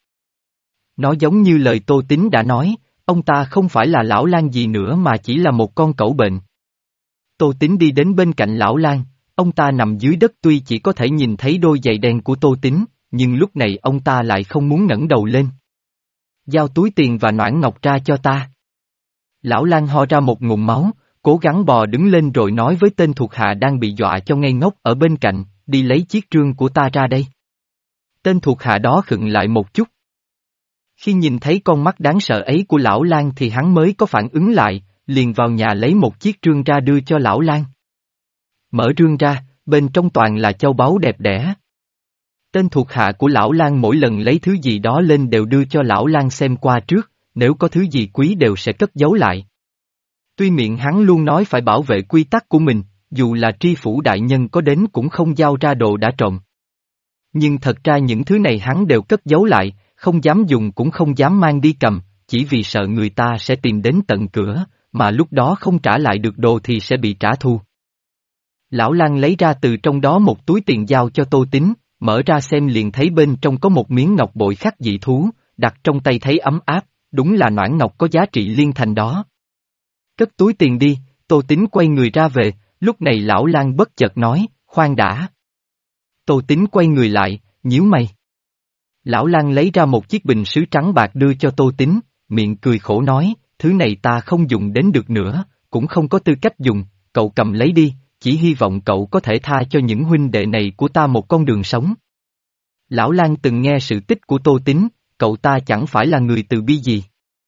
Nó giống như lời Tô Tín đã nói, ông ta không phải là Lão Lang gì nữa mà chỉ là một con cẩu bệnh. Tô Tín đi đến bên cạnh Lão Lang, ông ta nằm dưới đất tuy chỉ có thể nhìn thấy đôi giày đen của Tô Tín, nhưng lúc này ông ta lại không muốn ngẩng đầu lên. Giao túi tiền và noãn ngọc ra cho ta. Lão Lang ho ra một ngụm máu, cố gắng bò đứng lên rồi nói với tên thuộc hạ đang bị dọa cho ngây ngốc ở bên cạnh, đi lấy chiếc trương của ta ra đây. Tên thuộc hạ đó khựng lại một chút. Khi nhìn thấy con mắt đáng sợ ấy của Lão Lang thì hắn mới có phản ứng lại, liền vào nhà lấy một chiếc trương ra đưa cho Lão Lang. Mở trương ra, bên trong toàn là châu báu đẹp đẽ. Tên thuộc hạ của Lão Lang mỗi lần lấy thứ gì đó lên đều đưa cho Lão Lang xem qua trước, nếu có thứ gì quý đều sẽ cất giấu lại. Tuy miệng hắn luôn nói phải bảo vệ quy tắc của mình, dù là tri phủ đại nhân có đến cũng không giao ra đồ đã trộm. Nhưng thật ra những thứ này hắn đều cất giấu lại, không dám dùng cũng không dám mang đi cầm, chỉ vì sợ người ta sẽ tìm đến tận cửa, mà lúc đó không trả lại được đồ thì sẽ bị trả thù. Lão Lang lấy ra từ trong đó một túi tiền giao cho Tô Tín, mở ra xem liền thấy bên trong có một miếng ngọc bội khắc dị thú, đặt trong tay thấy ấm áp, đúng là noãn ngọc có giá trị liên thành đó. Cất túi tiền đi, Tô Tín quay người ra về, lúc này Lão Lang bất chợt nói, khoan đã. Tô Tín quay người lại, nhíu mày. Lão Lang lấy ra một chiếc bình sứ trắng bạc đưa cho Tô Tín, miệng cười khổ nói, thứ này ta không dùng đến được nữa, cũng không có tư cách dùng, cậu cầm lấy đi, chỉ hy vọng cậu có thể tha cho những huynh đệ này của ta một con đường sống. Lão Lang từng nghe sự tích của Tô Tín, cậu ta chẳng phải là người từ bi gì.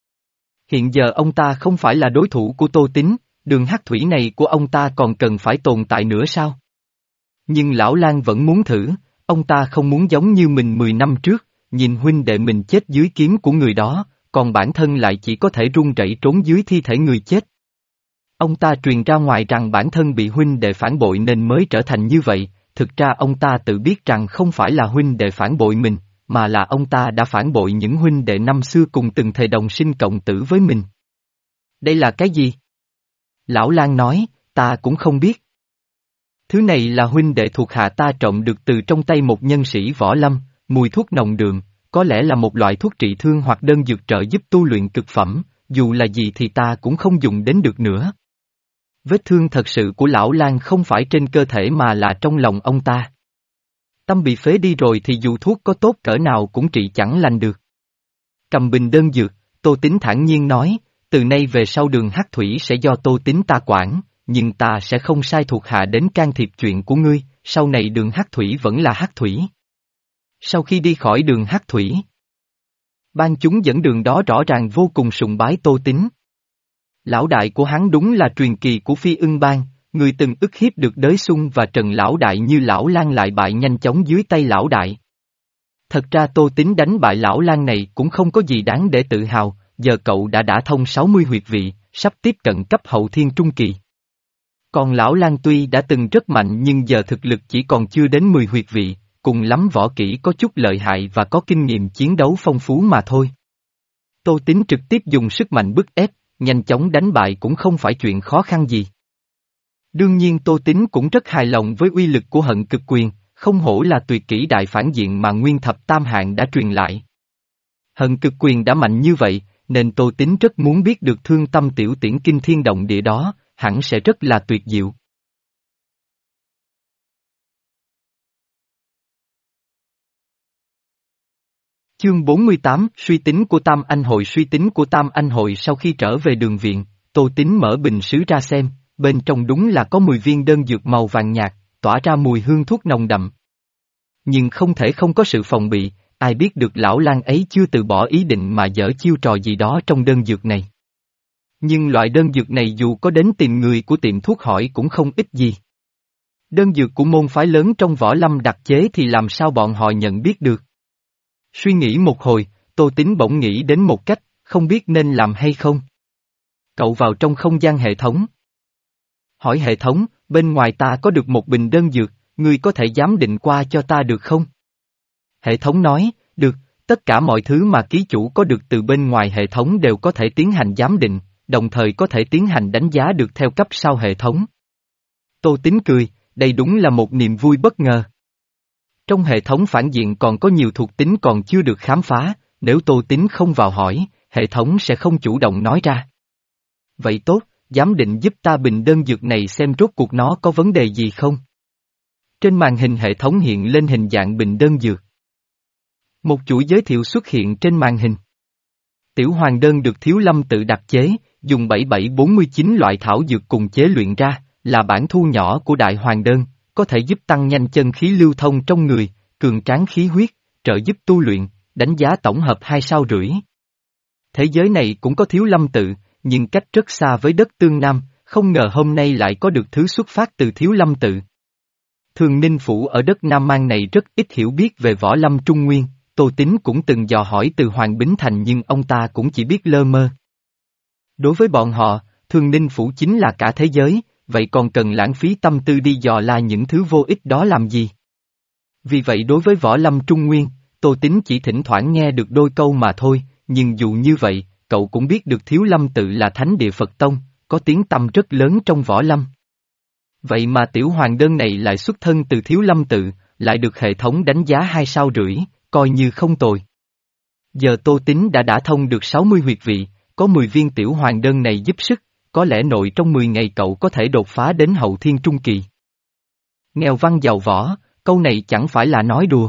Hiện giờ ông ta không phải là đối thủ của Tô Tín, đường hắc thủy này của ông ta còn cần phải tồn tại nữa sao? Nhưng Lão Lang vẫn muốn thử, ông ta không muốn giống như mình mười năm trước, nhìn huynh đệ mình chết dưới kiếm của người đó, còn bản thân lại chỉ có thể run rẩy trốn dưới thi thể người chết. Ông ta truyền ra ngoài rằng bản thân bị huynh đệ phản bội nên mới trở thành như vậy, thực ra ông ta tự biết rằng không phải là huynh đệ phản bội mình, mà là ông ta đã phản bội những huynh đệ năm xưa cùng từng thề đồng sinh cộng tử với mình. Đây là cái gì? Lão Lang nói, ta cũng không biết. Thứ này là huynh đệ thuộc hạ ta trộm được từ trong tay một nhân sĩ võ lâm, mùi thuốc nồng đượm, có lẽ là một loại thuốc trị thương hoặc đơn dược trợ giúp tu luyện cực phẩm, dù là gì thì ta cũng không dùng đến được nữa. Vết thương thật sự của Lão Lang không phải trên cơ thể mà là trong lòng ông ta. Tâm bị phế đi rồi thì dù thuốc có tốt cỡ nào cũng trị chẳng lành được. Cầm bình đơn dược, Tô Tín thản nhiên nói, từ nay về sau đường hắc thủy sẽ do Tô Tín ta quản, nhưng ta sẽ không sai thuộc hạ đến can thiệp chuyện của ngươi, sau này đường hắc thủy vẫn là hắc thủy. Sau khi đi khỏi đường hắc thủy, ban chúng dẫn đường đó rõ ràng vô cùng sùng bái Tô Tín. Lão đại của hắn đúng là truyền kỳ của Phi Ưng Bang, người từng ức hiếp được Đới Xung và Trần lão đại như Lão Lang lại bại nhanh chóng dưới tay lão đại. Thật ra Tô Tín đánh bại Lão Lang này cũng không có gì đáng để tự hào, giờ cậu đã đả thông sáu mươi huyệt vị, sắp tiếp cận cấp hậu thiên trung kỳ. Còn Lão Lang tuy đã từng rất mạnh nhưng giờ thực lực chỉ còn chưa đến mười huyệt vị, cùng lắm võ kỹ có chút lợi hại và có kinh nghiệm chiến đấu phong phú mà thôi. Tô Tín trực tiếp dùng sức mạnh bức ép, nhanh chóng đánh bại cũng không phải chuyện khó khăn gì. Đương nhiên Tô Tín cũng rất hài lòng với uy lực của hận cực quyền, không hổ là tuyệt kỹ đại phản diện mà Nguyên Thập Tam Hạng đã truyền lại. Hận cực quyền đã mạnh như vậy, nên Tô Tín rất muốn biết được thương tâm tiểu tiễn kinh thiên động địa đó, hẳn sẽ rất là tuyệt diệu. Chương bốn mươi tám, suy tính của Tam Anh Hội. Suy tính của Tam Anh Hội. Sau khi trở về đường viện, Tô Tín mở bình sứ ra xem, bên trong đúng là có mười viên đơn dược màu vàng nhạt, tỏa ra mùi hương thuốc nồng đậm. Nhưng không thể không có sự phòng bị, ai biết được Lão Lang ấy chưa từ bỏ ý định mà dở chiêu trò gì đó trong đơn dược này. Nhưng loại đơn dược này dù có đến tìm người của tiệm thuốc hỏi cũng không ít gì. Đơn dược của môn phái lớn trong võ lâm đặc chế thì làm sao bọn họ nhận biết được? Suy nghĩ một hồi, Tô Tín bỗng nghĩ đến một cách, không biết nên làm hay không. Cậu vào trong không gian hệ thống. Hỏi hệ thống, bên ngoài ta có được một bình đơn dược, ngươi có thể giám định qua cho ta được không? Hệ thống nói, được, tất cả mọi thứ mà ký chủ có được từ bên ngoài hệ thống đều có thể tiến hành giám định, đồng thời có thể tiến hành đánh giá được theo cấp sau hệ thống. Tô Tín cười, đây đúng là một niềm vui bất ngờ. Trong hệ thống phản diện còn có nhiều thuộc tính còn chưa được khám phá, nếu Tô Tín không vào hỏi, hệ thống sẽ không chủ động nói ra. Vậy tốt, giám định giúp ta bình đơn dược này xem rốt cuộc nó có vấn đề gì không? Trên màn hình hệ thống hiện lên hình dạng bình đơn dược. Một chuỗi giới thiệu xuất hiện trên màn hình. Tiểu hoàng đơn được Thiếu Lâm tự đặc chế, dùng bảy bảy bốn chín loại thảo dược cùng chế luyện ra, là bản thu nhỏ của đại hoàng đơn, có thể giúp tăng nhanh chân khí lưu thông trong người, cường tráng khí huyết, trợ giúp tu luyện, đánh giá tổng hợp hai sao rưỡi. Thế giới này cũng có Thiếu Lâm tự, nhưng cách rất xa với đất Tương Nam, không ngờ hôm nay lại có được thứ xuất phát từ Thiếu Lâm tự. Thường Ninh Phủ ở đất Nam Mang này rất ít hiểu biết về võ lâm Trung Nguyên, Tô Tín cũng từng dò hỏi từ Hoàng Bính Thành nhưng ông ta cũng chỉ biết lơ mơ. Đối với bọn họ, Thường Ninh Phủ chính là cả thế giới, vậy còn cần lãng phí tâm tư đi dò la những thứ vô ích đó làm gì? Vì vậy đối với võ lâm Trung Nguyên, Tô Tín chỉ thỉnh thoảng nghe được đôi câu mà thôi, nhưng dù như vậy, cậu cũng biết được Thiếu Lâm tự là thánh địa Phật Tông, có tiếng tăm rất lớn trong võ lâm. Vậy mà tiểu hoàng đơn này lại xuất thân từ Thiếu Lâm tự, lại được hệ thống đánh giá hai sao rưỡi, coi như không tồi. Giờ Tô Tín đã đả thông được sáu mươi huyệt vị, có mười viên tiểu hoàng đơn này giúp sức, có lẽ nội trong mười ngày cậu có thể đột phá đến hậu thiên trung kỳ. Nghèo văn giàu võ, câu này chẳng phải là nói đùa.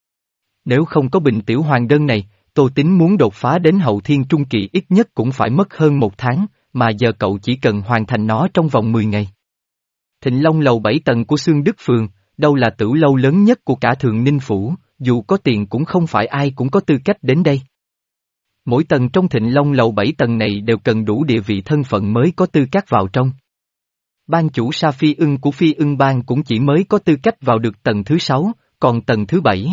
Nếu không có bình tiểu hoàng đơn này, Tô Tín muốn đột phá đến hậu thiên trung kỳ ít nhất cũng phải mất hơn một tháng, mà giờ cậu chỉ cần hoàn thành nó trong vòng mười ngày. Thịnh Long lầu bảy tầng của Xương Đức Phường, đâu là tửu lâu lớn nhất của cả Thường Ninh Phủ, dù có tiền cũng không phải ai cũng có tư cách đến đây. Mỗi tầng trong Thịnh Long lầu bảy tầng này đều cần đủ địa vị thân phận mới có tư cách vào trong. Ban chủ Sa Phi Ưng của Phi Ưng Bang cũng chỉ mới có tư cách vào được tầng thứ sáu, còn tầng thứ bảy.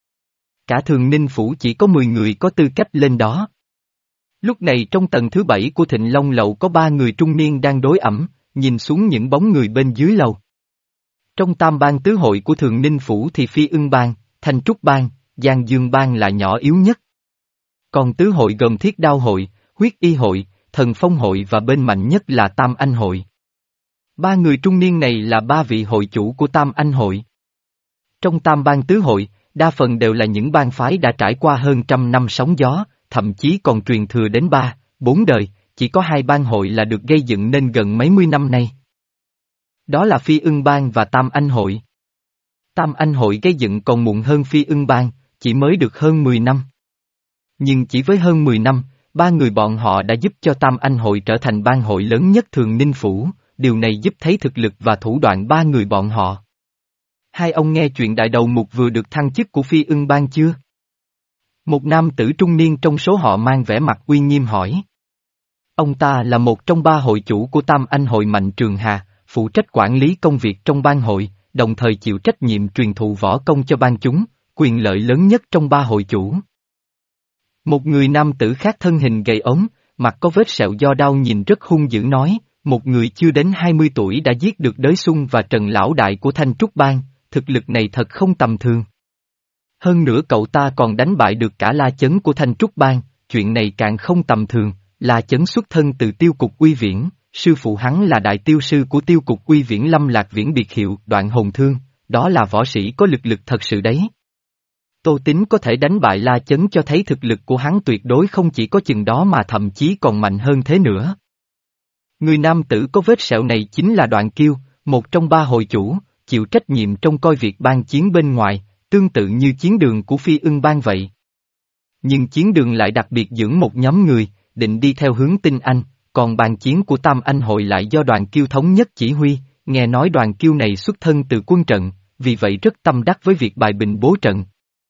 Cả Thường Ninh Phủ chỉ có mười người có tư cách lên đó. Lúc này trong tầng thứ bảy của Thịnh Long lầu có ba người trung niên đang đối ẩm, nhìn xuống những bóng người bên dưới lầu. Trong tam bang tứ hội của Thường Ninh Phủ thì Phi Ưng Bang, Thanh Trúc Bang, Giang Dương Bang là nhỏ yếu nhất. Còn tứ hội gồm Thiết Đao Hội, Huyết Y Hội, Thần Phong Hội và bên mạnh nhất là Tam Anh Hội. Ba người trung niên này là ba vị hội chủ của Tam Anh Hội. Trong tam bang tứ hội, đa phần đều là những bang phái đã trải qua hơn trăm năm sóng gió, thậm chí còn truyền thừa đến ba, bốn đời, chỉ có hai bang hội là được gây dựng nên gần mấy mươi năm nay. Đó là Phi Ưng Bang và Tam Anh Hội. Tam Anh Hội gây dựng còn muộn hơn Phi Ưng Bang, chỉ mới được hơn mười năm. Nhưng chỉ với hơn mười năm, ba người bọn họ đã giúp cho Tam Anh Hội trở thành bang hội lớn nhất Thường Ninh Phủ, điều này giúp thấy thực lực và thủ đoạn ba người bọn họ. Hai ông nghe chuyện đại đầu mục vừa được thăng chức của Phi Ưng Bang chưa? Một nam tử trung niên trong số họ mang vẻ mặt uy nghiêm hỏi. Ông ta là một trong ba hội chủ của Tam Anh Hội Mạnh Trường Hà, phụ trách quản lý công việc trong bang hội, đồng thời chịu trách nhiệm truyền thụ võ công cho bang chúng, quyền lợi lớn nhất trong ba hội chủ. Một người nam tử khác thân hình gầy ốm, mặt có vết sẹo do đau nhìn rất hung dữ nói, một người chưa đến hai mươi tuổi đã giết được Đới Xuân và Trần Lão Đại của Thanh Trúc Bang, thực lực này thật không tầm thường. Hơn nữa cậu ta còn đánh bại được cả La Chấn của Thanh Trúc Bang, chuyện này càng không tầm thường, La Chấn xuất thân từ Tiêu Cục Uy Viễn, sư phụ hắn là đại tiêu sư của Tiêu Cục Uy Viễn Lâm Lạc Viễn biệt hiệu Đoạn Hồn Thương, đó là võ sĩ có lực lực thật sự đấy. Tô Tín có thể đánh bại La Chấn cho thấy thực lực của hắn tuyệt đối không chỉ có chừng đó mà thậm chí còn mạnh hơn thế nữa. Người nam tử có vết sẹo này chính là Đoạn Kiêu, một trong ba hội chủ, chịu trách nhiệm trông coi việc ban chiến bên ngoài, tương tự như chiến đường của Phi Ưng Bang vậy. Nhưng chiến đường lại đặc biệt dưỡng một nhóm người, định đi theo hướng Tinh Anh, còn ban chiến của Tam Anh Hội lại do Đoàn Kiêu thống nhất chỉ huy, nghe nói Đoàn Kiêu này xuất thân từ quân trận, vì vậy rất tâm đắc với việc bài bình bố trận.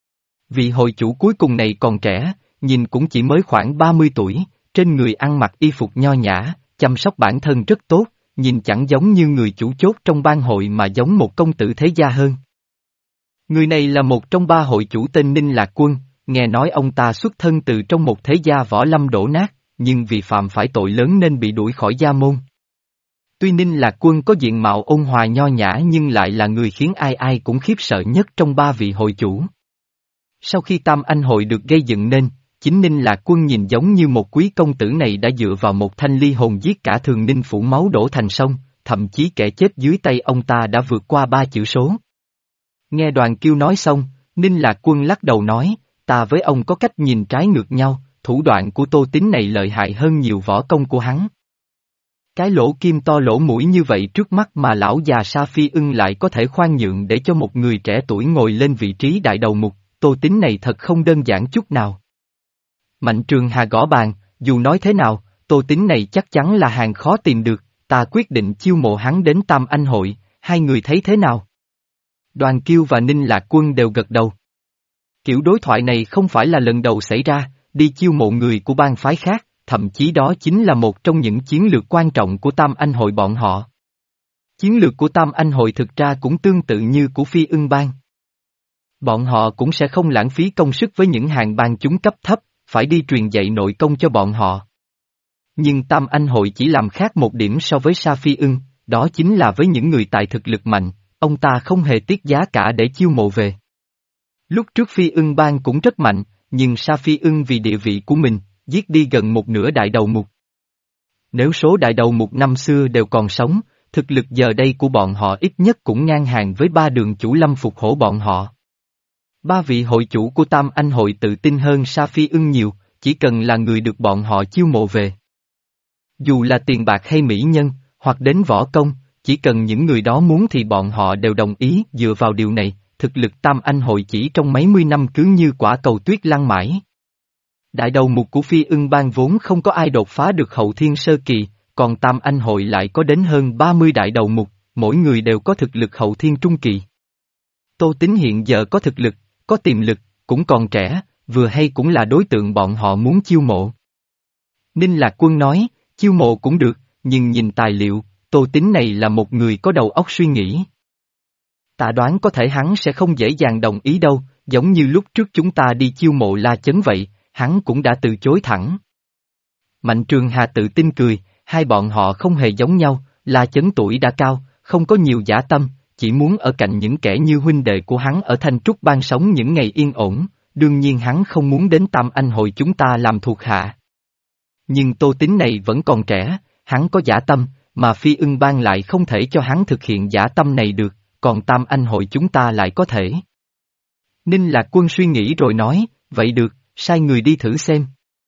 Vị hội chủ cuối cùng này còn trẻ, nhìn cũng chỉ mới khoảng ba mươi tuổi, trên người ăn mặc y phục nho nhã, chăm sóc bản thân rất tốt, nhìn chẳng giống như người chủ chốt trong bang hội mà giống một công tử thế gia hơn. Người này là một trong ba hội chủ tên Ninh Lạc Quân, nghe nói ông ta xuất thân từ trong một thế gia võ lâm đổ nát, nhưng vì phạm phải tội lớn nên bị đuổi khỏi gia môn. Tuy Ninh Lạc Quân có diện mạo ôn hòa nho nhã nhưng lại là người khiến ai ai cũng khiếp sợ nhất trong ba vị hội chủ. Sau khi Tam Anh hội được gây dựng nên, chính Ninh Lạc Quân nhìn giống như một quý công tử này đã dựa vào một thanh ly hồn giết cả Thường Ninh phủ máu đổ thành sông, thậm chí kẻ chết dưới tay ông ta đã vượt qua ba chữ số. Nghe Đoàn Kiêu nói xong, Ninh Lạc Quân lắc đầu nói, ta với ông có cách nhìn trái ngược nhau, thủ đoạn của Tô Tín này lợi hại hơn nhiều võ công của hắn. Cái lỗ kim to lỗ mũi như vậy trước mắt mà lão già Sa Phi Ưng lại có thể khoan nhượng để cho một người trẻ tuổi ngồi lên vị trí đại đầu mục, Tô Tín này thật không đơn giản chút nào. Mạnh Trường Hà gõ bàn, dù nói thế nào, Tô Tín này chắc chắn là hàng khó tìm được, ta quyết định chiêu mộ hắn đến Tam Anh hội, hai người thấy thế nào? Đoàn Kiêu và Ninh Lạc Quân đều gật đầu. Kiểu đối thoại này không phải là lần đầu xảy ra, đi chiêu mộ người của bang phái khác, thậm chí đó chính là một trong những chiến lược quan trọng của Tam Anh hội bọn họ. Chiến lược của Tam Anh hội thực ra cũng tương tự như của Phi Ưng bang. Bọn họ cũng sẽ không lãng phí công sức với những hàng bang chúng cấp thấp, phải đi truyền dạy nội công cho bọn họ. Nhưng Tam Anh hội chỉ làm khác một điểm so với Sa Phi Ưng, đó chính là với những người tài thực lực mạnh, ông ta không hề tiết giá cả để chiêu mộ về. Lúc trước Phi Ưng bang cũng rất mạnh, nhưng Sa Phi Ưng vì địa vị của mình, giết đi gần một nửa đại đầu mục. Nếu số đại đầu mục năm xưa đều còn sống, thực lực giờ đây của bọn họ ít nhất cũng ngang hàng với ba đường chủ Lâm Phục Hổ bọn họ. Ba vị hội chủ của Tam Anh hội tự tin hơn Sa Phi Ưng nhiều, chỉ cần là người được bọn họ chiêu mộ về. Dù là tiền bạc hay mỹ nhân, hoặc đến võ công, chỉ cần những người đó muốn thì bọn họ đều đồng ý. Dựa vào điều này, thực lực Tam Anh hội chỉ trong mấy mươi năm cứ như quả cầu tuyết lăn mãi. Đại đầu mục của Phi Ưng bang vốn không có ai đột phá được hậu thiên sơ kỳ, còn Tam Anh hội lại có đến hơn ba mươi đại đầu mục, mỗi người đều có thực lực hậu thiên trung kỳ. Tô Tín hiện giờ có thực lực, có tiềm lực, cũng còn trẻ, vừa hay cũng là đối tượng bọn họ muốn chiêu mộ. Ninh Lạc Quân nói, chiêu mộ cũng được, nhưng nhìn tài liệu, Tô Tín này là một người có đầu óc suy nghĩ. Ta đoán có thể hắn sẽ không dễ dàng đồng ý đâu, giống như lúc trước chúng ta đi chiêu mộ La Chấn vậy, hắn cũng đã từ chối thẳng. Mạnh Trường Hà tự tin cười, hai bọn họ không hề giống nhau, La Chấn tuổi đã cao, không có nhiều dã tâm, chỉ muốn ở cạnh những kẻ như huynh đệ của hắn ở Thanh Trúc Bang sống những ngày yên ổn, đương nhiên hắn không muốn đến Tam Anh hội chúng ta làm thuộc hạ. Nhưng Tô Tín này vẫn còn trẻ, hắn có dã tâm, mà Phi Ưng bang lại không thể cho hắn thực hiện dã tâm này được, còn Tam Anh hội chúng ta lại có thể. Ninh Lạc Quân suy nghĩ rồi nói, vậy được, sai người đi thử xem.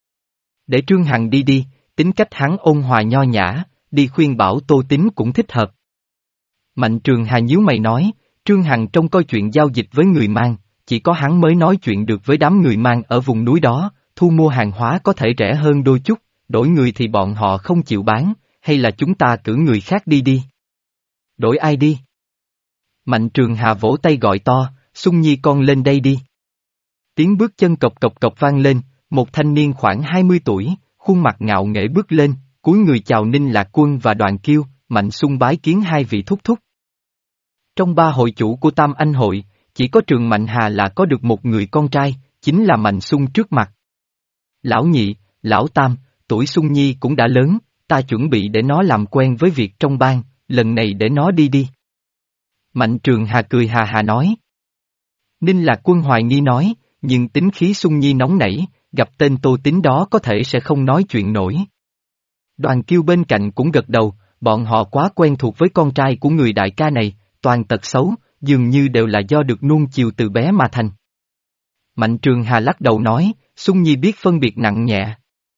Để Trương Hằng đi đi, tính cách hắn ôn hòa nho nhã, đi khuyên bảo Tô Tín cũng thích hợp. Mạnh Trường Hà nhíu mày nói, Trương Hằng trông coi chuyện giao dịch với người mang, chỉ có hắn mới nói chuyện được với đám người mang ở vùng núi đó, thu mua hàng hóa có thể rẻ hơn đôi chút, đổi người thì bọn họ không chịu bán, hay là chúng ta cử người khác đi đi. Đổi ai đi? Mạnh Trường Hà vỗ tay gọi to, Xuân Nhi con lên đây đi. Tiếng bước chân cộc cộc cộc vang lên, một thanh niên khoảng hai mươi tuổi, khuôn mặt ngạo nghễ bước lên, cúi người chào Ninh Lạc Quân và Đoàn Kiêu, Mạnh Xung bái kiến hai vị thúc thúc. Trong ba hội chủ của Tam Anh hội, chỉ có Trường Mạnh Hà là có được một người con trai, chính là Mạnh Xung trước mặt. Lão Nhị, Lão Tam, tuổi Xuân Nhi cũng đã lớn, ta chuẩn bị để nó làm quen với việc trong bang, lần này để nó đi đi. Mạnh Trường Hà cười hà hà nói. Ninh Lạc Quân hoài nghi nói, nhưng tính khí Xuân Nhi nóng nảy, gặp tên Tô Tín đó có thể sẽ không nói chuyện nổi. Đoàn Kiêu bên cạnh cũng gật đầu, bọn họ quá quen thuộc với con trai của người đại ca này, toàn tật xấu, dường như đều là do được nuông chiều từ bé mà thành. Mạnh Trường Hà lắc đầu nói, Xuân Nhi biết phân biệt nặng nhẹ.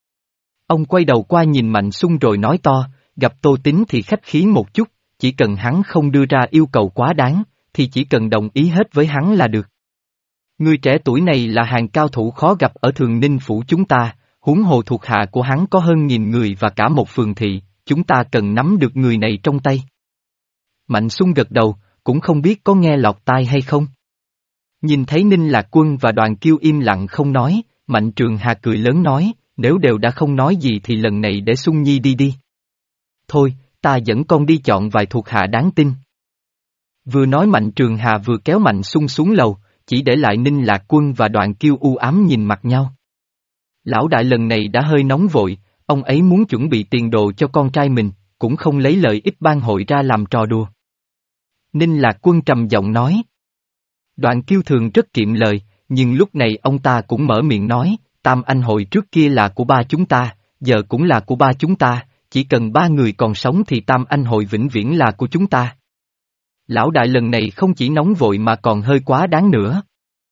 Ông quay đầu qua nhìn Mạnh Xung rồi nói to, gặp Tô Tín thì khách khí một chút, chỉ cần hắn không đưa ra yêu cầu quá đáng, thì chỉ cần đồng ý hết với hắn là được. Người trẻ tuổi này là hàng cao thủ khó gặp ở Thường Ninh phủ chúng ta, huống hồ thuộc hạ của hắn có hơn nghìn người và cả một phường thị, chúng ta cần nắm được người này trong tay. Mạnh Xung gật đầu, cũng không biết có nghe lọt tai hay không. Nhìn thấy Ninh Lạc Quân và Đoàn Kiêu im lặng không nói, Mạnh Trường Hà cười lớn nói, nếu đều đã không nói gì thì lần này để Xuân Nhi đi đi. Thôi, ta dẫn con đi chọn vài thuộc hạ đáng tin. Vừa nói Mạnh Trường Hà vừa kéo Mạnh Xung xuống lầu, chỉ để lại Ninh Lạc Quân và Đoạn Kiêu u ám nhìn mặt nhau. Lão đại lần này đã hơi nóng vội, ông ấy muốn chuẩn bị tiền đồ cho con trai mình, cũng không lấy lợi ích ban hội ra làm trò đùa. Ninh Lạc Quân trầm giọng nói. Đoạn Kiêu thường rất kiệm lời, nhưng lúc này ông ta cũng mở miệng nói, Tam Anh hội trước kia là của ba chúng ta, giờ cũng là của ba chúng ta, chỉ cần ba người còn sống thì Tam Anh hội vĩnh viễn là của chúng ta. Lão đại lần này không chỉ nóng vội mà còn hơi quá đáng nữa.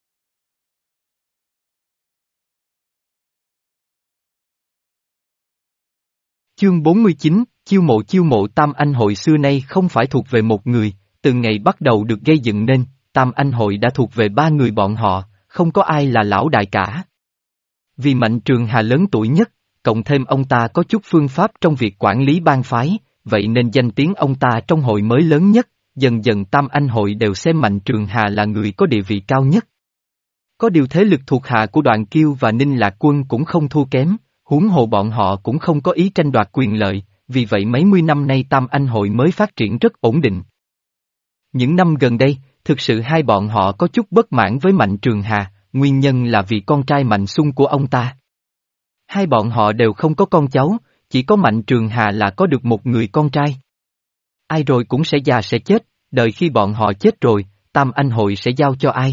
Chương bốn mươi chín, chiêu mộ chiêu mộ Tam Anh hội xưa nay không phải thuộc về một người, từ ngày bắt đầu được gây dựng nên, Tam Anh hội đã thuộc về ba người bọn họ, không có ai là lão đại cả. Vì Mạnh Trường Hà lớn tuổi nhất, cộng thêm ông ta có chút phương pháp trong việc quản lý bang phái, vậy nên danh tiếng ông ta trong hội mới lớn nhất, dần dần Tam Anh hội đều xem Mạnh Trường Hà là người có địa vị cao nhất. Có điều thế lực thuộc hạ của Đoạn Kiêu và Ninh Lạc Quân cũng không thua kém, huống hồ bọn họ cũng không có ý tranh đoạt quyền lợi, vì vậy mấy mươi năm nay Tam Anh hội mới phát triển rất ổn định. Những năm gần đây, thực sự hai bọn họ có chút bất mãn với Mạnh Trường Hà, nguyên nhân là vì con trai Mạnh Xung của ông ta. Hai bọn họ đều không có con cháu, chỉ có Mạnh Trường Hà là có được một người con trai. Ai rồi cũng sẽ già sẽ chết, đợi khi bọn họ chết rồi, Tam Anh hội sẽ giao cho ai?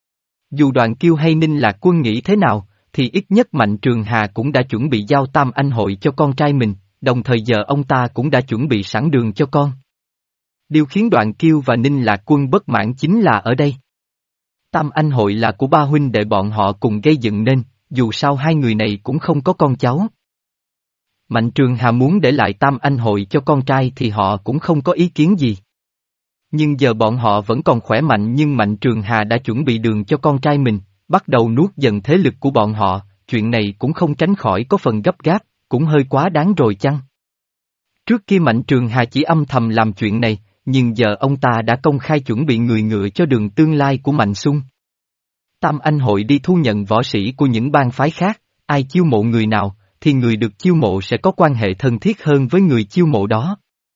Dù Đoạn Kiêu hay Ninh Lạc Quân nghĩ thế nào, thì ít nhất Mạnh Trường Hà cũng đã chuẩn bị giao Tam Anh hội cho con trai mình, đồng thời giờ ông ta cũng đã chuẩn bị sẵn đường cho con. Điều khiến Đoạn Kiêu và Ninh Lạc Quân bất mãn chính là ở đây. Tam Anh hội là của ba huynh đệ bọn họ cùng gây dựng nên, dù sao hai người này cũng không có con cháu. Mạnh Trường Hà muốn để lại Tam Anh hội cho con trai thì họ cũng không có ý kiến gì. Nhưng giờ bọn họ vẫn còn khỏe mạnh nhưng Mạnh Trường Hà đã chuẩn bị đường cho con trai mình, bắt đầu nuốt dần thế lực của bọn họ, chuyện này cũng không tránh khỏi có phần gấp gáp, cũng hơi quá đáng rồi chăng? Trước kia Mạnh Trường Hà chỉ âm thầm làm chuyện này, nhưng giờ ông ta đã công khai chuẩn bị người ngựa cho đường tương lai của Mạnh Xung. Tam Anh hội đi thu nhận võ sĩ của những bang phái khác, ai chiêu mộ người nào, thì người được chiêu mộ sẽ có quan hệ thân thiết hơn với người chiêu mộ đó.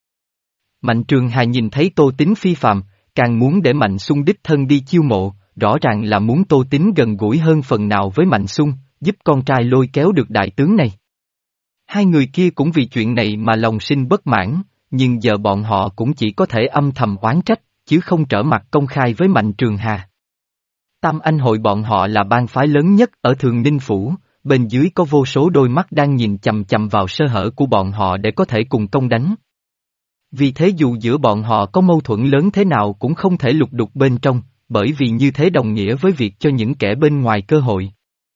Mạnh Trường Hà nhìn thấy Tô Tín phi phạm, càng muốn để Mạnh Xung đích thân đi chiêu mộ, rõ ràng là muốn Tô Tín gần gũi hơn phần nào với Mạnh Xung, giúp con trai lôi kéo được đại tướng này. Hai người kia cũng vì chuyện này mà lòng sinh bất mãn, nhưng giờ bọn họ cũng chỉ có thể âm thầm oán trách, chứ không trở mặt công khai với Mạnh Trường Hà. Tam Anh hội bọn họ là bang phái lớn nhất ở Thường Ninh Phủ, bên dưới có vô số đôi mắt đang nhìn chằm chằm vào sơ hở của bọn họ để có thể cùng công đánh. Vì thế dù giữa bọn họ có mâu thuẫn lớn thế nào cũng không thể lục đục bên trong, bởi vì như thế đồng nghĩa với việc cho những kẻ bên ngoài cơ hội.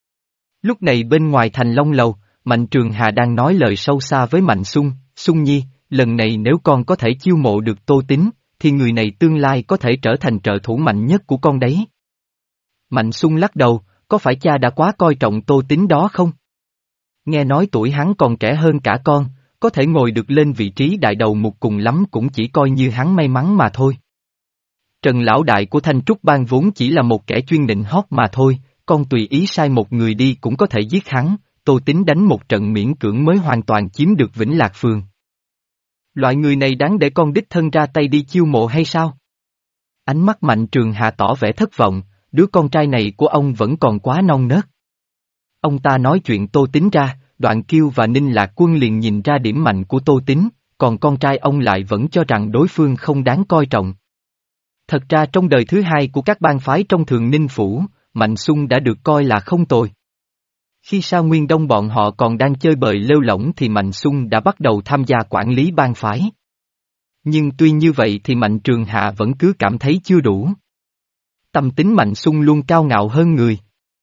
Lúc này bên ngoài thành Long Lầu, Mạnh Trường Hà đang nói lời sâu xa với Mạnh Xung, Xung Nhi, lần này nếu con có thể chiêu mộ được Tô Tín, thì người này tương lai có thể trở thành trợ thủ mạnh nhất của con đấy. Mạnh Xung lắc đầu, có phải cha đã quá coi trọng Tô Tín đó không? Nghe nói tuổi hắn còn trẻ hơn cả con, có thể ngồi được lên vị trí đại đầu mục cùng lắm cũng chỉ coi như hắn may mắn mà thôi. Trần lão đại của Thanh Trúc Bang vốn chỉ là một kẻ chuyên nịnh hót mà thôi, con tùy ý sai một người đi cũng có thể giết hắn, Tô Tín đánh một trận miễn cưỡng mới hoàn toàn chiếm được Vĩnh Lạc Phường. Loại người này đáng để con đích thân ra tay đi chiêu mộ hay sao? Ánh mắt Mạnh Trường Hà tỏ vẻ thất vọng, đứa con trai này của ông vẫn còn quá non nớt. Ông ta nói chuyện Tô Tín ra, Đoạn Kiêu và Ninh Lạc Quân liền nhìn ra điểm mạnh của Tô Tín, còn con trai ông lại vẫn cho rằng đối phương không đáng coi trọng. Thật ra trong đời thứ hai của các bang phái trong Thường Ninh Phủ, Mạnh Xung đã được coi là không tồi. Khi Sa Nguyên Đông bọn họ còn đang chơi bời lêu lỏng thì Mạnh Xung đã bắt đầu tham gia quản lý bang phái. Nhưng tuy như vậy thì Mạnh Trường Hà vẫn cứ cảm thấy chưa đủ. Tâm tính Mạnh Xung luôn cao ngạo hơn người.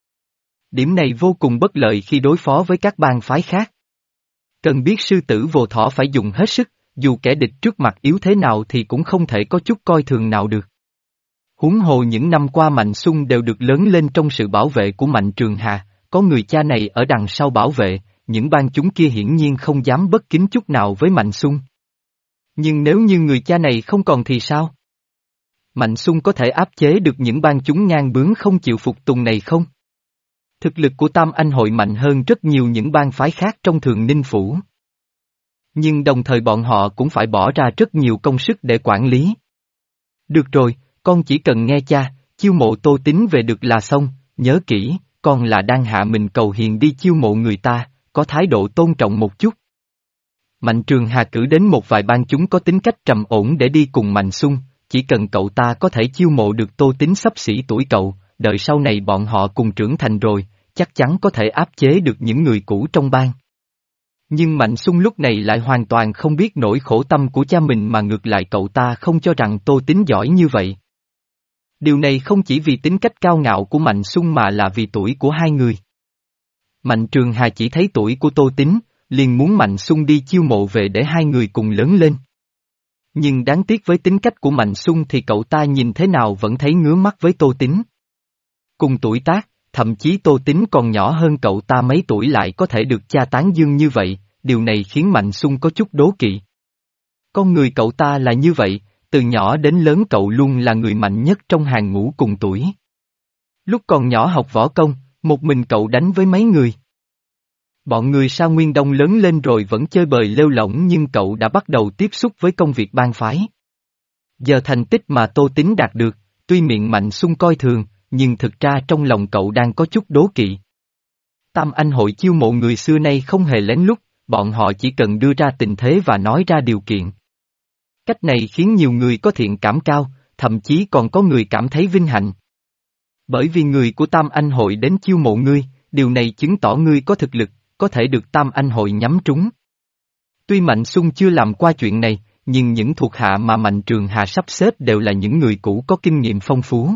Điểm này vô cùng bất lợi khi đối phó với các bang phái khác. Cần biết sư tử vô thỏ phải dùng hết sức, dù kẻ địch trước mặt yếu thế nào thì cũng không thể có chút coi thường nào được. Huống hồ những năm qua Mạnh Xung đều được lớn lên trong sự bảo vệ của Mạnh Trường Hà, có người cha này ở đằng sau bảo vệ, những bang chúng kia hiển nhiên không dám bất kính chút nào với Mạnh Xung. Nhưng nếu như người cha này không còn thì sao? Mạnh Xung có thể áp chế được những bang chúng ngang bướng không chịu phục tùng này không? Thực lực của Tam Anh hội mạnh hơn rất nhiều những bang phái khác trong Thường Ninh Phủ. Nhưng đồng thời bọn họ cũng phải bỏ ra rất nhiều công sức để quản lý. Được rồi, con chỉ cần nghe cha, chiêu mộ Tô Tín về được là xong, nhớ kỹ, con là đang hạ mình cầu hiền đi chiêu mộ người ta, có thái độ tôn trọng một chút. Mạnh Trường Hà cử đến một vài bang chúng có tính cách trầm ổn để đi cùng Mạnh Xung, chỉ cần cậu ta có thể chiêu mộ được Tô Tín xấp xỉ tuổi cậu, đợi sau này bọn họ cùng trưởng thành rồi, chắc chắn có thể áp chế được những người cũ trong bang. Nhưng Mạnh Xung lúc này lại hoàn toàn không biết nỗi khổ tâm của cha mình mà ngược lại cậu ta không cho rằng Tô Tín giỏi như vậy. Điều này không chỉ vì tính cách cao ngạo của Mạnh Xung mà là vì tuổi của hai người. Mạnh Trường Hà chỉ thấy tuổi của Tô Tín, liền muốn Mạnh Xung đi chiêu mộ về để hai người cùng lớn lên. Nhưng đáng tiếc với tính cách của Mạnh Xung thì cậu ta nhìn thế nào vẫn thấy ngứa mắt với Tô Tín. Cùng tuổi tác, thậm chí Tô Tín còn nhỏ hơn cậu ta mấy tuổi lại có thể được cha tán dương như vậy, điều này khiến Mạnh Xung có chút đố kỵ. Con người cậu ta là như vậy, từ nhỏ đến lớn cậu luôn là người mạnh nhất trong hàng ngũ cùng tuổi. Lúc còn nhỏ học võ công, một mình cậu đánh với mấy người. Bọn người Sa Nguyên Đông lớn lên rồi vẫn chơi bời lêu lỏng nhưng cậu đã bắt đầu tiếp xúc với công việc bang phái. Giờ thành tích mà Tô Tín đạt được, tuy miệng Mạnh Xung coi thường, nhưng thực ra trong lòng cậu đang có chút đố kỵ. Tam Anh hội chiêu mộ người xưa nay không hề lén lút, bọn họ chỉ cần đưa ra tình thế và nói ra điều kiện. Cách này khiến nhiều người có thiện cảm cao, thậm chí còn có người cảm thấy vinh hạnh. Bởi vì người của Tam Anh hội đến chiêu mộ ngươi, điều này chứng tỏ ngươi có thực lực, có thể được Tam Anh hội nhắm trúng. Tuy Mạnh Xung chưa làm qua chuyện này, nhưng những thuộc hạ mà Mạnh Trường Hà sắp xếp đều là những người cũ có kinh nghiệm phong phú.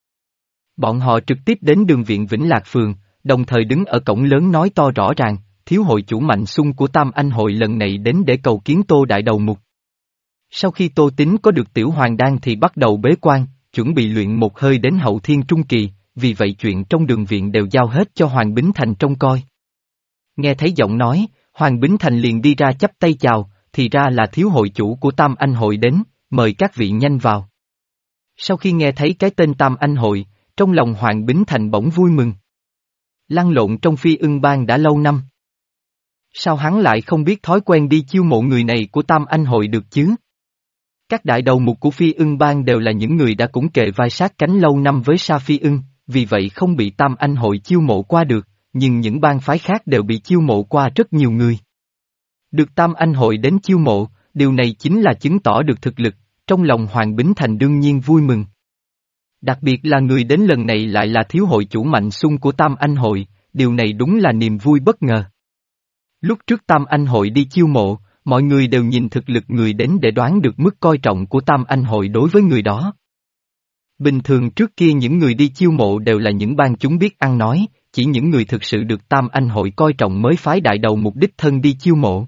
Bọn họ trực tiếp đến đường viện Vĩnh Lạc Phường, đồng thời đứng ở cổng lớn nói to rõ ràng, thiếu hội chủ Mạnh Xung của Tam Anh hội lần này đến để cầu kiến Tô Đại Đầu Mục. Sau khi Tô Tín có được tiểu hoàng đan thì bắt đầu bế quan, chuẩn bị luyện một hơi đến hậu thiên trung kỳ, vì vậy chuyện trong đường viện đều giao hết cho Hoàng Bính Thành trông coi. Nghe thấy giọng nói, Hoàng Bính Thành liền đi ra chắp tay chào, thì ra là thiếu hội chủ của Tam Anh hội đến, mời các vị nhanh vào. Sau khi nghe thấy cái tên Tam Anh hội, trong lòng Hoàng Bính Thành bỗng vui mừng. Lăn lộn trong Phi Ưng Bang đã lâu năm. Sao hắn lại không biết thói quen đi chiêu mộ người này của Tam Anh hội được chứ? Các đại đầu mục của Phi Ưng Bang đều là những người đã cũng kề vai sát cánh lâu năm với Sa Phi Ưng, vì vậy không bị Tam Anh hội chiêu mộ qua được, nhưng những bang phái khác đều bị chiêu mộ qua rất nhiều người. Được Tam Anh hội đến chiêu mộ, điều này chính là chứng tỏ được thực lực, trong lòng Hoàng Bính Thành đương nhiên vui mừng. Đặc biệt là người đến lần này lại là thiếu hội chủ Mạnh Xung của Tam Anh hội, điều này đúng là niềm vui bất ngờ. Lúc trước Tam Anh hội đi chiêu mộ, mọi người đều nhìn thực lực người đến để đoán được mức coi trọng của Tam Anh hội đối với người đó. Bình thường trước kia những người đi chiêu mộ đều là những bang chúng biết ăn nói, chỉ những người thực sự được Tam Anh hội coi trọng mới phái đại đầu mục đích thân đi chiêu mộ.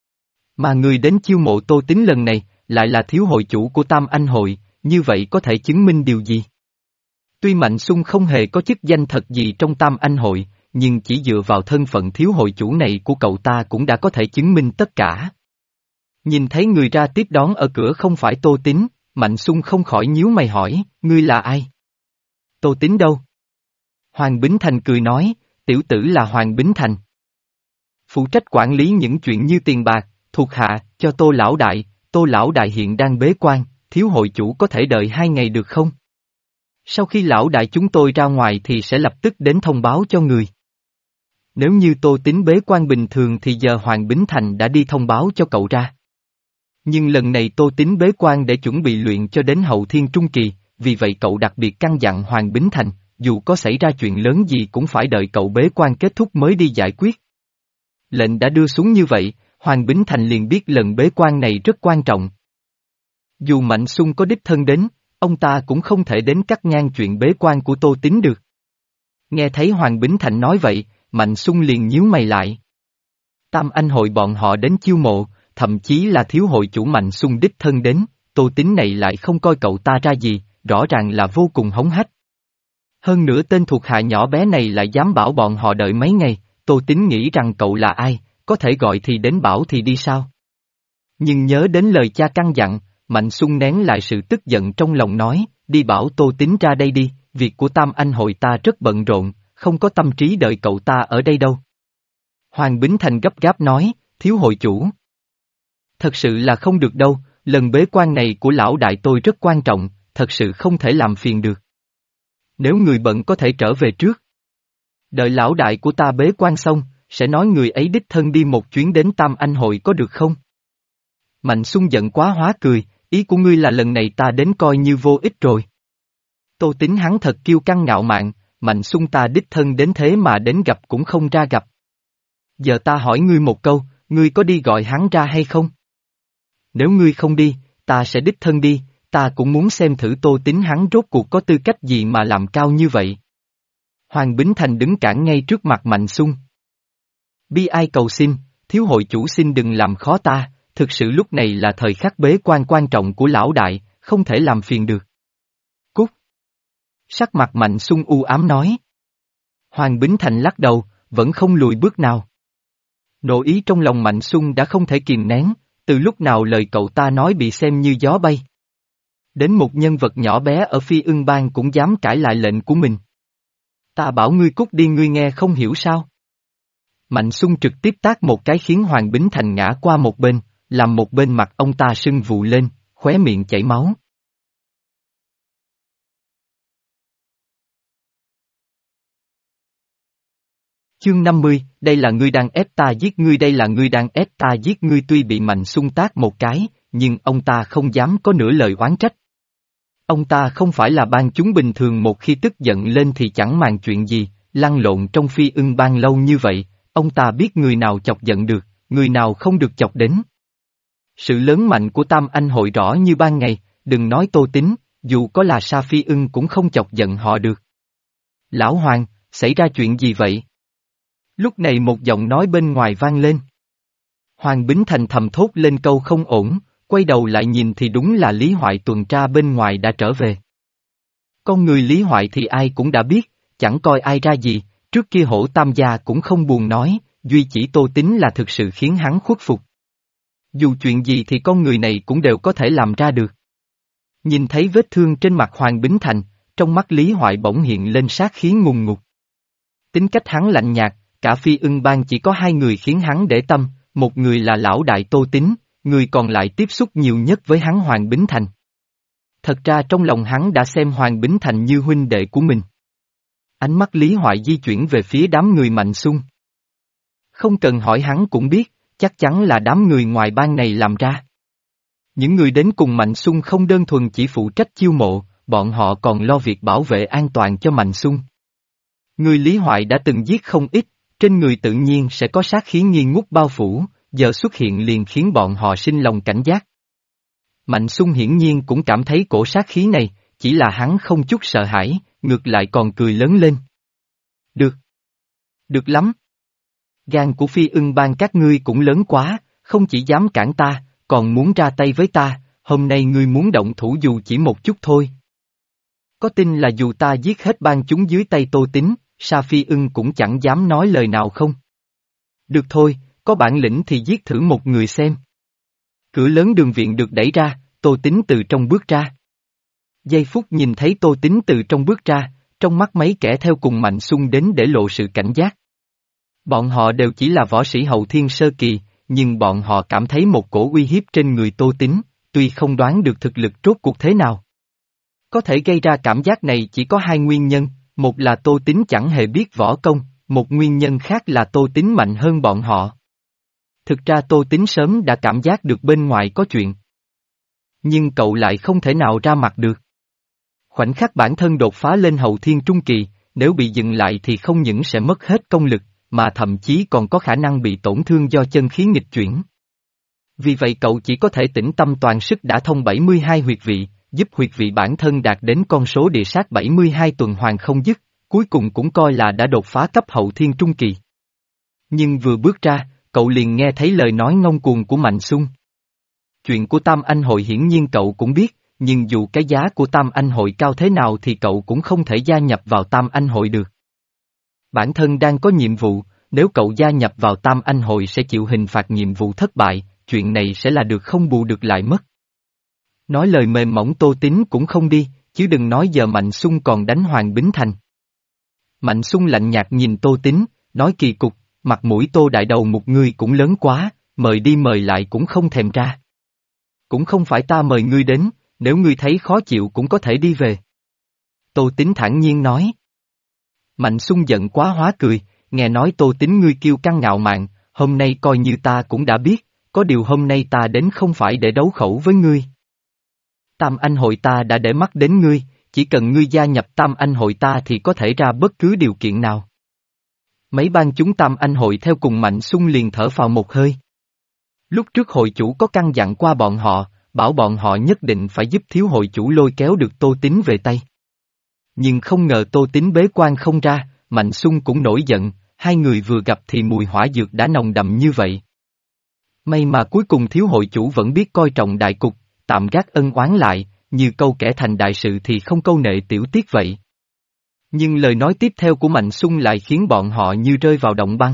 Mà người đến chiêu mộ Tô Tín lần này, lại là thiếu hội chủ của Tam Anh hội, như vậy có thể chứng minh điều gì? Tuy Mạnh Xung không hề có chức danh thật gì trong Tam Anh hội, nhưng chỉ dựa vào thân phận thiếu hội chủ này của cậu ta cũng đã có thể chứng minh tất cả. Nhìn thấy người ra tiếp đón ở cửa không phải Tô Tín, Mạnh Xung không khỏi nhíu mày hỏi, ngươi là ai? Tô Tín đâu? Hoàng Bính Thành cười nói, tiểu tử là Hoàng Bính Thành. Phụ trách quản lý những chuyện như tiền bạc, thuộc hạ, cho Tô Lão Đại, Tô Lão Đại hiện đang bế quan, thiếu hội chủ có thể đợi hai ngày được không? Sau khi Lão Đại chúng tôi ra ngoài thì sẽ lập tức đến thông báo cho người. Nếu như Tô Tín bế quan bình thường thì giờ Hoàng Bính Thành đã đi thông báo cho cậu ra. Nhưng lần này Tô Tín bế quan để chuẩn bị luyện cho đến hậu thiên trung kỳ, vì vậy cậu đặc biệt căn dặn Hoàng Bính Thành, dù có xảy ra chuyện lớn gì cũng phải đợi cậu bế quan kết thúc mới đi giải quyết. Lệnh đã đưa xuống như vậy, Hoàng Bính Thành liền biết lần bế quan này rất quan trọng. Dù Mạnh Xung có đích thân đến, ông ta cũng không thể đến cắt ngang chuyện bế quan của Tô Tín được. Nghe thấy Hoàng Bính Thành nói vậy, Mạnh Xung liền nhíu mày lại. Tam Anh hội bọn họ đến chiêu mộ, thậm chí là thiếu hội chủ Mạnh Xung đích thân đến, Tô Tín này lại không coi cậu ta ra gì, rõ ràng là vô cùng hống hách. Hơn nữa tên thuộc hạ nhỏ bé này lại dám bảo bọn họ đợi mấy ngày, Tô Tín nghĩ rằng cậu là ai, có thể gọi thì đến bảo thì đi sao. Nhưng nhớ đến lời cha căn dặn, Mạnh Xung nén lại sự tức giận trong lòng nói, đi bảo Tô Tín ra đây đi, việc của Tam Anh hội ta rất bận rộn, không có tâm trí đợi cậu ta ở đây đâu. Hoàng Bính Thành gấp gáp nói, thiếu hội chủ. Thật sự là không được đâu, lần bế quan này của lão đại tôi rất quan trọng, thật sự không thể làm phiền được. Nếu người bận có thể trở về trước. Đợi lão đại của ta bế quan xong, sẽ nói người ấy đích thân đi một chuyến đến Tam Anh hội có được không? Mạnh Xung giận quá hóa cười, ý của ngươi là lần này ta đến coi như vô ích rồi. Tô Tính hắn thật kiêu căng ngạo mạn, Mạnh Xung ta đích thân đến thế mà đến gặp cũng không ra gặp. Giờ ta hỏi ngươi một câu, ngươi có đi gọi hắn ra hay không? Nếu ngươi không đi, ta sẽ đích thân đi, ta cũng muốn xem thử Tô Tính hắn rốt cuộc có tư cách gì mà làm cao như vậy. Hoàng Bính Thành đứng cản ngay trước mặt Mạnh Xung. Bi ai cầu xin, thiếu hội chủ xin đừng làm khó ta, thực sự lúc này là thời khắc bế quan quan trọng của lão đại, không thể làm phiền được. Cút. Sắc mặt Mạnh Xung u ám nói. Hoàng Bính Thành lắc đầu, vẫn không lùi bước nào. Nộ ý trong lòng Mạnh Xung đã không thể kìm nén, từ lúc nào lời cậu ta nói bị xem như gió bay. Đến một nhân vật nhỏ bé ở Phi Ưng Bang cũng dám cãi lại lệnh của mình. Ta bảo ngươi cút đi ngươi nghe không hiểu sao. Mạnh Xung trực tiếp tát một cái khiến Hoàng Bính Thành ngã qua một bên, làm một bên mặt ông ta sưng vù lên, khóe miệng chảy máu. Chương năm mươi, đây là ngươi đang ép ta giết ngươi đây là ngươi đang ép ta giết ngươi tuy bị Mạnh Xung tát một cái, nhưng ông ta không dám có nửa lời oán trách. Ông ta không phải là bang chúng bình thường một khi tức giận lên thì chẳng màng chuyện gì, lăn lộn trong Phi Ưng Bang lâu như vậy, ông ta biết người nào chọc giận được, người nào không được chọc đến. Sự lớn mạnh của Tam Anh hội rõ như ban ngày, đừng nói Tô Tính, dù có là Sa Phi Ưng cũng không chọc giận họ được. Lão Hoàng, xảy ra chuyện gì vậy? Lúc này một giọng nói bên ngoài vang lên. Hoàng Bính Thành thầm thốt lên câu không ổn, quay đầu lại nhìn thì đúng là Lý Hoại tuần tra bên ngoài đã trở về. Con người Lý Hoại thì ai cũng đã biết, chẳng coi ai ra gì, trước kia Hổ Tam gia cũng không buồn nói, duy chỉ Tô Tính là thực sự khiến hắn khuất phục. Dù chuyện gì thì con người này cũng đều có thể làm ra được. Nhìn thấy vết thương trên mặt Hoàng Bính Thành, trong mắt Lý Hoại bỗng hiện lên sát khí ngùng ngục. Tính cách hắn lạnh nhạt, cả Phi Ưng Bang chỉ có hai người khiến hắn để tâm, một người là lão đại Tô Tính, người còn lại tiếp xúc nhiều nhất với hắn Hoàng Bính Thành. Thật ra trong lòng hắn đã xem Hoàng Bính Thành như huynh đệ của mình. Ánh mắt Lý Hoại di chuyển về phía đám người Mạnh Xung. Không cần hỏi hắn cũng biết, chắc chắn là đám người ngoài bang này làm ra. Những người đến cùng Mạnh Xung không đơn thuần chỉ phụ trách chiêu mộ, bọn họ còn lo việc bảo vệ an toàn cho Mạnh Xung. Người Lý Hoại đã từng giết không ít, trên người tự nhiên sẽ có sát khí nghi ngút bao phủ, giờ xuất hiện liền khiến bọn họ sinh lòng cảnh giác. Mạnh Xung hiển nhiên cũng cảm thấy cổ sát khí này, chỉ là hắn không chút sợ hãi, ngược lại còn cười lớn lên. Được. Được lắm. Gan của Phi Ưng Bang các ngươi cũng lớn quá, không chỉ dám cản ta, còn muốn ra tay với ta, hôm nay ngươi muốn động thủ dù chỉ một chút thôi. Có tin là dù ta giết hết bang chúng dưới tay Tô Tính, Sa Phi Ưng cũng chẳng dám nói lời nào không? Được thôi, có bản lĩnh thì giết thử một người xem. Cửa lớn đường viện được đẩy ra, Tô Tính từ trong bước ra. Giây phút nhìn thấy Tô Tính từ trong bước ra, trong mắt mấy kẻ theo cùng Mạnh Xung đến để lộ sự cảnh giác. Bọn họ đều chỉ là võ sĩ hậu thiên sơ kỳ, nhưng bọn họ cảm thấy một cổ uy hiếp trên người Tô Tính, tuy không đoán được thực lực rốt cuộc thế nào. Có thể gây ra cảm giác này chỉ có hai nguyên nhân, một là Tô Tính chẳng hề biết võ công, một nguyên nhân khác là Tô Tính mạnh hơn bọn họ. Thực ra Tô Tính sớm đã cảm giác được bên ngoài có chuyện. Nhưng cậu lại không thể nào ra mặt được. Khoảnh khắc bản thân đột phá lên hậu thiên trung kỳ, nếu bị dừng lại thì không những sẽ mất hết công lực, mà thậm chí còn có khả năng bị tổn thương do chân khí nghịch chuyển. Vì vậy cậu chỉ có thể tĩnh tâm toàn sức đả thông bảy mươi hai huyệt vị, giúp huyệt vị bản thân đạt đến con số địa sát bảy mươi hai tuần hoàn không dứt, cuối cùng cũng coi là đã đột phá cấp hậu thiên trung kỳ. Nhưng vừa bước ra, cậu liền nghe thấy lời nói ngông cuồng của Mạnh Xung. Chuyện của Tam Anh hội hiển nhiên cậu cũng biết, nhưng dù cái giá của Tam Anh hội cao thế nào thì cậu cũng không thể gia nhập vào Tam Anh hội được. Bản thân đang có nhiệm vụ, nếu cậu gia nhập vào Tam Anh hội sẽ chịu hình phạt nhiệm vụ thất bại, chuyện này sẽ là được không bù được lại mất. Nói lời mềm mỏng Tô Tính cũng không đi, chứ đừng nói giờ Mạnh Xung còn đánh Hoàng Bính Thành. Mạnh Xung lạnh nhạt nhìn Tô Tính, nói kỳ cục, mặt mũi Tô đại đầu một người cũng lớn quá, mời đi mời lại cũng không thèm ra. Cũng không phải ta mời ngươi đến, nếu ngươi thấy khó chịu cũng có thể đi về. Tô Tín thản nhiên nói. Mạnh Xung giận quá hóa cười, nghe nói Tô Tín ngươi kiêu căng ngạo mạn, hôm nay coi như ta cũng đã biết, có điều hôm nay ta đến không phải để đấu khẩu với ngươi. Tam Anh hội ta đã để mắt đến ngươi, chỉ cần ngươi gia nhập Tam Anh hội ta thì có thể ra bất cứ điều kiện nào. Mấy ban chúng Tam Anh hội theo cùng Mạnh Xung liền thở phào một hơi. Lúc trước hội chủ có căn dặn qua bọn họ, bảo bọn họ nhất định phải giúp thiếu hội chủ lôi kéo được Tô Tín về tay. Nhưng không ngờ Tô Tín bế quan không ra, Mạnh Xung cũng nổi giận, hai người vừa gặp thì mùi hỏa dược đã nồng đậm như vậy. May mà cuối cùng thiếu hội chủ vẫn biết coi trọng đại cục, tạm gác ân oán lại, như câu kẻ thành đại sự thì không câu nệ tiểu tiết vậy. Nhưng lời nói tiếp theo của Mạnh Xung lại khiến bọn họ như rơi vào động băng.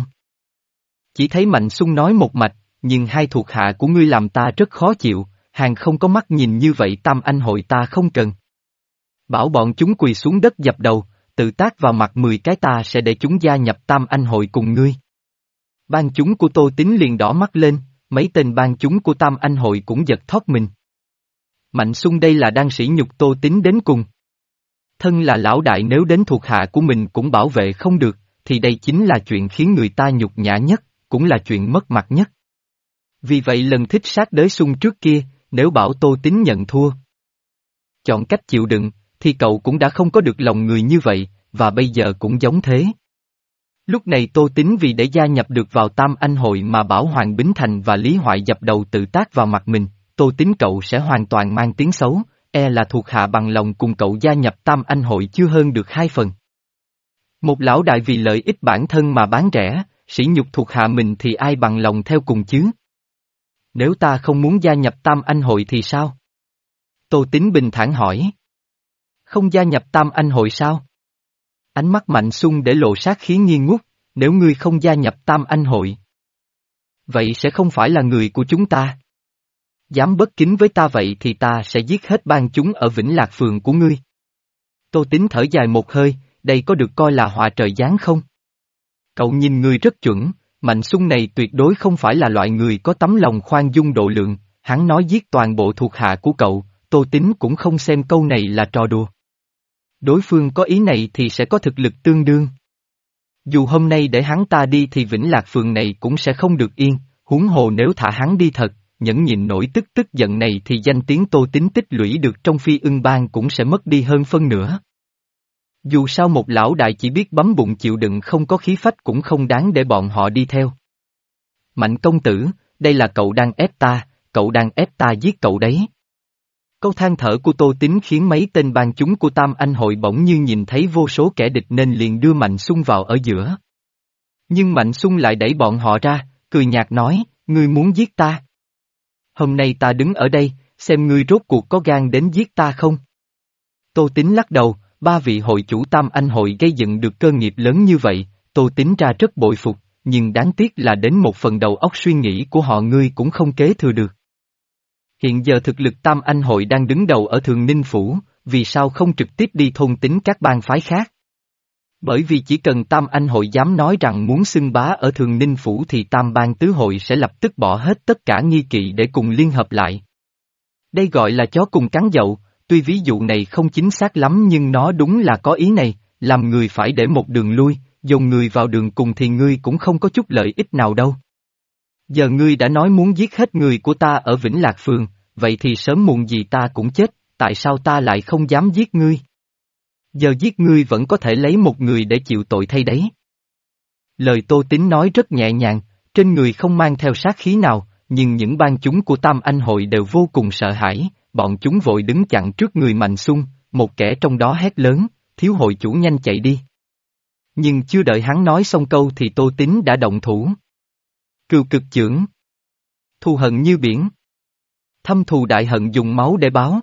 Chỉ thấy Mạnh Xung nói một mạch, nhưng hai thuộc hạ của ngươi làm ta rất khó chịu, hàng không có mắt nhìn như vậy Tam Anh hội ta không cần. Bảo bọn chúng quỳ xuống đất dập đầu, tự tác vào mặt mười cái ta sẽ để chúng gia nhập Tam Anh hội cùng ngươi. Ban chúng của Tô Tín liền đỏ mắt lên, mấy tên ban chúng của Tam Anh hội cũng giật thót mình. Mạnh Xung đây là đang sỉ nhục Tô Tín đến cùng. Thân là lão đại nếu đến thuộc hạ của mình cũng bảo vệ không được, thì đây chính là chuyện khiến người ta nhục nhã nhất, cũng là chuyện mất mặt nhất. Vì vậy lần thích sát đới Xung trước kia, nếu bảo Tô Tín nhận thua, chọn cách chịu đựng, thì cậu cũng đã không có được lòng người như vậy, và bây giờ cũng giống thế. Lúc này Tô Tín vì để gia nhập được vào Tam Anh hội mà bảo Hoàng Bính Thành và Lý Hoại dập đầu tự tác vào mặt mình, Tô Tín cậu sẽ hoàn toàn mang tiếng xấu, e là thuộc hạ bằng lòng cùng cậu gia nhập Tam Anh hội chưa hơn được hai phần. Một lão đại vì lợi ích bản thân mà bán rẻ, sỉ nhục thuộc hạ mình thì ai bằng lòng theo cùng chứ? Nếu ta không muốn gia nhập Tam Anh hội thì sao? Tô Tín bình thản hỏi. Không gia nhập Tam Anh hội sao? Ánh mắt Mạnh Xung để lộ sát khí nghi ngút, nếu ngươi không gia nhập Tam Anh hội, vậy sẽ không phải là người của chúng ta. Dám bất kính với ta vậy thì ta sẽ giết hết ban chúng ở Vĩnh Lạc Phường của ngươi. Tô Tín thở dài một hơi, đây có được coi là họa trời giáng không? Cậu nhìn ngươi rất chuẩn, Mạnh Xung này tuyệt đối không phải là loại người có tấm lòng khoan dung độ lượng, hắn nói giết toàn bộ thuộc hạ của cậu, Tô Tín cũng không xem câu này là trò đùa. Đối phương có ý này thì sẽ có thực lực tương đương. Dù hôm nay để hắn ta đi thì Vĩnh Lạc Phường này cũng sẽ không được yên, huống hồ nếu thả hắn đi thật, nhẫn nhịn nổi tức tức giận này thì danh tiếng Tô Tín tích lũy được trong Phi Ưng Bang cũng sẽ mất đi hơn phân nửa. Dù sao một lão đại chỉ biết bấm bụng chịu đựng không có khí phách cũng không đáng để bọn họ đi theo. Mạnh công tử, đây là cậu đang ép ta, cậu đang ép ta giết cậu đấy. Câu than thở của Tô Tín khiến mấy tên ban chúng của Tam Anh hội bỗng như nhìn thấy vô số kẻ địch nên liền đưa Mạnh Xung vào ở giữa. Nhưng Mạnh Xung lại đẩy bọn họ ra, cười nhạt nói, ngươi muốn giết ta? Hôm nay ta đứng ở đây, xem ngươi rốt cuộc có gan đến giết ta không? Tô Tín lắc đầu, ba vị hội chủ Tam Anh hội gây dựng được cơ nghiệp lớn như vậy, Tô Tín ra rất bội phục, nhưng đáng tiếc là đến một phần đầu óc suy nghĩ của họ ngươi cũng không kế thừa được. Hiện giờ thực lực Tam Anh hội đang đứng đầu ở Thường Ninh Phủ, vì sao không trực tiếp đi thôn tính các bang phái khác? Bởi vì chỉ cần Tam Anh hội dám nói rằng muốn xưng bá ở Thường Ninh Phủ thì Tam Bang Tứ hội sẽ lập tức bỏ hết tất cả nghi kỵ để cùng liên hợp lại. Đây gọi là chó cùng cắn dậu, tuy ví dụ này không chính xác lắm nhưng nó đúng là có ý này, làm người phải để một đường lui, dồn người vào đường cùng thì ngươi cũng không có chút lợi ích nào đâu. Giờ ngươi đã nói muốn giết hết người của ta ở Vĩnh Lạc Phường, vậy thì sớm muộn gì ta cũng chết, tại sao ta lại không dám giết ngươi? Giờ giết ngươi vẫn có thể lấy một người để chịu tội thay đấy. Lời Tô Tín nói rất nhẹ nhàng, trên người không mang theo sát khí nào, nhưng những ban chúng của Tam Anh hội đều vô cùng sợ hãi, bọn chúng vội đứng chặn trước người Mạnh Xung, một kẻ trong đó hét lớn, thiếu hội chủ nhanh chạy đi. Nhưng chưa đợi hắn nói xong câu thì Tô Tín đã động thủ. Cừu cực chưởng. Thù hận như biển. Thâm thù đại hận dùng máu để báo.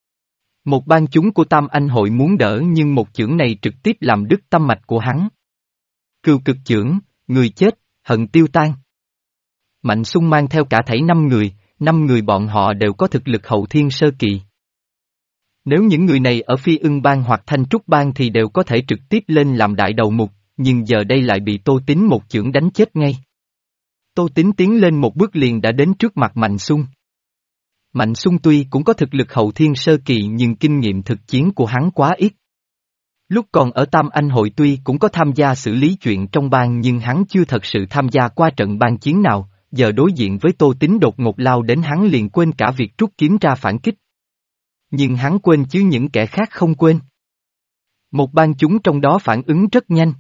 Một ban chúng của Tam Anh hội muốn đỡ nhưng một chưởng này trực tiếp làm đứt tâm mạch của hắn. Cừu cực chưởng, người chết, hận tiêu tan. Mạnh Xung mang theo cả thảy năm người, năm người bọn họ đều có thực lực hậu thiên sơ kỳ. Nếu những người này ở Phi Ưng Bang hoặc Thanh Trúc Bang thì đều có thể trực tiếp lên làm đại đầu mục, nhưng giờ đây lại bị Tô Tín một chưởng đánh chết ngay. Tô Tín tiến lên một bước liền đã đến trước mặt Mạnh Xung. Mạnh Xung tuy cũng có thực lực hậu thiên sơ kỳ nhưng kinh nghiệm thực chiến của hắn quá ít. Lúc còn ở Tam Anh hội tuy cũng có tham gia xử lý chuyện trong bang nhưng hắn chưa thật sự tham gia qua trận bang chiến nào, giờ đối diện với Tô Tín đột ngột lao đến hắn liền quên cả việc rút kiếm ra phản kích. Nhưng hắn quên chứ những kẻ khác không quên. Một bang chúng trong đó phản ứng rất nhanh.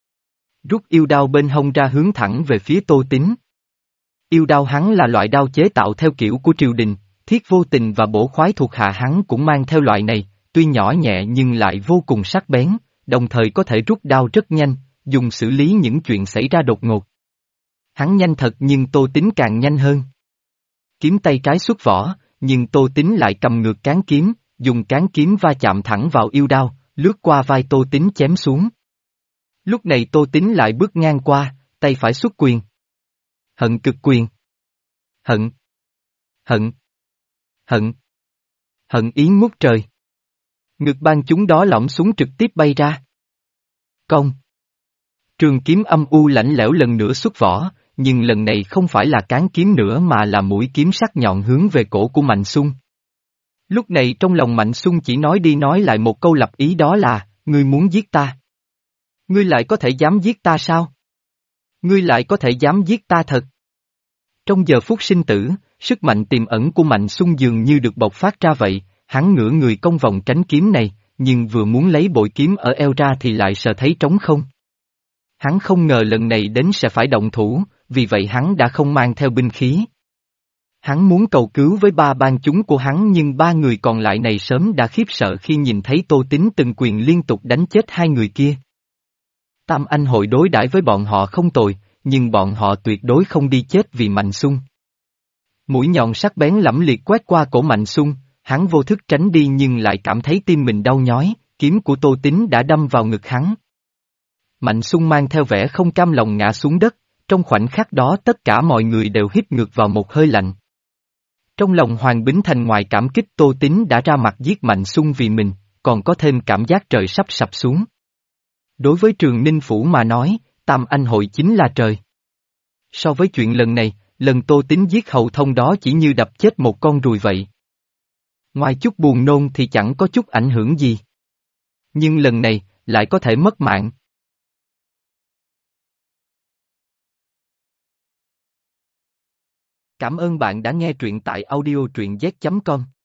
Rút yêu đao bên hông ra hướng thẳng về phía Tô Tín. Yêu đao hắn là loại đao chế tạo theo kiểu của triều đình, Thiết Vô Tình và Bổ Khoái thuộc hạ hắn cũng mang theo loại này, tuy nhỏ nhẹ nhưng lại vô cùng sắc bén, đồng thời có thể rút đao rất nhanh, dùng xử lý những chuyện xảy ra đột ngột. Hắn nhanh thật nhưng Tô Tín càng nhanh hơn. Kiếm tay trái xuất vỏ, nhưng Tô Tín lại cầm ngược cán kiếm, dùng cán kiếm va chạm thẳng vào yêu đao, lướt qua vai Tô Tín chém xuống. Lúc này Tô Tín lại bước ngang qua, tay phải xuất quyền. Hận cực quyền. Hận. Hận. Hận. Hận ý ngút trời. Ngực ban chúng đó lõm xuống trực tiếp bay ra. Cong. Trường kiếm âm u lạnh lẽo lần nữa xuất vỏ, nhưng lần này không phải là cán kiếm nữa mà là mũi kiếm sắc nhọn hướng về cổ của Mạnh Xung. Lúc này trong lòng Mạnh Xung chỉ nói đi nói lại một câu lập ý đó là, ngươi muốn giết ta. Ngươi lại có thể dám giết ta sao? Ngươi lại có thể dám giết ta thật. Trong giờ phút sinh tử, sức mạnh tiềm ẩn của Mạnh Xung dường như được bộc phát ra vậy, hắn ngửa người cong vòng tránh kiếm này, nhưng vừa muốn lấy bội kiếm ở eo ra thì lại sợ thấy trống không. Hắn không ngờ lần này đến sẽ phải động thủ, vì vậy hắn đã không mang theo binh khí. Hắn muốn cầu cứu với ba bang chúng của hắn nhưng ba người còn lại này sớm đã khiếp sợ khi nhìn thấy Tô Tín từng quyền liên tục đánh chết hai người kia. Tam Anh hội đối đãi với bọn họ không tồi, nhưng bọn họ tuyệt đối không đi chết vì Mạnh Xung. Mũi nhọn sắc bén lẫm liệt quét qua cổ Mạnh Xung, hắn vô thức tránh đi nhưng lại cảm thấy tim mình đau nhói, kiếm của Tô Tín đã đâm vào ngực hắn. Mạnh Xung mang theo vẻ không cam lòng ngã xuống đất, trong khoảnh khắc đó tất cả mọi người đều hít ngược vào một hơi lạnh. Trong lòng Hoàng Bính Thành ngoài cảm kích Tô Tín đã ra mặt giết Mạnh Xung vì mình, còn có thêm cảm giác trời sắp sập xuống. Đối với Trường Ninh Phủ mà nói, Tam Anh hội chính là trời. So với chuyện lần này, lần Tô Tín giết Hậu Thông đó chỉ như đập chết một con ruồi vậy. Ngoài chút buồn nôn thì chẳng có chút ảnh hưởng gì. Nhưng lần này, lại có thể mất mạng. Cảm ơn bạn đã nghe truyện tại audio truyện z chấm com.